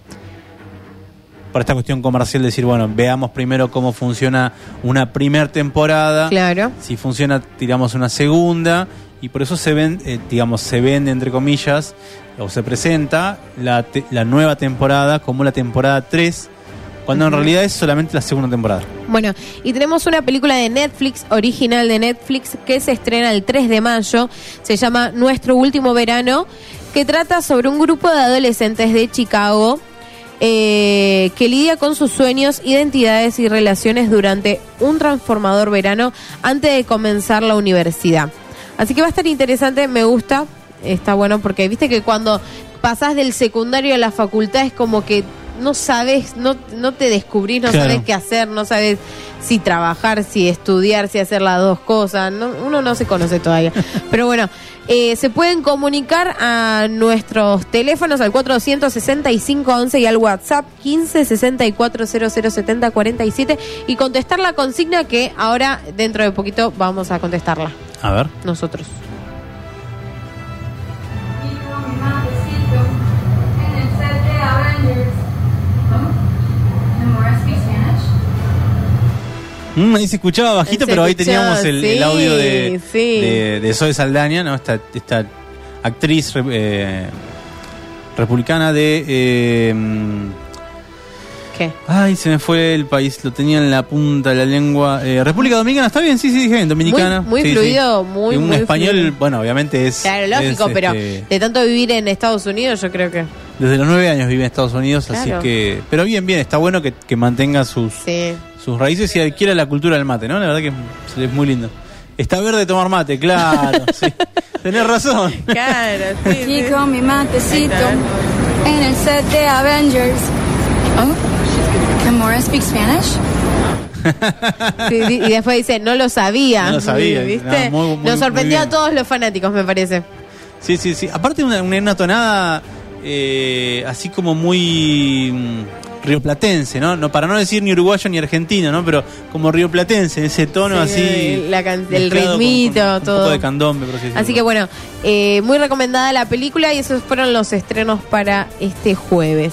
Por esta cuestión comercial de decir, bueno, veamos primero cómo funciona una primera temporada. Claro. Si funciona, tiramos una segunda. Y por eso se ven, eh, digamos, se vende, entre comillas, o se presenta la, te- la nueva temporada como la temporada tres, cuando en Ujú. realidad es solamente la segunda temporada. Bueno, y tenemos una película de Netflix, original de Netflix, que se estrena el tres de mayo. Se llama Nuestro Último Verano, que trata sobre un grupo de adolescentes de Chicago eh, que lidia con sus sueños, identidades y relaciones durante un transformador verano antes de comenzar la universidad. Así que va a estar interesante, me gusta, está bueno porque viste que cuando pasás del secundario a la facultad es como que no sabes, no, no te descubrís, no Claro. sabes qué hacer, no sabes si trabajar, si estudiar, si hacer las dos cosas. No, uno no se conoce todavía. Pero bueno, eh, se pueden comunicar a nuestros teléfonos al cuatrocientos sesenta y cinco once y al WhatsApp quince sesenta y cuatro cero cero setenta cuarenta y siete y contestar la consigna que ahora dentro de poquito vamos a contestarla A ver. nosotros. Mm, ahí se escuchaba bajito, Se pero ahí escuchó, teníamos el, el sí, audio de, sí. de, de Zoe Saldaña, ¿no? Esta, esta actriz eh, republicana de... Eh, ¿Qué? Ay, se me fue el país, lo tenía en la punta de la lengua. Eh, República Dominicana, ¿está bien? Sí, sí, dije bien, Dominicana. Muy- muy Sí, fluido, sí. muy, Y un muy español, fluido. bueno, obviamente es... Claro, lógico, es, pero este, de tanto vivir en Estados Unidos, yo creo que desde los nueve años vive en Estados Unidos, así Claro. que... Pero bien, bien, está bueno que, que mantenga sus, sí. sus raíces y adquiera la cultura del mate, ¿no? La verdad que es, es muy lindo. Está verde tomar mate, claro, sí. Tenés razón. Claro, sí, Aquí sí. con mi matecito en el set de Avengers. Oh, Kimura speak Spanish. Sí, sí, y después dice, no lo sabía. No lo sabía, ¿Viste? no, muy- muy- Nos sorprendió muy a bien. todos los fanáticos, me parece. Sí, sí, sí. Aparte una, una, una tonada eh, así como muy mm, rioplatense, ¿no? No, para no decir ni uruguayo ni argentino, ¿no? Pero como rioplatense, ese tono Sí, así. la can- el mezclado con- ritmito, con un todo. poco de candombe, por así decirlo. Así que bueno, eh, muy recomendada la película y esos fueron los estrenos para este jueves.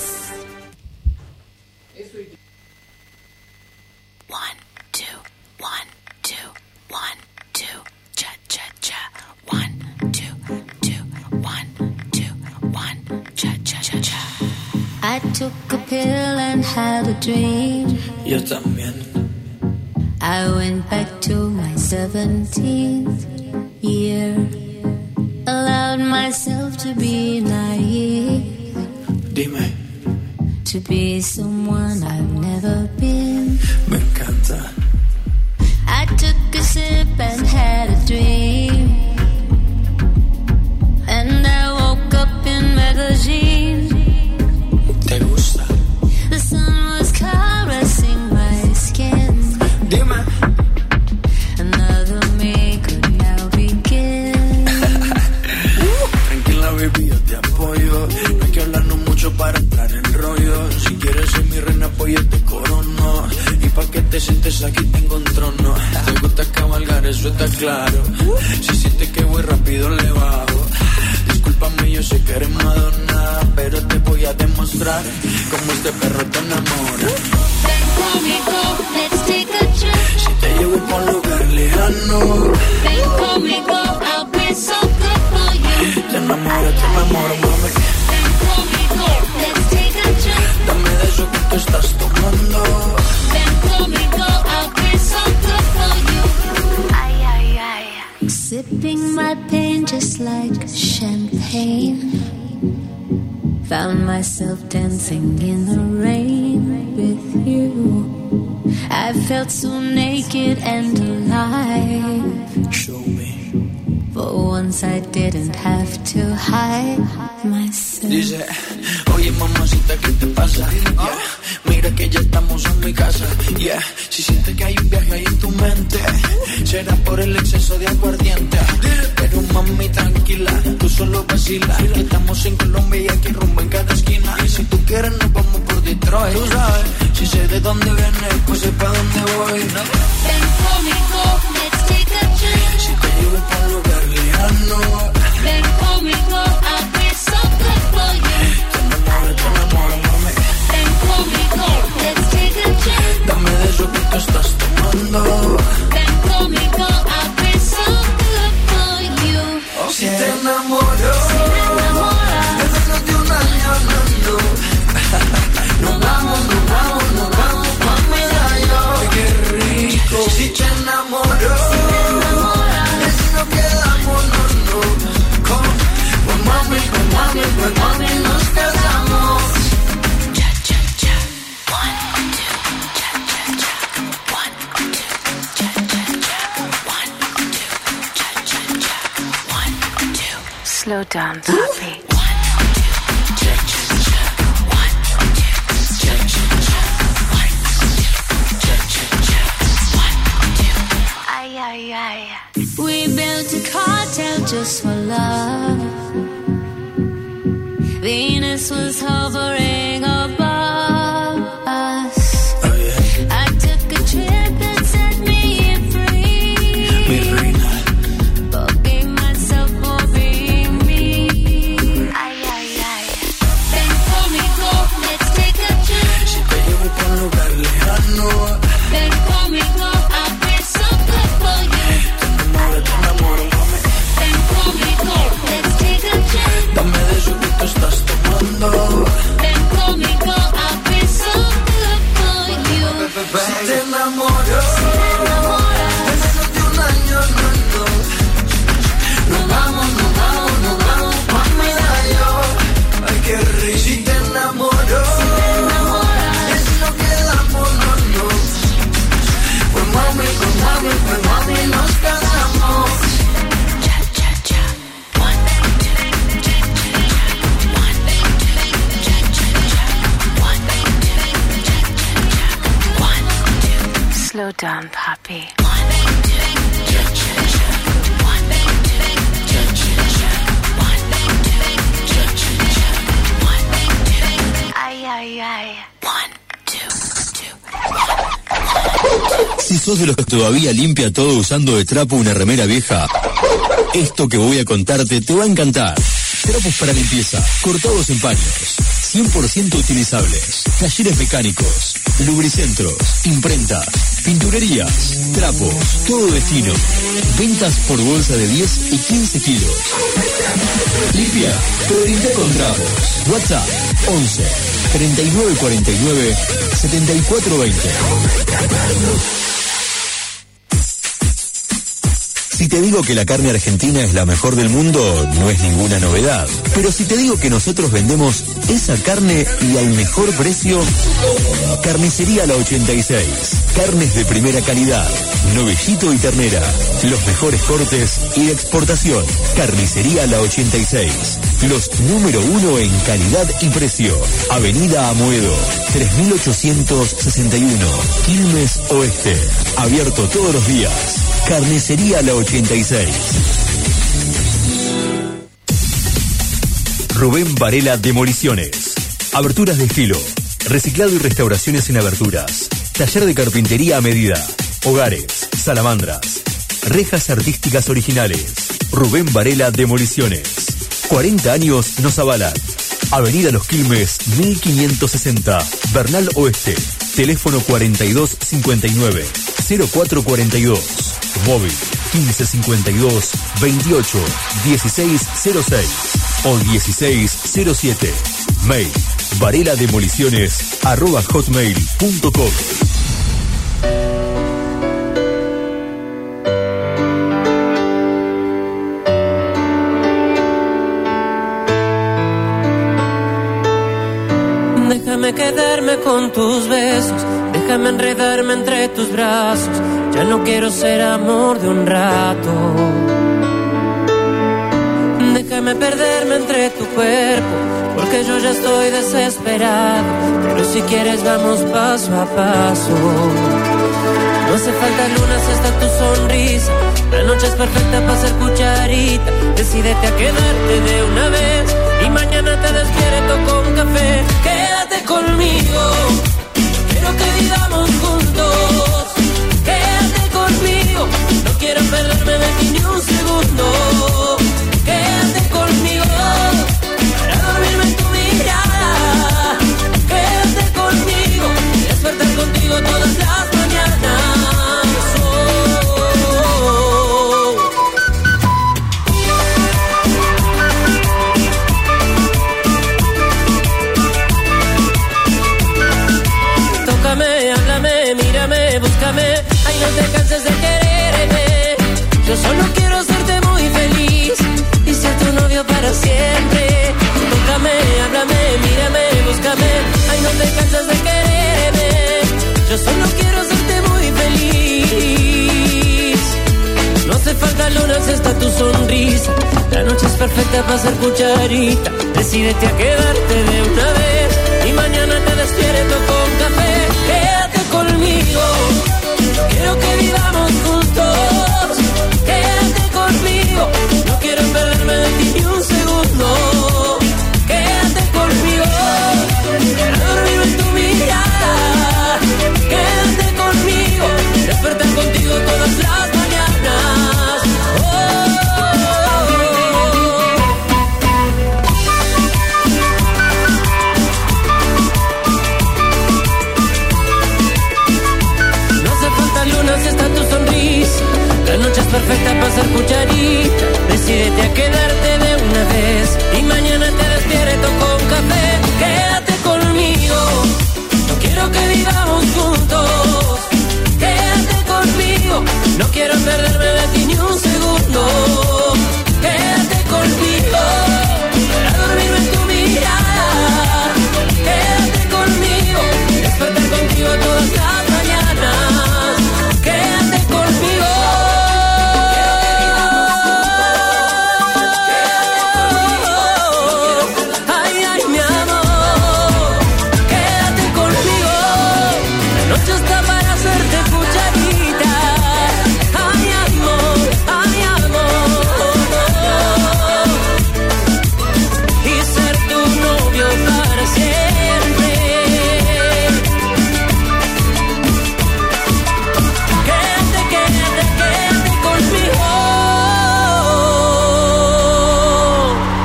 One, two, one, two, one, two, cha cha cha. One, two, two, one, two, one, cha cha cha cha. I took a pill and had a dream. Yo también. I went back to my seventeenth year. Allowed myself to be naive. Dime, To be someone I've never been. me encanta. I took a sip and had a dream. And I woke up in Medellin. ¿Te gusta? The sun was caressing my skin. Dime. Another me could now begin. Tranquila, baby, yo te apoyo. No hay que hablarnos mucho para entrar en rollo. Si quieres ser mi reina, pues yo te corono. Y pa' que te sientes aquí tengo un trono. Te gusta cabalgar, eso está claro. Si sientes que voy rápido, le bajo. Discúlpame, yo sé que eres Madonna, pero te voy a demostrar cómo este perro te enamora. Ven conmigo, let's take a trip. Si te llevo por un lugar lejano, Ven conmigo, I'll be so good for you. te enamoro, te enamoro, mami. Ven conmigo, let's take a trip. Dame de eso que tú estás tomando. Ven conmigo, I'll be so good for you. Ay, ay, ay. Sipping my pain just like champagne. Found myself dancing in the rain with you. I felt so naked and alive. Show me. For once I didn't have to hide myself. Dice, oye mamacita, ¿qué te pasa? Yeah. Mira que ya estamos en mi casa. Yeah. Si sientes que hay un viaje ahí en tu mente, será por el exceso de aguardiente. Pero mami, tranquila, tú solo vacila. Que estamos en Colombia y aquí rumbo en cada esquina. Y si tú quieres nos vamos por Detroit. Tú sabes, si sé de dónde vienes, pues sé pa' dónde voy. ¿No? Ven conmigo, let's take a trip. Si te llevo por un lugar lejano, Ven conmigo, I'll be so good for you. te enamoro, te enamoro, mami. Ven conmigo, let's take a trip. Dame de eso que tú estás tomando. Ven conmigo, I'll be so good for you. Si te enamoro, Si me enamora, después de un año hablando, nos vamos, nos vamos, nos vamos pa' medallo. Qué rico. Si te enamoro, si me enamora, y si nos quedamos, no, no. Con, con mami, con mami, con mami nos casamos. cha cha cha. One, two, cha cha cha. One, two, cha cha cha. One, two, cha cha cha. One, two. Slow down, Poppy. One, two, cha cha cha. One, two, ay, ay. We built a cartel just for love. Venus was hovering above us. Oh, yeah. I took a trip that set me free. Mi reina. Forgave myself for being me. Ay, ay, ay. Ven conmigo, let's take a trip. Si te llevo pa' un lugar lejano. Ven conmigo, I'll be so good for you. Te enamoro, te enamoro, mami. Ven conmigo, let's take a trip. Dame de eso que tú estás tomando. Ven conmigo, I'll be so good for you. Si te enamoro, Si te enamoras, en menos de un año, no, no. Nos vamos, nos vamos, nos vamos pa' medallo. Ay, qué rico. Si te enamoro, si te enamoras, y si nos quedamos, no, no. Pues mami, pues mami, pues mami, nos casamos. cha cha cha. One, two, cha cha cha. One, two, cha cha cha. One, two, cha cha cha. One, two. Slow down, Poppy. One, two, cha cha cha. One, two, cha cha cha. One, two, cha cha cha. One, two. Ay, ay, ay. One, two, two. Si sos de los que todavía limpia todo usando de trapo una remera vieja, esto que voy a contarte te va a encantar. Trapos para limpieza, cortados en paños, cien por ciento utilizables, talleres mecánicos, lubricentros, imprentas, pinturerías, trapos, todo destino. Ventas por bolsa de diez y quince kilos. Limpia, pero limpia con trapos. WhatsApp once, treinta y nueve cuarenta y nueve, setenta y cuatro veinte. Si te digo que la carne argentina es la mejor del mundo, no es ninguna novedad. Pero si te digo que nosotros vendemos esa carne y al mejor precio, Carnicería La ochenta y seis. Carnes de primera calidad, novillito y ternera, los mejores cortes y de exportación. Carnicería La ochenta y seis. Los número uno en calidad y precio. Avenida Amoedo, tres mil ochocientos sesenta y uno, Quilmes Oeste. Abierto todos los días. Carnicería La ochenta y seis. Rubén Varela Demoliciones. Aberturas de estilo. Reciclado y restauraciones en aberturas. Taller de carpintería a medida. Hogares, salamandras. Rejas artísticas originales. Rubén Varela Demoliciones. cuarenta años nos avalan. Avenida Los Quilmes, mil quinientos sesenta. Bernal Oeste. Teléfono cuarenta y dos cincuenta y nueve, cero cuatro cuarenta y dos. Móvil quince cincuenta y dos, veintiocho, dieciséis cero seis o dieciséis cero siete. Mail varelademoliciones arroba hotmail punto com. Déjame quedarme con tus besos, déjame enredarme entre tus brazos. Ya no quiero ser amor de un rato. Déjame perderme entre tu cuerpo, porque yo ya estoy desesperado. Pero si quieres vamos paso a paso. No hace falta luna si está tu sonrisa. La noche es perfecta para ser cucharita. Decídete a quedarte de una vez y mañana te despierto con café. Quédate conmigo, quiero que vivamos juntos. Quédate conmigo, no quiero perderme de ti ni un segundo. Quédate conmigo, para dormirme en tu mirada. Quédate conmigo, y despertar contigo todas las mañanas. Búscame, ay no te canses de quererme. Yo solo quiero hacerte muy feliz y ser tu novio para siempre. Tócame, háblame, mírame, búscame, ay no te canses de quererme. Yo solo quiero hacerte muy feliz. No hace falta luna si está tu sonrisa. La noche es perfecta para ser cucharita. Decídete a quedarte de una vez y mañana te despierto con café. Quédate conmigo, quiero que vivamos juntos.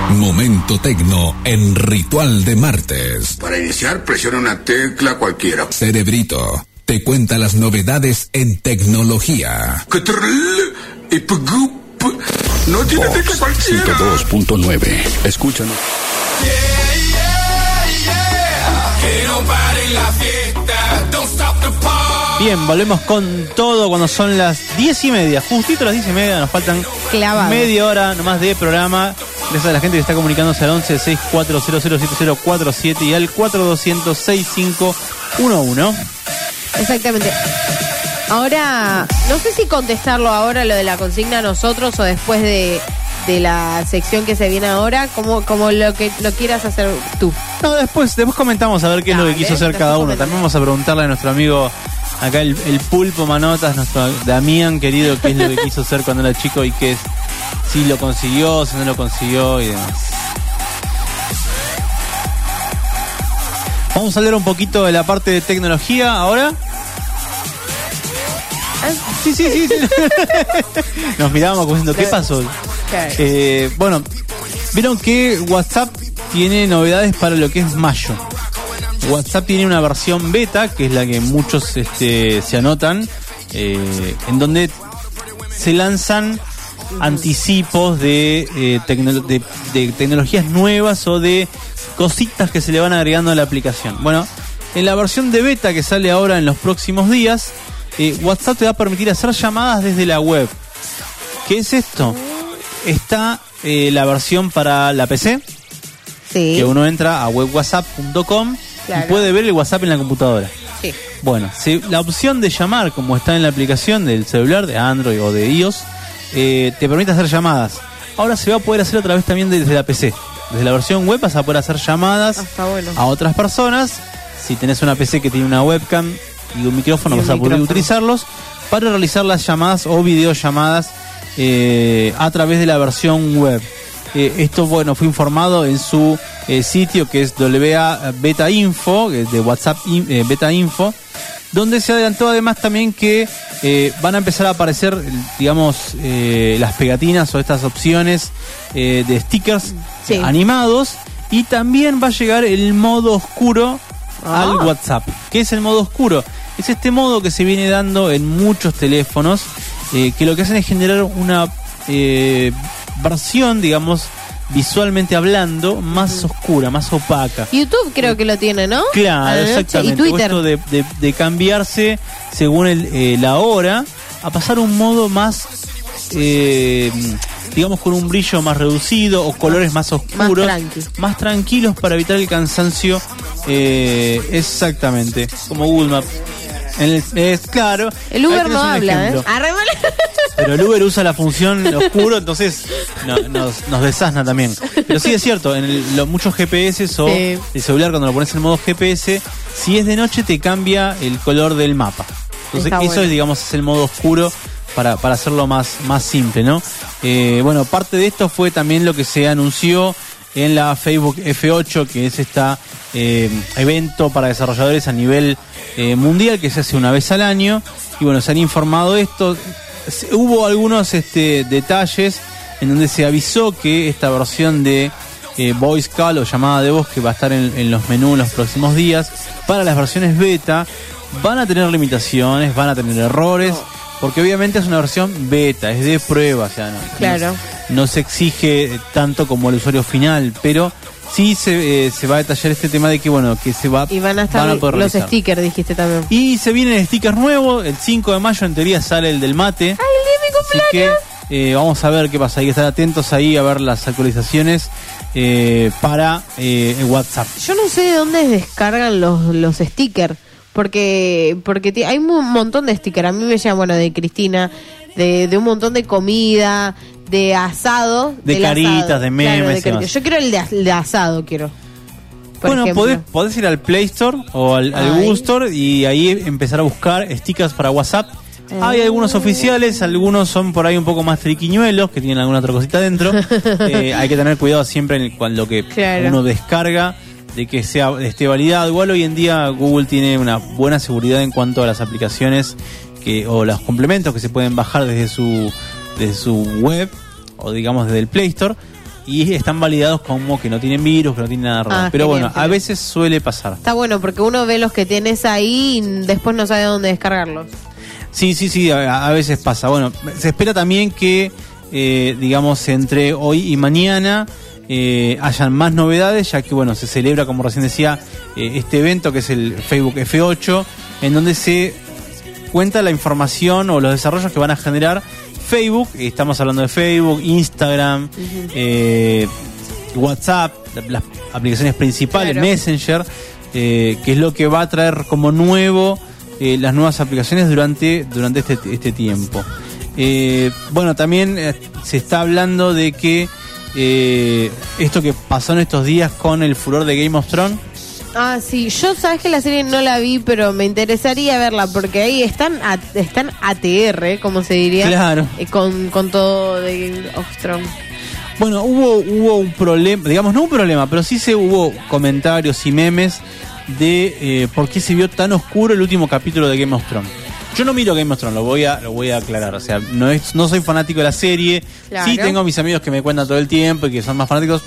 Momento Tecno en Ritual de Martes. Para iniciar, presiona una tecla cualquiera. Cerebrito te cuenta las novedades en tecnología. No tiene tecla cualquiera. ciento dos punto nueve. Escúchanos. Bien, volvemos con todo cuando son las diez y media. Justito las diez y media, nos faltan Clavado. media hora nomás de programa. Gracias a la gente que está comunicándose al once sesenta y cuatro cero cero siete cero cuatro siete y al cuatro dos cero cero seis cinco uno uno. Exactamente. Ahora, no sé si contestarlo ahora lo de la consigna a nosotros o después de, de la sección que se viene ahora, como, como lo que lo quieras hacer tú. No, después, después comentamos a ver qué Dale, es lo que quiso hacer cada uno. También vamos a preguntarle a nuestro amigo acá, el, el Pulpo Manotas, nuestro Damián querido, qué es lo que quiso hacer cuando era chico y qué es, si lo consiguió, si no lo consiguió y demás. Vamos a hablar un poquito de la parte de tecnología ahora. Sí, sí, sí. sí. Nos mirábamos como diciendo, ¿qué pasó? Eh, bueno, vieron que WhatsApp tiene novedades para lo que es mayo. WhatsApp tiene una versión beta, que es la que muchos este, se anotan, eh, en donde se lanzan anticipos de, eh, tecno- de, de tecnologías nuevas o de cositas que se le van agregando a la aplicación. Bueno, en la versión de beta que sale ahora en los próximos días, eh, WhatsApp te va a permitir hacer llamadas desde la web. ¿Qué es esto? Está eh, la versión para la P C, sí. que uno entra a web whatsapp punto com Claro. y puede ver el WhatsApp en la computadora. Sí. Bueno, si la opción de llamar, como está en la aplicación del celular, de Android o de iOS, eh, te permite hacer llamadas. Ahora se va a poder hacer otra vez también desde la P C. Desde la versión web vas a poder hacer llamadas Ah, está bueno. a otras personas. Si tenés una P C que tiene una webcam y un micrófono, Y un vas a poder micrófono. utilizarlos para realizar las llamadas o videollamadas eh, a través de la versión web. Eh, esto, bueno, fue informado en su eh, sitio, que es W A Beta Info, que es de WhatsApp in- eh, Beta Info, donde se adelantó además también que eh, van a empezar a aparecer, digamos, eh, las pegatinas o estas opciones eh, de stickers Sí. eh, animados, y también va a llegar el modo oscuro Ah. al WhatsApp. ¿Qué es el modo oscuro? Es este modo que se viene dando en muchos teléfonos, eh, que lo que hacen es generar una eh, versión, digamos, visualmente hablando, más oscura, más opaca. YouTube creo que lo tiene, ¿no? A Claro, la noche. exactamente. Y Twitter. Esto de, de, de cambiarse según el, eh, la hora, a pasar a un modo más, eh, digamos, con un brillo más reducido o colores más oscuros, Más tranqui. más tranquilos para evitar el cansancio. Eh, exactamente, como Google Maps. En el- es claro. El ahí Uber tenés no un habla, ¿eh? ejemplo. Arrémala. Pero el Uber usa la función oscuro, entonces no- nos, nos desasna también. Pero sí es cierto, en el- lo- muchos G P S o Sí. el celular, cuando lo pones en modo G P S, si es de noche te cambia el color del mapa. Entonces Está eso bueno. es, digamos, es el modo oscuro para, para hacerlo más, más simple, ¿no? Eh, bueno, parte de esto fue también lo que se anunció en la Facebook F ocho, que es esta eh, evento para desarrolladores a nivel eh, mundial que se hace una vez al año. Y bueno, se han informado de esto. Se- Hubo algunos este, detalles en donde se avisó que esta versión de eh, Voice Call o llamada de voz, que va a estar en, en los menús en los próximos días, para las versiones beta, van a tener limitaciones, van a tener errores, porque obviamente es una versión beta, es de prueba, o sea, no, Claro. no, no se exige tanto como el usuario final, pero sí se, eh, se va a detallar este tema de que, bueno, que se va Y van a estar poder los realizar. stickers, dijiste también. Y se vienen stickers nuevos, el cinco de mayo en teoría sale el del mate. ¡Ay, el día de mi Así cumpleaños! que eh, vamos a ver qué pasa. Hay que estar atentos ahí a ver las actualizaciones eh, para eh, WhatsApp. Yo no sé de dónde descargan los, los stickers. Porque porque ti- hay un montón de stickers. A mí me llaman, bueno, de Cristina, de, de un montón de comida, de asado. De del caritas, asado. de memes Claro, de y demás. caritas. Yo quiero el de, as- el de asado, quiero. Por Bueno, ejemplo. podés, podés ir al Play Store o al, al Ay. Google Store y ahí empezar a buscar stickers para WhatsApp. Hay algunos oficiales, algunos son por ahí un poco más triquiñuelos, que tienen alguna otra cosita dentro. Eh, hay que tener cuidado siempre en el- cuando que Claro. uno descarga, de que sea esté validado. Igual hoy en día Google tiene una buena seguridad en cuanto a las aplicaciones que o los complementos que se pueden bajar desde su desde su web o digamos desde el Play Store. y están validados como que no tienen virus, que no tienen nada raro. Ah, Pero genial, bueno, genial. a veces suele pasar. Está bueno porque uno ve los que tenés ahí y después no sabe dónde descargarlos. Sí, sí, sí, a, a veces pasa. Bueno, se espera también que, eh, digamos, entre hoy y mañana eh, hayan más novedades, ya que, bueno, se celebra, como recién decía, eh, este evento que es el Facebook F ocho, en donde se cuenta la información o los desarrollos que van a generar Facebook. Estamos hablando de Facebook, Instagram, uh-huh. eh, WhatsApp, las aplicaciones principales, claro. Messenger, eh, que es lo que va a traer como nuevo eh, las nuevas aplicaciones durante, durante este, este tiempo. Eh, bueno, también eh, se está hablando de que eh, esto que pasó en estos días con el furor de Game of Thrones. Ah, sí, yo sabes que la serie no la vi, pero me interesaría verla porque ahí están a, están A T R, como se diría, claro. eh, con, con todo de Game of Thrones. Bueno, hubo hubo un problema, digamos no un problema, pero sí se hubo comentarios y memes de eh, por qué se vio tan oscuro el último capítulo de Game of Thrones. Yo no miro Game of Thrones, lo voy a lo voy a aclarar, o sea, no es no soy fanático de la serie, claro. Sí tengo mis amigos que me cuentan todo el tiempo y que son más fanáticos.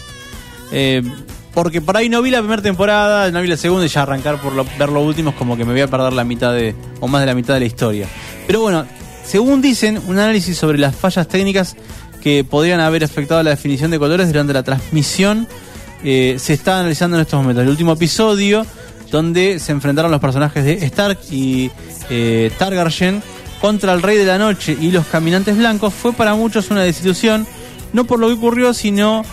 Eh, Porque por ahí no vi la primera temporada, no vi la segunda y ya arrancar por lo, ver los últimos como que me voy a perder la mitad de, o más de la mitad de la historia. Pero bueno, según dicen, un análisis sobre las fallas técnicas que podrían haber afectado la definición de colores durante la transmisión eh, se está analizando en estos momentos. El último episodio, donde se enfrentaron los personajes de Stark y eh, Targaryen contra el Rey de la Noche y los Caminantes Blancos, fue para muchos una desilusión, no por lo que ocurrió, sino...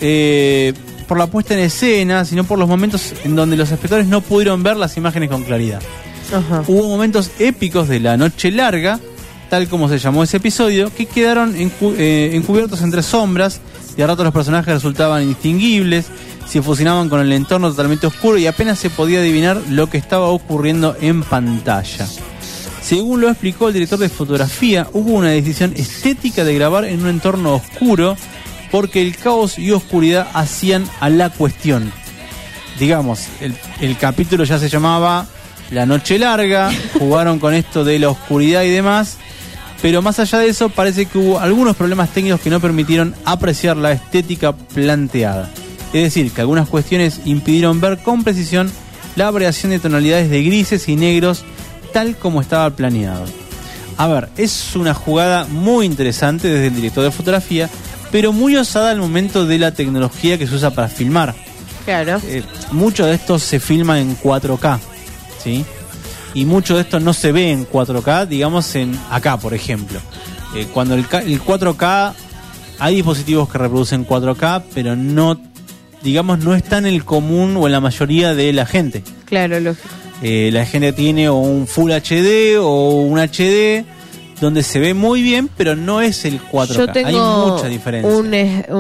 Eh, por la puesta en escena, sino por los momentos en donde los espectadores no pudieron ver las imágenes con claridad. Ajá. Hubo momentos épicos de la noche larga, tal como se llamó ese episodio, que quedaron encu- eh, encubiertos entre sombras, y a ratos los personajes resultaban indistinguibles, se fusionaban con el entorno totalmente oscuro y apenas se podía adivinar lo que estaba ocurriendo en pantalla. Según lo explicó el director de fotografía, hubo una decisión estética de grabar en un entorno oscuro, porque el caos y oscuridad hacían a la cuestión. Digamos, el, el capítulo ya se llamaba La Noche Larga, jugaron con esto de la oscuridad y demás, pero más allá de eso parece que hubo algunos problemas técnicos que no permitieron apreciar la estética planteada. Es decir, que algunas cuestiones impidieron ver con precisión la variación de tonalidades de grises y negros tal como estaba planeado. A ver, es una jugada muy interesante desde el director de fotografía, pero muy osada al momento de la tecnología que se usa para filmar. Claro. Eh, mucho de esto se filma en cuatro K, ¿sí? Y mucho de esto no se ve en cuatro K, digamos en acá, por ejemplo. Eh, cuando el, el cuatro K, hay dispositivos que reproducen cuatro K, pero no, digamos, no está en el común o en la mayoría de la gente. Claro, lógico. Eh, la gente tiene o un Full H D o un H D, donde se ve muy bien, pero no es el cuatro K. Yo tengo hay mucha diferencia. Un,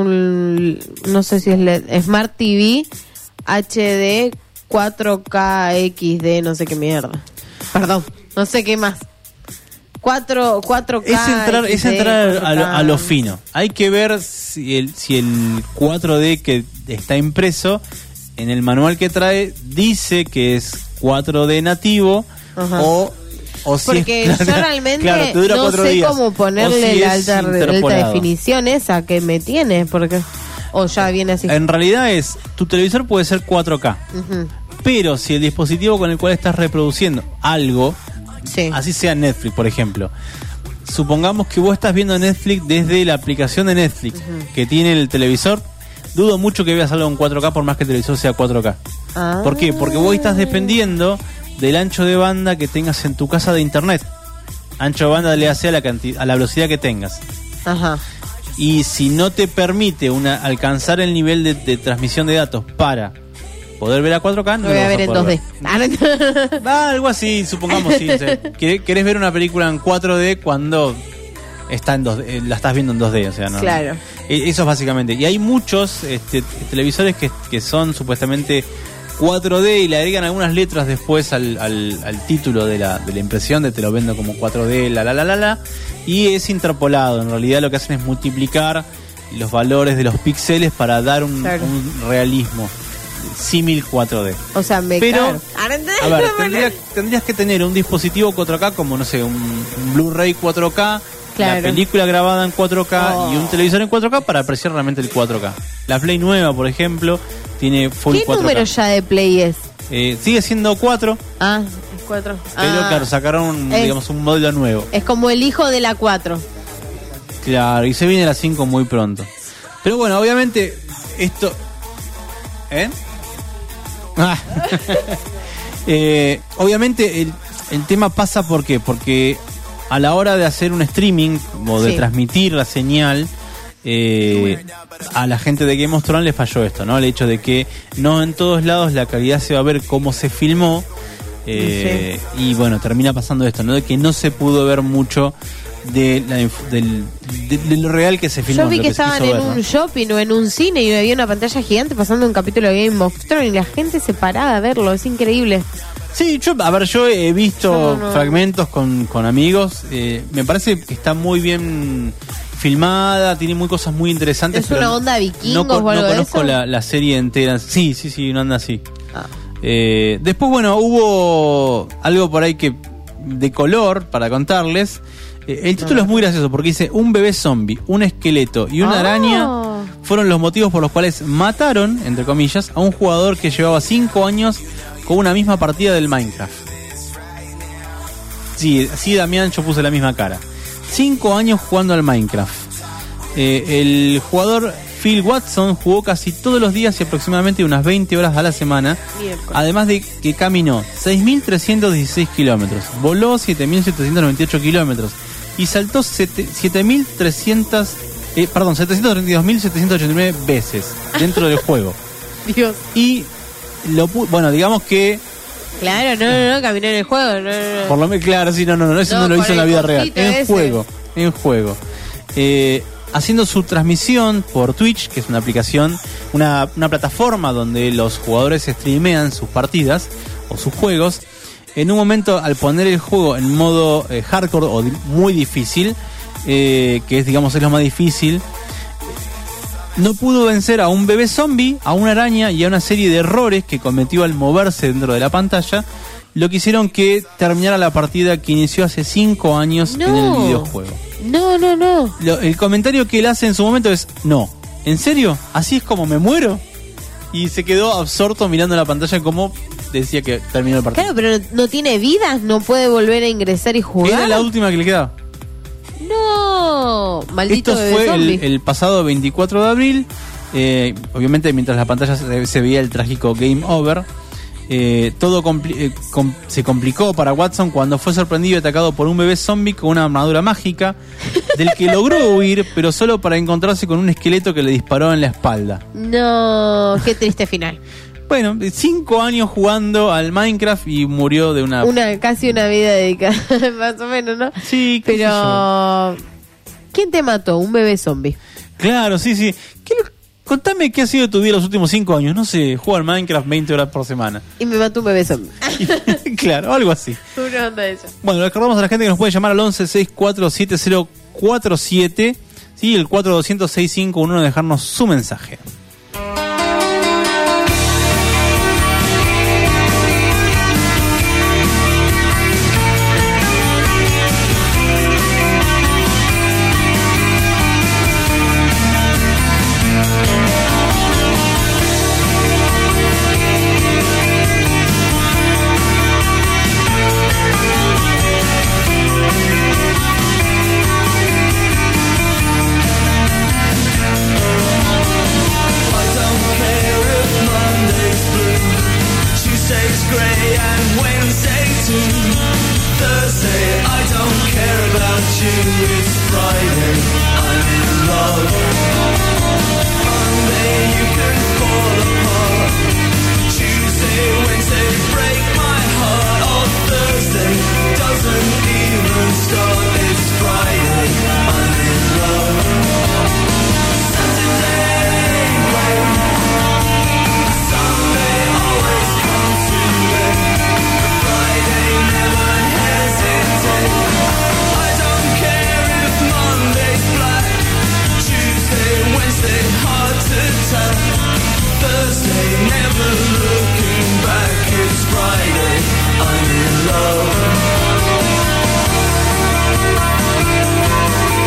un, no sé si es L E D, Smart T V H D cuatro K X D, no sé qué mierda. Perdón, no sé qué más. cuatro, cuatro K Es entrar, X D, es entrar cuatro K. a, lo, a lo fino. Hay que ver si el, si el cuatro D que está impreso en el manual que trae dice que es cuatro D nativo. Ajá. o O si Porque es, yo realmente claro, no sé días. cómo ponerle si la es alta, alta definición esa que me tiene, porque o ya viene así. En realidad es, tu televisor puede ser cuatro K, uh-huh. pero si el dispositivo con el cual estás reproduciendo algo, sí. así sea Netflix, por ejemplo, supongamos que vos estás viendo Netflix desde la aplicación de Netflix uh-huh. que tiene el televisor, dudo mucho que veas algo en cuatro K por más que el televisor sea cuatro K. Ah. ¿Por qué? Porque vos estás dependiendo del ancho de banda que tengas en tu casa de internet. Ancho de banda le hace a la cantidad, a la velocidad que tengas. Ajá. Y si no te permite una alcanzar el nivel de, de transmisión de datos para poder ver a cuatro K, no lo voy a ver en dos D. Ver. Va, algo así, supongamos, sí. O sea, querés ver una película en cuatro D cuando está en dos D, la estás viendo en dos D, o sea, no. Claro. Eso es básicamente. Y hay muchos este, televisores que, que son supuestamente cuatro D y le agregan algunas letras después al, al, al título de la, de la impresión, de te lo vendo como cuatro D, la la la la la, y es interpolado. En realidad lo que hacen es multiplicar los valores de los píxeles para dar un, claro. un realismo símil cuatro D. O sea, me Pero, claro. a ver, tendría, tendrías que tener un dispositivo cuatro K como, no sé, un, un Blu-ray cuatro K, claro. Claro. la película grabada en cuatro K Oh. y un televisor en cuatro K para apreciar realmente el cuatro K. La Play nueva, por ejemplo, tiene full ¿Qué cuatro K. número ya de Play es? Eh, sigue siendo cuatro, Ah, es cuatro. pero Ah, claro, sacaron un, Es- digamos, un modelo nuevo. es como el hijo de la cuatro. Claro, y se viene la cinco muy pronto. Pero bueno, obviamente, esto... ¿Eh? Ah. Eh, obviamente el, el tema pasa ¿por qué? Porque a la hora de hacer un streaming o de Sí. transmitir la señal, eh, a la gente de Game of Thrones le falló esto, ¿no? El hecho de que no en todos lados la calidad se va a ver cómo se filmó, eh, y bueno, termina pasando esto, ¿no? De que no se pudo ver mucho de, la, inf- del, de, de lo real que se filmó. Yo vi lo que se quiso estaban en ver, ¿no? un shopping o en un cine y había una pantalla gigante pasando un capítulo de Game of Thrones y la gente se paraba a verlo, es increíble. Sí, yo, a ver, yo he visto Yo no- fragmentos con, con amigos. eh, me parece que está muy bien filmada, tiene muy cosas muy interesantes. ¿Es pero una no- onda vikingos no, con- o algo no de conozco eso? la, la serie entera. Sí, sí, sí, una anda así. Ah. Eh, después, bueno, hubo algo por ahí que de color para contarles. Eh, el título es muy gracioso porque dice: un bebé zombie, un esqueleto y una Ah. araña fueron los motivos por los cuales mataron, entre comillas, a un jugador que llevaba cinco años con una misma partida del Minecraft. Sí, así Damián, yo puse la misma cara. Cinco años jugando al Minecraft. Eh, el jugador Phil Watson jugó casi todos los días y aproximadamente unas veinte horas a la semana. Miércoles. Además de que caminó seis mil trescientos dieciséis kilómetros, voló siete mil setecientos noventa y ocho kilómetros y saltó siete mil trescientos, eh, perdón, setecientos treinta y dos mil setecientos ochenta y nueve veces dentro del juego. Dios. Y lo pu- bueno, digamos que Claro, no, no, no, caminar en el juego. No, no, no. por lo menos, claro, sí, no, no, no, eso No, no, lo con hizo en la el vida real. cosito En ese. juego, en juego. Eh, haciendo su transmisión por Twitch, que es una aplicación, una, una plataforma donde los jugadores streamean sus partidas o sus juegos. En un momento, al poner el juego en modo eh, hardcore o di- muy difícil, eh, que es, digamos, es lo más difícil, no pudo vencer a un bebé zombie, a una araña y a una serie de errores que cometió al moverse dentro de la pantalla, lo que hicieron que terminara la partida que inició hace cinco años No. en el videojuego. No, no, no. Lo- el comentario que él hace en su momento es: no, ¿en serio? ¿Así es como me muero? Y se quedó absorto mirando la pantalla como decía que terminó el partido. Claro, pero no, no tiene vidas, no puede volver a ingresar y jugar. Era la última que le quedaba. No, maldito Esto bebé fue zombie. el, el pasado veinticuatro de abril. Eh, obviamente, mientras la pantalla se, se veía el trágico Game Over, eh, todo compli- eh, com- se complicó para Watson cuando fue sorprendido y atacado por un bebé zombie con una armadura mágica, del que logró huir, pero solo para encontrarse con un esqueleto que le disparó en la espalda. No, qué triste final. Bueno, cinco años jugando al Minecraft y murió de una... Una, casi una vida dedicada, más o menos, ¿no? Sí, qué sé Pero, ¿quién te mató? Un bebé zombie. Claro, sí, sí. ¿Qué lo- Contame qué ha sido tu vida los últimos cinco años. No sé, jugar Minecraft veinte horas por semana. Y me mató un bebé zombie. Claro, algo así. Una onda de eso. Bueno, le recordamos a la gente que nos puede llamar al once sesenta y cuatro setenta cuarenta y siete, sí, el cuatro doscientos seis cinco uno, dejarnos su mensaje. I don't care if Monday's blue, Tuesday's grey and Wednesday too. Thursday, I don't care about you, it's Friday, I'm in love. Monday, you can fall apart. Tuesday, Wednesday, break my heart. Oh, Thursday doesn't even start, it's Friday, I'm in love. Saturday, wait. Sunday always comes too late. Friday never hesitate. I don't care if Monday's black. Tuesday, Wednesday, hard to tell. Thursday, never looking back. It's Friday, I'm in love.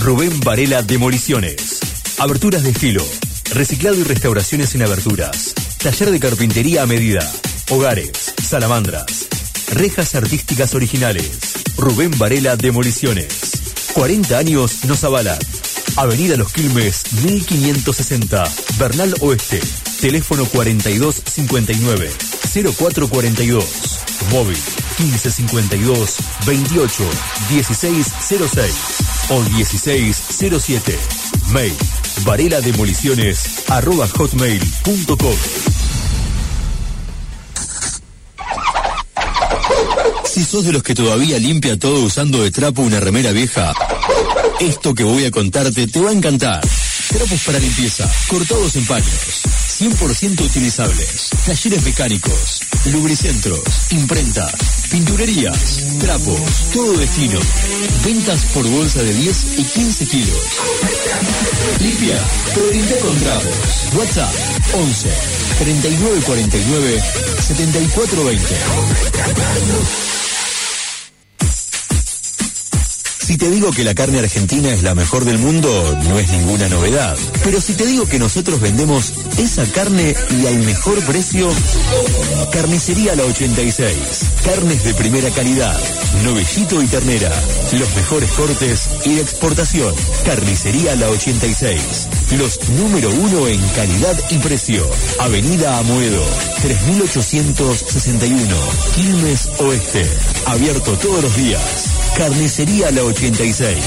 Rubén Varela Demoliciones. Aberturas de estilo, reciclado y restauraciones en aberturas. Taller de carpintería a medida. Hogares, salamandras. Rejas artísticas originales. Rubén Varela Demoliciones. cuarenta años nos avalan. Avenida Los Quilmes, mil quinientos sesenta. Bernal Oeste. Teléfono cuarenta y dos cincuenta y nueve, cero cuatro cuarenta y dos. Móvil quince cincuenta y dos, veintiocho, dieciséis cero seis o dieciséis cero siete. Mail varelademoliciones arroba hotmail punto com. Si sos de los que todavía limpia todo usando de trapo una remera vieja, esto que voy a contarte te va a encantar. Trapos para limpieza, cortados en paños, cien por ciento utilizables. Talleres mecánicos, lubricentros, imprenta, pinturerías, trapos, todo destino. Ventas por bolsa de diez y quince kilos. Limpia, pero limpia con trapos. WhatsApp once, treinta y nueve cuarenta y nueve, setenta y cuatro veinte. Si te digo que la carne argentina es la mejor del mundo, no es ninguna novedad. Pero si te digo que nosotros vendemos esa carne y al mejor precio, Carnicería La ochenta y seis. Carnes de primera calidad, novellito y ternera, los mejores cortes y de exportación. Carnicería La ochenta y seis. Los número uno en calidad y precio. Avenida Amoedo, tres mil ochocientos sesenta y uno, Quilmes Oeste. Abierto todos los días. Carnicería La ochenta y seis.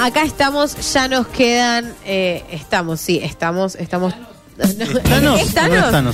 Acá estamos, ya nos quedan, eh, estamos, sí, estamos, estamos. ¿Estanos? ¿Estanos? ¿Estanos?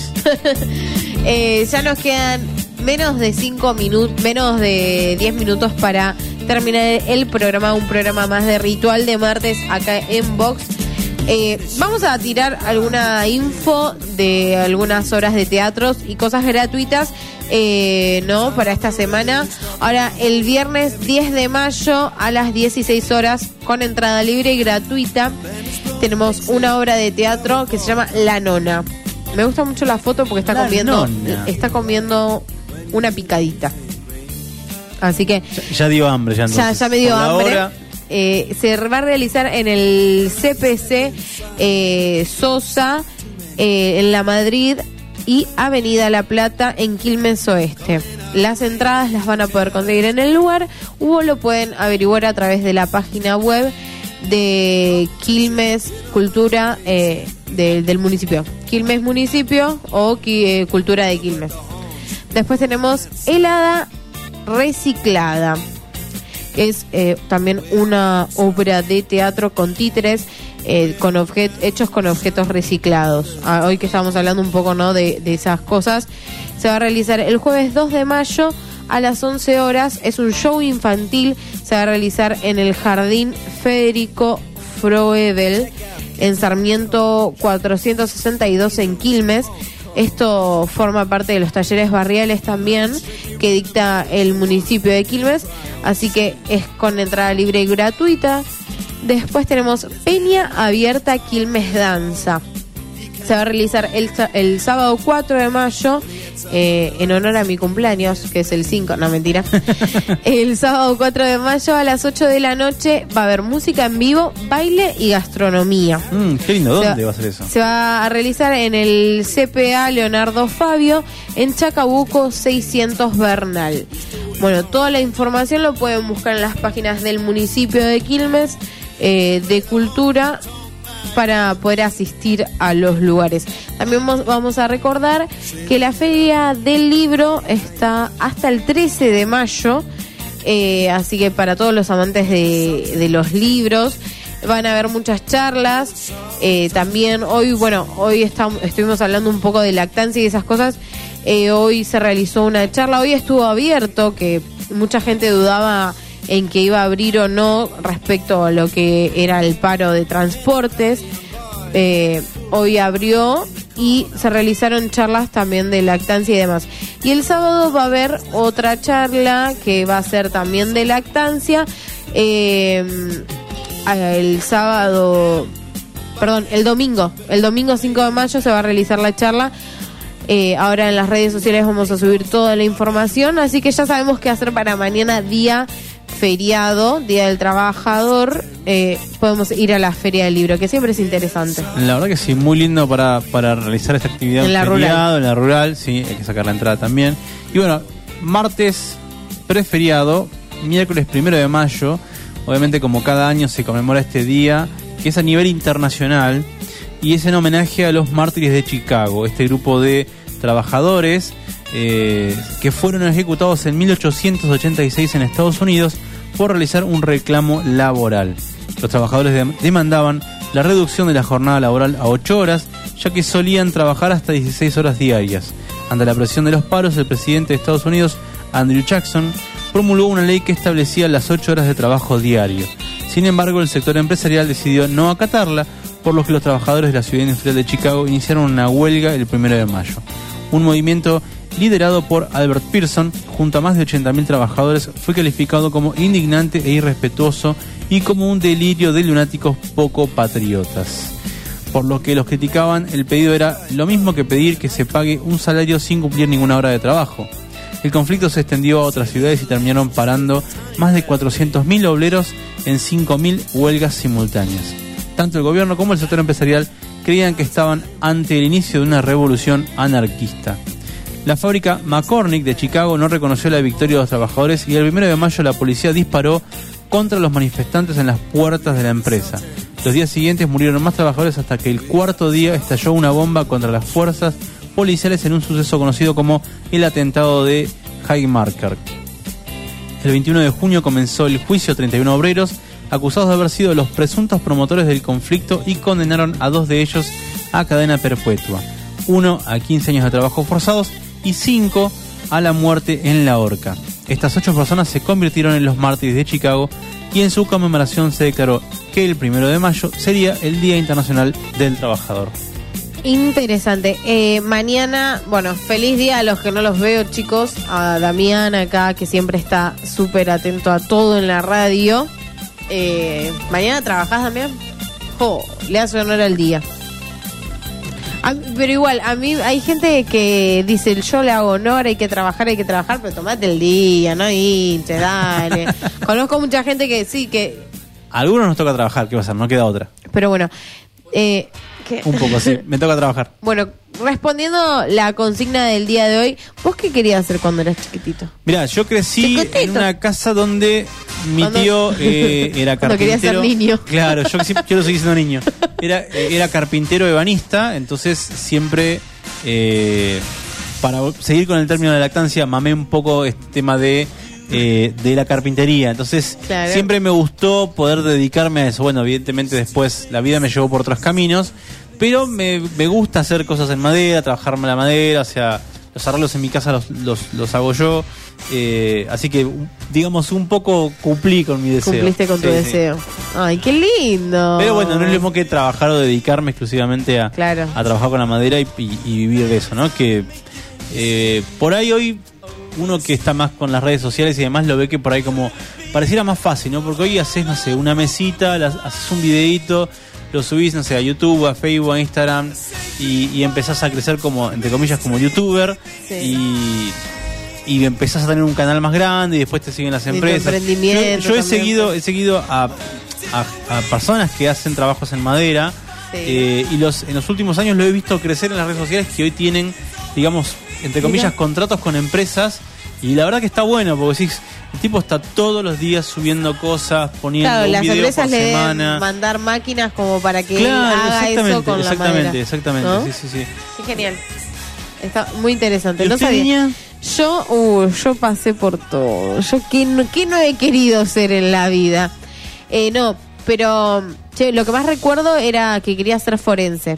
eh, ya nos quedan menos de cinco minutos, menos de diez minutos para terminar el programa, un programa más de Ritual de Martes acá en Vox. Eh, vamos a tirar alguna info de algunas obras de teatros y cosas gratuitas, eh, ¿no? Para esta semana. Ahora, el viernes diez de mayo a las dieciséis horas, con entrada libre y gratuita, tenemos una obra de teatro que se llama La Nona. Me gusta mucho la foto porque está La comiendo, Nona. está comiendo una picadita. Así que Ya, ya dio hambre, ya entonces. ya, ya me dio Por la hambre. hora, Eh, se va a realizar en el C P C eh, Sosa, eh, en la Madrid y Avenida La Plata en Quilmes Oeste. Las entradas las van a poder conseguir en el lugar o lo pueden averiguar a través de la página web de Quilmes Cultura eh, de, del municipio. Quilmes Municipio o eh, Cultura de Quilmes. Después tenemos Helada Reciclada. Es eh, también una obra de teatro con títeres eh, con objet- hechos con objetos reciclados. Ah, hoy que estamos hablando un poco, ¿no?, de, de esas cosas, se va a realizar el jueves dos de mayo a las once horas. Es un show infantil, se va a realizar en el Jardín Federico Froebel en Sarmiento cuatrocientos sesenta y dos en Quilmes. Esto forma parte de los talleres barriales también que dicta el municipio de Quilmes, así que es con entrada libre y gratuita. Después tenemos Peña Abierta Quilmes Danza. Se va a realizar el, el sábado cuatro de mayo, eh, en honor a mi cumpleaños, que es el cinco, no, mentira. El sábado cuatro de mayo a las ocho de la noche va a haber música en vivo, baile y gastronomía. Mm, qué lindo, ¿dónde Se va a ser eso? Se va a realizar en el C P A Leonardo Fabio, en Chacabuco seiscientos Bernal. Bueno, toda la información lo pueden buscar en las páginas del municipio de Quilmes, eh, de Cultura, para poder asistir a los lugares. También vamos a recordar que la Feria del Libro está hasta el trece de mayo, eh, así que para todos los amantes de, de los libros van a haber muchas charlas. Eh, también hoy, bueno, hoy estamos, estuvimos hablando un poco de lactancia y esas cosas. Eh, hoy se realizó una charla, hoy estuvo abierto, que mucha gente dudaba en que iba a abrir o no respecto a lo que era el paro de transportes. Eh, hoy abrió y se realizaron charlas también de lactancia y demás. Y el sábado va a haber otra charla que va a ser también de lactancia. Eh, el sábado, perdón, el domingo, el domingo cinco de mayo se va a realizar la charla. Eh, ahora en las redes sociales vamos a subir toda la información, así que ya sabemos qué hacer para mañana, día feriado, Día del Trabajador. Eh, podemos ir a la Feria del Libro, que siempre es interesante. La verdad que sí, muy lindo para, para realizar esta actividad En la feriado, rural. en la rural, sí, hay que sacar la entrada también. Y bueno, martes preferiado, miércoles primero de mayo, obviamente como cada año se conmemora este día, que es a nivel internacional, y es en homenaje a los mártires de Chicago, este grupo de trabajadores eh, que fueron ejecutados en mil ochocientos ochenta y seis en Estados Unidos por realizar un reclamo laboral. Los trabajadores de- demandaban la reducción de la jornada laboral a ocho horas, ya que solían trabajar hasta dieciséis horas diarias. Ante la presión de los paros, el presidente de Estados Unidos, Andrew Jackson, promulgó una ley que establecía las ocho horas de trabajo diario. Sin embargo, el sector empresarial decidió no acatarla, por lo que los trabajadores de la ciudad industrial de Chicago iniciaron una huelga el primero de mayo. Un movimiento liderado por Albert Pearson, junto a más de ochenta mil trabajadores, fue calificado como indignante e irrespetuoso y como un delirio de lunáticos poco patriotas. Por lo que los criticaban, el pedido era lo mismo que pedir que se pague un salario sin cumplir ninguna hora de trabajo. El conflicto se extendió a otras ciudades y terminaron parando más de cuatrocientos mil obreros en cinco mil huelgas simultáneas. Tanto el gobierno como el sector empresarial creían que estaban ante el inicio de una revolución anarquista. La fábrica McCormick de Chicago no reconoció la victoria de los trabajadores y el primero de mayo la policía disparó contra los manifestantes en las puertas de la empresa. Los días siguientes murieron más trabajadores hasta que el cuarto día estalló una bomba contra las fuerzas policiales en un suceso conocido como el atentado de Haymarket. El veintiuno de junio comenzó el juicio a treinta y uno obreros acusados de haber sido los presuntos promotores del conflicto y condenaron a dos de ellos a cadena perpetua, uno a quince años de trabajo forzados y cinco a la muerte en la horca. Estas ocho personas se convirtieron en los mártires de Chicago y en su conmemoración se declaró que el primero de mayo sería el Día Internacional del Trabajador. Interesante. Eh, mañana, bueno, feliz día a los que no los veo, chicos. A Damián acá, que siempre está súper atento a todo en la radio. Eh, ¿Mañana trabajás, Damián? Oh, le hace honor al día. A, pero igual, a mí hay gente que dice, yo le hago honor, hay que trabajar, hay que trabajar, pero tomate el día, no hinches, dale. Conozco mucha gente que sí, que... A algunos nos toca trabajar, ¿qué va a hacer? No queda otra. Pero bueno, eh... ¿qué? Un poco, sí, me toca trabajar. Bueno, respondiendo la consigna del día de hoy, ¿vos qué querías hacer cuando eras chiquitito? Mirá, yo crecí Chiquitito. en una casa donde mi Cuando- tío eh, era Cuando carpintero. querías ser niño. Claro, yo sí- quiero seguir siendo niño. Era, eh, era carpintero ebanista, entonces siempre, eh, para seguir con el término de lactancia, mamé un poco este tema de... Eh, de la carpintería, entonces Claro. siempre me gustó poder dedicarme a eso. Bueno, evidentemente después la vida me llevó por otros caminos, pero me, me gusta hacer cosas en madera, trabajar la madera, o sea, los arreglos en mi casa los, los, los hago yo, eh, así que digamos un poco cumplí con mi deseo. Cumpliste con tu Sí, sí. deseo. Ay, qué lindo. Pero bueno, no es lo mismo que trabajar o dedicarme exclusivamente a, Claro. a trabajar con la madera y, y- y vivir de eso, ¿no? Que eh, por ahí hoy uno que está más con las redes sociales y demás lo ve que por ahí como pareciera más fácil, ¿no? Porque hoy haces, no sé, una mesita, las- haces un videíto, lo subís, no sé, a YouTube, a Facebook, a Instagram y, y empezás a crecer como, entre comillas, como youtuber y, y empezás a tener un canal más grande y después te siguen las Y tu empresas. emprendimiento Yo, yo he también. seguido, he seguido a, a, a personas que hacen trabajos en madera. Sí. Eh, y los en los últimos años lo he visto crecer en las redes sociales que hoy tienen, digamos, entre comillas, Mira. contratos con empresas y la verdad que está bueno porque decís, el tipo está todos los días subiendo cosas, poniendo Claro, un las video empresas por le deben semana. mandar máquinas como para que él Claro, haga eso exactamente, con la exactamente, madera. exactamente, ¿No? sí, sí, sí. Qué genial. Está muy interesante. ¿Y No usted, sabía. niña? Yo, uh, yo pasé por todo. Yo qué no, qué no he querido ser en la vida. Eh, no, pero che, lo que más recuerdo era que quería ser forense.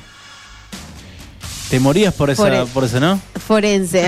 Te morías por esa, Fore- por eso, ¿no? Forense.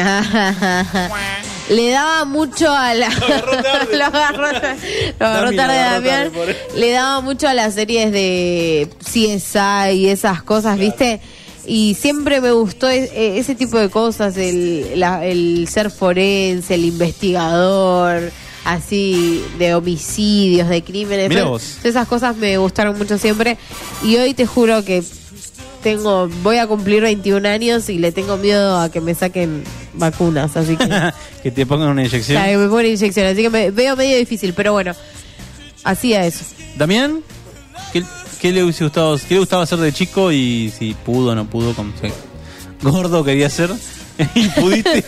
Le daba mucho a la... Lo agarró tarde. Lo agarró, lo agarró Dami, tarde, lo agarró Damián. tarde, pobre. Le daba mucho a las series de C S I y esas cosas, ¿viste? Y siempre me gustó e- e- ese tipo de cosas, el, la- el ser forense, el investigador, así, de homicidios, de crímenes. Mirá Esas- vos. Esas cosas me gustaron mucho siempre. Y hoy te juro que tengo voy a cumplir veintiún años y le tengo miedo a que me saquen vacunas, así que... Que te pongan una inyección. Claro, que me ponen inyección, así que me veo medio difícil, pero bueno, hacía eso. Damián, ¿qué, qué le hubiese gustado, qué le gustaba hacer de chico y si pudo o no pudo? Con, sí. Gordo quería ser y pudiste.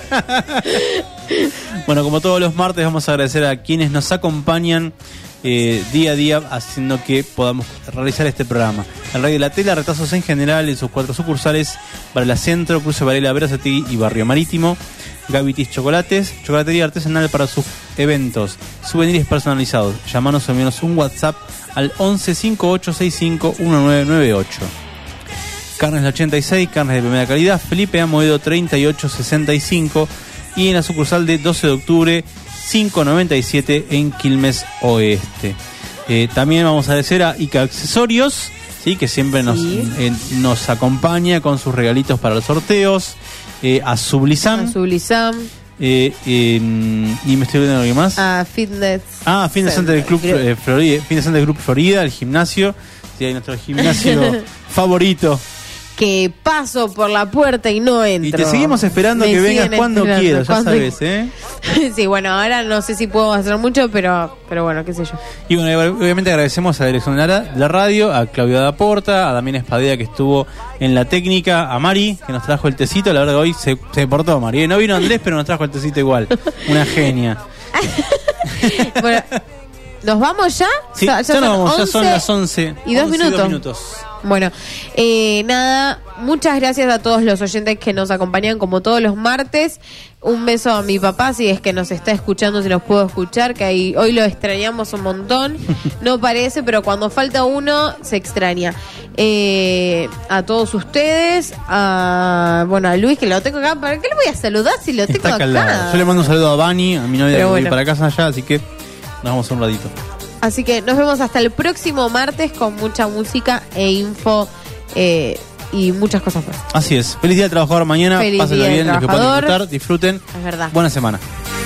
Bueno, como todos los martes vamos a agradecer a quienes nos acompañan eh, día a día haciendo que podamos realizar este programa. El Radio de la Tela, retazos en general en sus cuatro sucursales, Varela Centro, Cruce Varela, Verazategui y Barrio Marítimo. Gavitis Chocolates, chocolatería artesanal para sus eventos, souvenirs personalizados. Llamanos o envíanos un WhatsApp al once cincuenta y ocho sesenta y cinco diecinueve noventa y ocho. Carnes del ochenta y seis, carnes de primera calidad, Felipe Amoedo treinta y ocho sesenta y cinco y en la sucursal de doce de octubre quinientos noventa y siete en Quilmes Oeste. Eh, también vamos a agradecer a Ica Accesorios, ¿sí? Que siempre nos, Sí. eh, nos acompaña con sus regalitos para los sorteos. Eh, a Sublisam. A Sublisam, Eh, eh, y me estoy olvidando de algo más. a Fitness. Ah, Fitness Center del Club eh, Florida, Fitness Center del Club Florida, el gimnasio. Sí, hay nuestro gimnasio favorito. Que paso por la puerta y no entro. Y te seguimos esperando Me que vengas siguen cuando esperando, quieras, ya cuando- sabes, ¿eh? Sí, bueno, ahora no sé si puedo hacer mucho, pero pero bueno, qué sé yo. Y bueno, obviamente agradecemos a la dirección de la, de la radio, a Claudia Daporta, a Damián Espadea que estuvo en la técnica, a Mari que nos trajo el tecito. La verdad que hoy se, se portó Mari. No vino Andrés, pero nos trajo el tecito igual. Una genia. Bueno, ¿nos vamos ya? Sí, O sea, ya nos son vamos, ya son once las once. y dos once minutos. minutos. Bueno, eh, nada, muchas gracias a todos los oyentes que nos acompañan como todos los martes. Un beso a mi papá, si es que nos está escuchando, si nos puedo escuchar, que ahí, hoy lo extrañamos un montón. No parece, pero cuando falta uno, se extraña. Eh, a todos ustedes, a, bueno, a Luis, que lo tengo acá. ¿Para qué le voy a saludar si lo tengo Está acá acá? al lado. Yo le mando un saludo a Bani, a mi novia, Pero que bueno. voy para casa allá, así que nos vamos un ratito. Así que nos vemos hasta el próximo martes con mucha música e info eh, y muchas cosas más. Así es. Feliz día del trabajador mañana. Feliz Pásenlo día del bien, los que puedan trabajador. disfrutar, disfruten. Es verdad. Buena semana.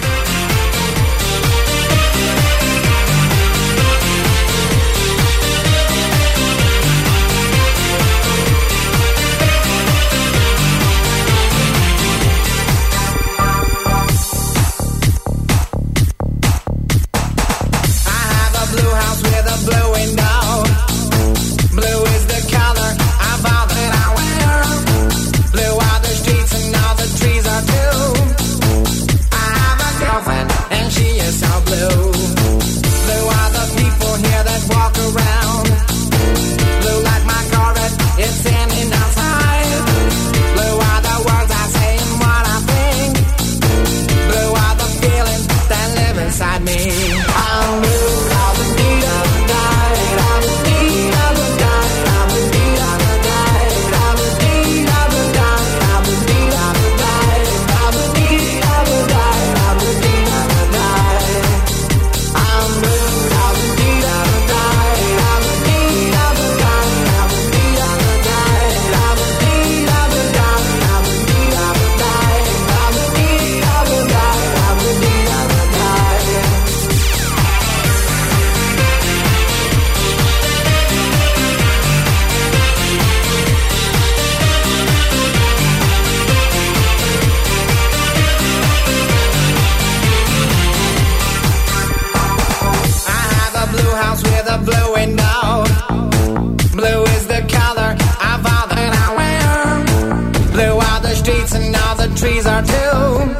Trees are too.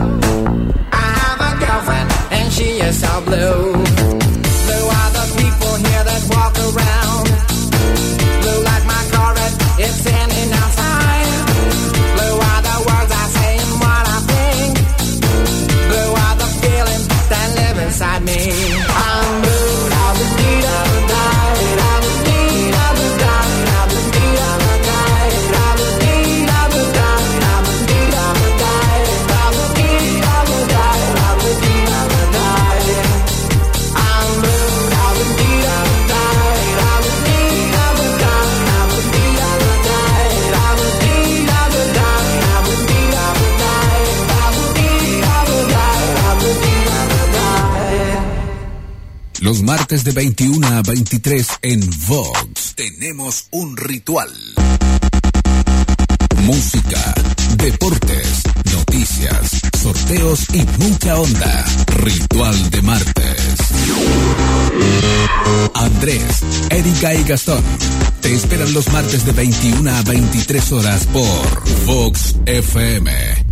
I have a girlfriend and she is so blue. Blue are the people here that walk around. Blue like my Corvette, it's standing outside. Blue are the words I say and what I think. Blue are the feelings that live inside me. I'm blue, I'll be deed, I'll be died, I'll be deed, I'll be died, I'll be deed, I'll be died, I'll be deed, I'll be died, I'll be deed, I'll be Los martes de veintiuno a veintitrés en Vox tenemos un ritual. Música, deportes, noticias, sorteos y mucha onda. Ritual de martes. Andrés, Erika y Gastón te esperan los martes de veintiuno a veintitrés horas por Vox F M.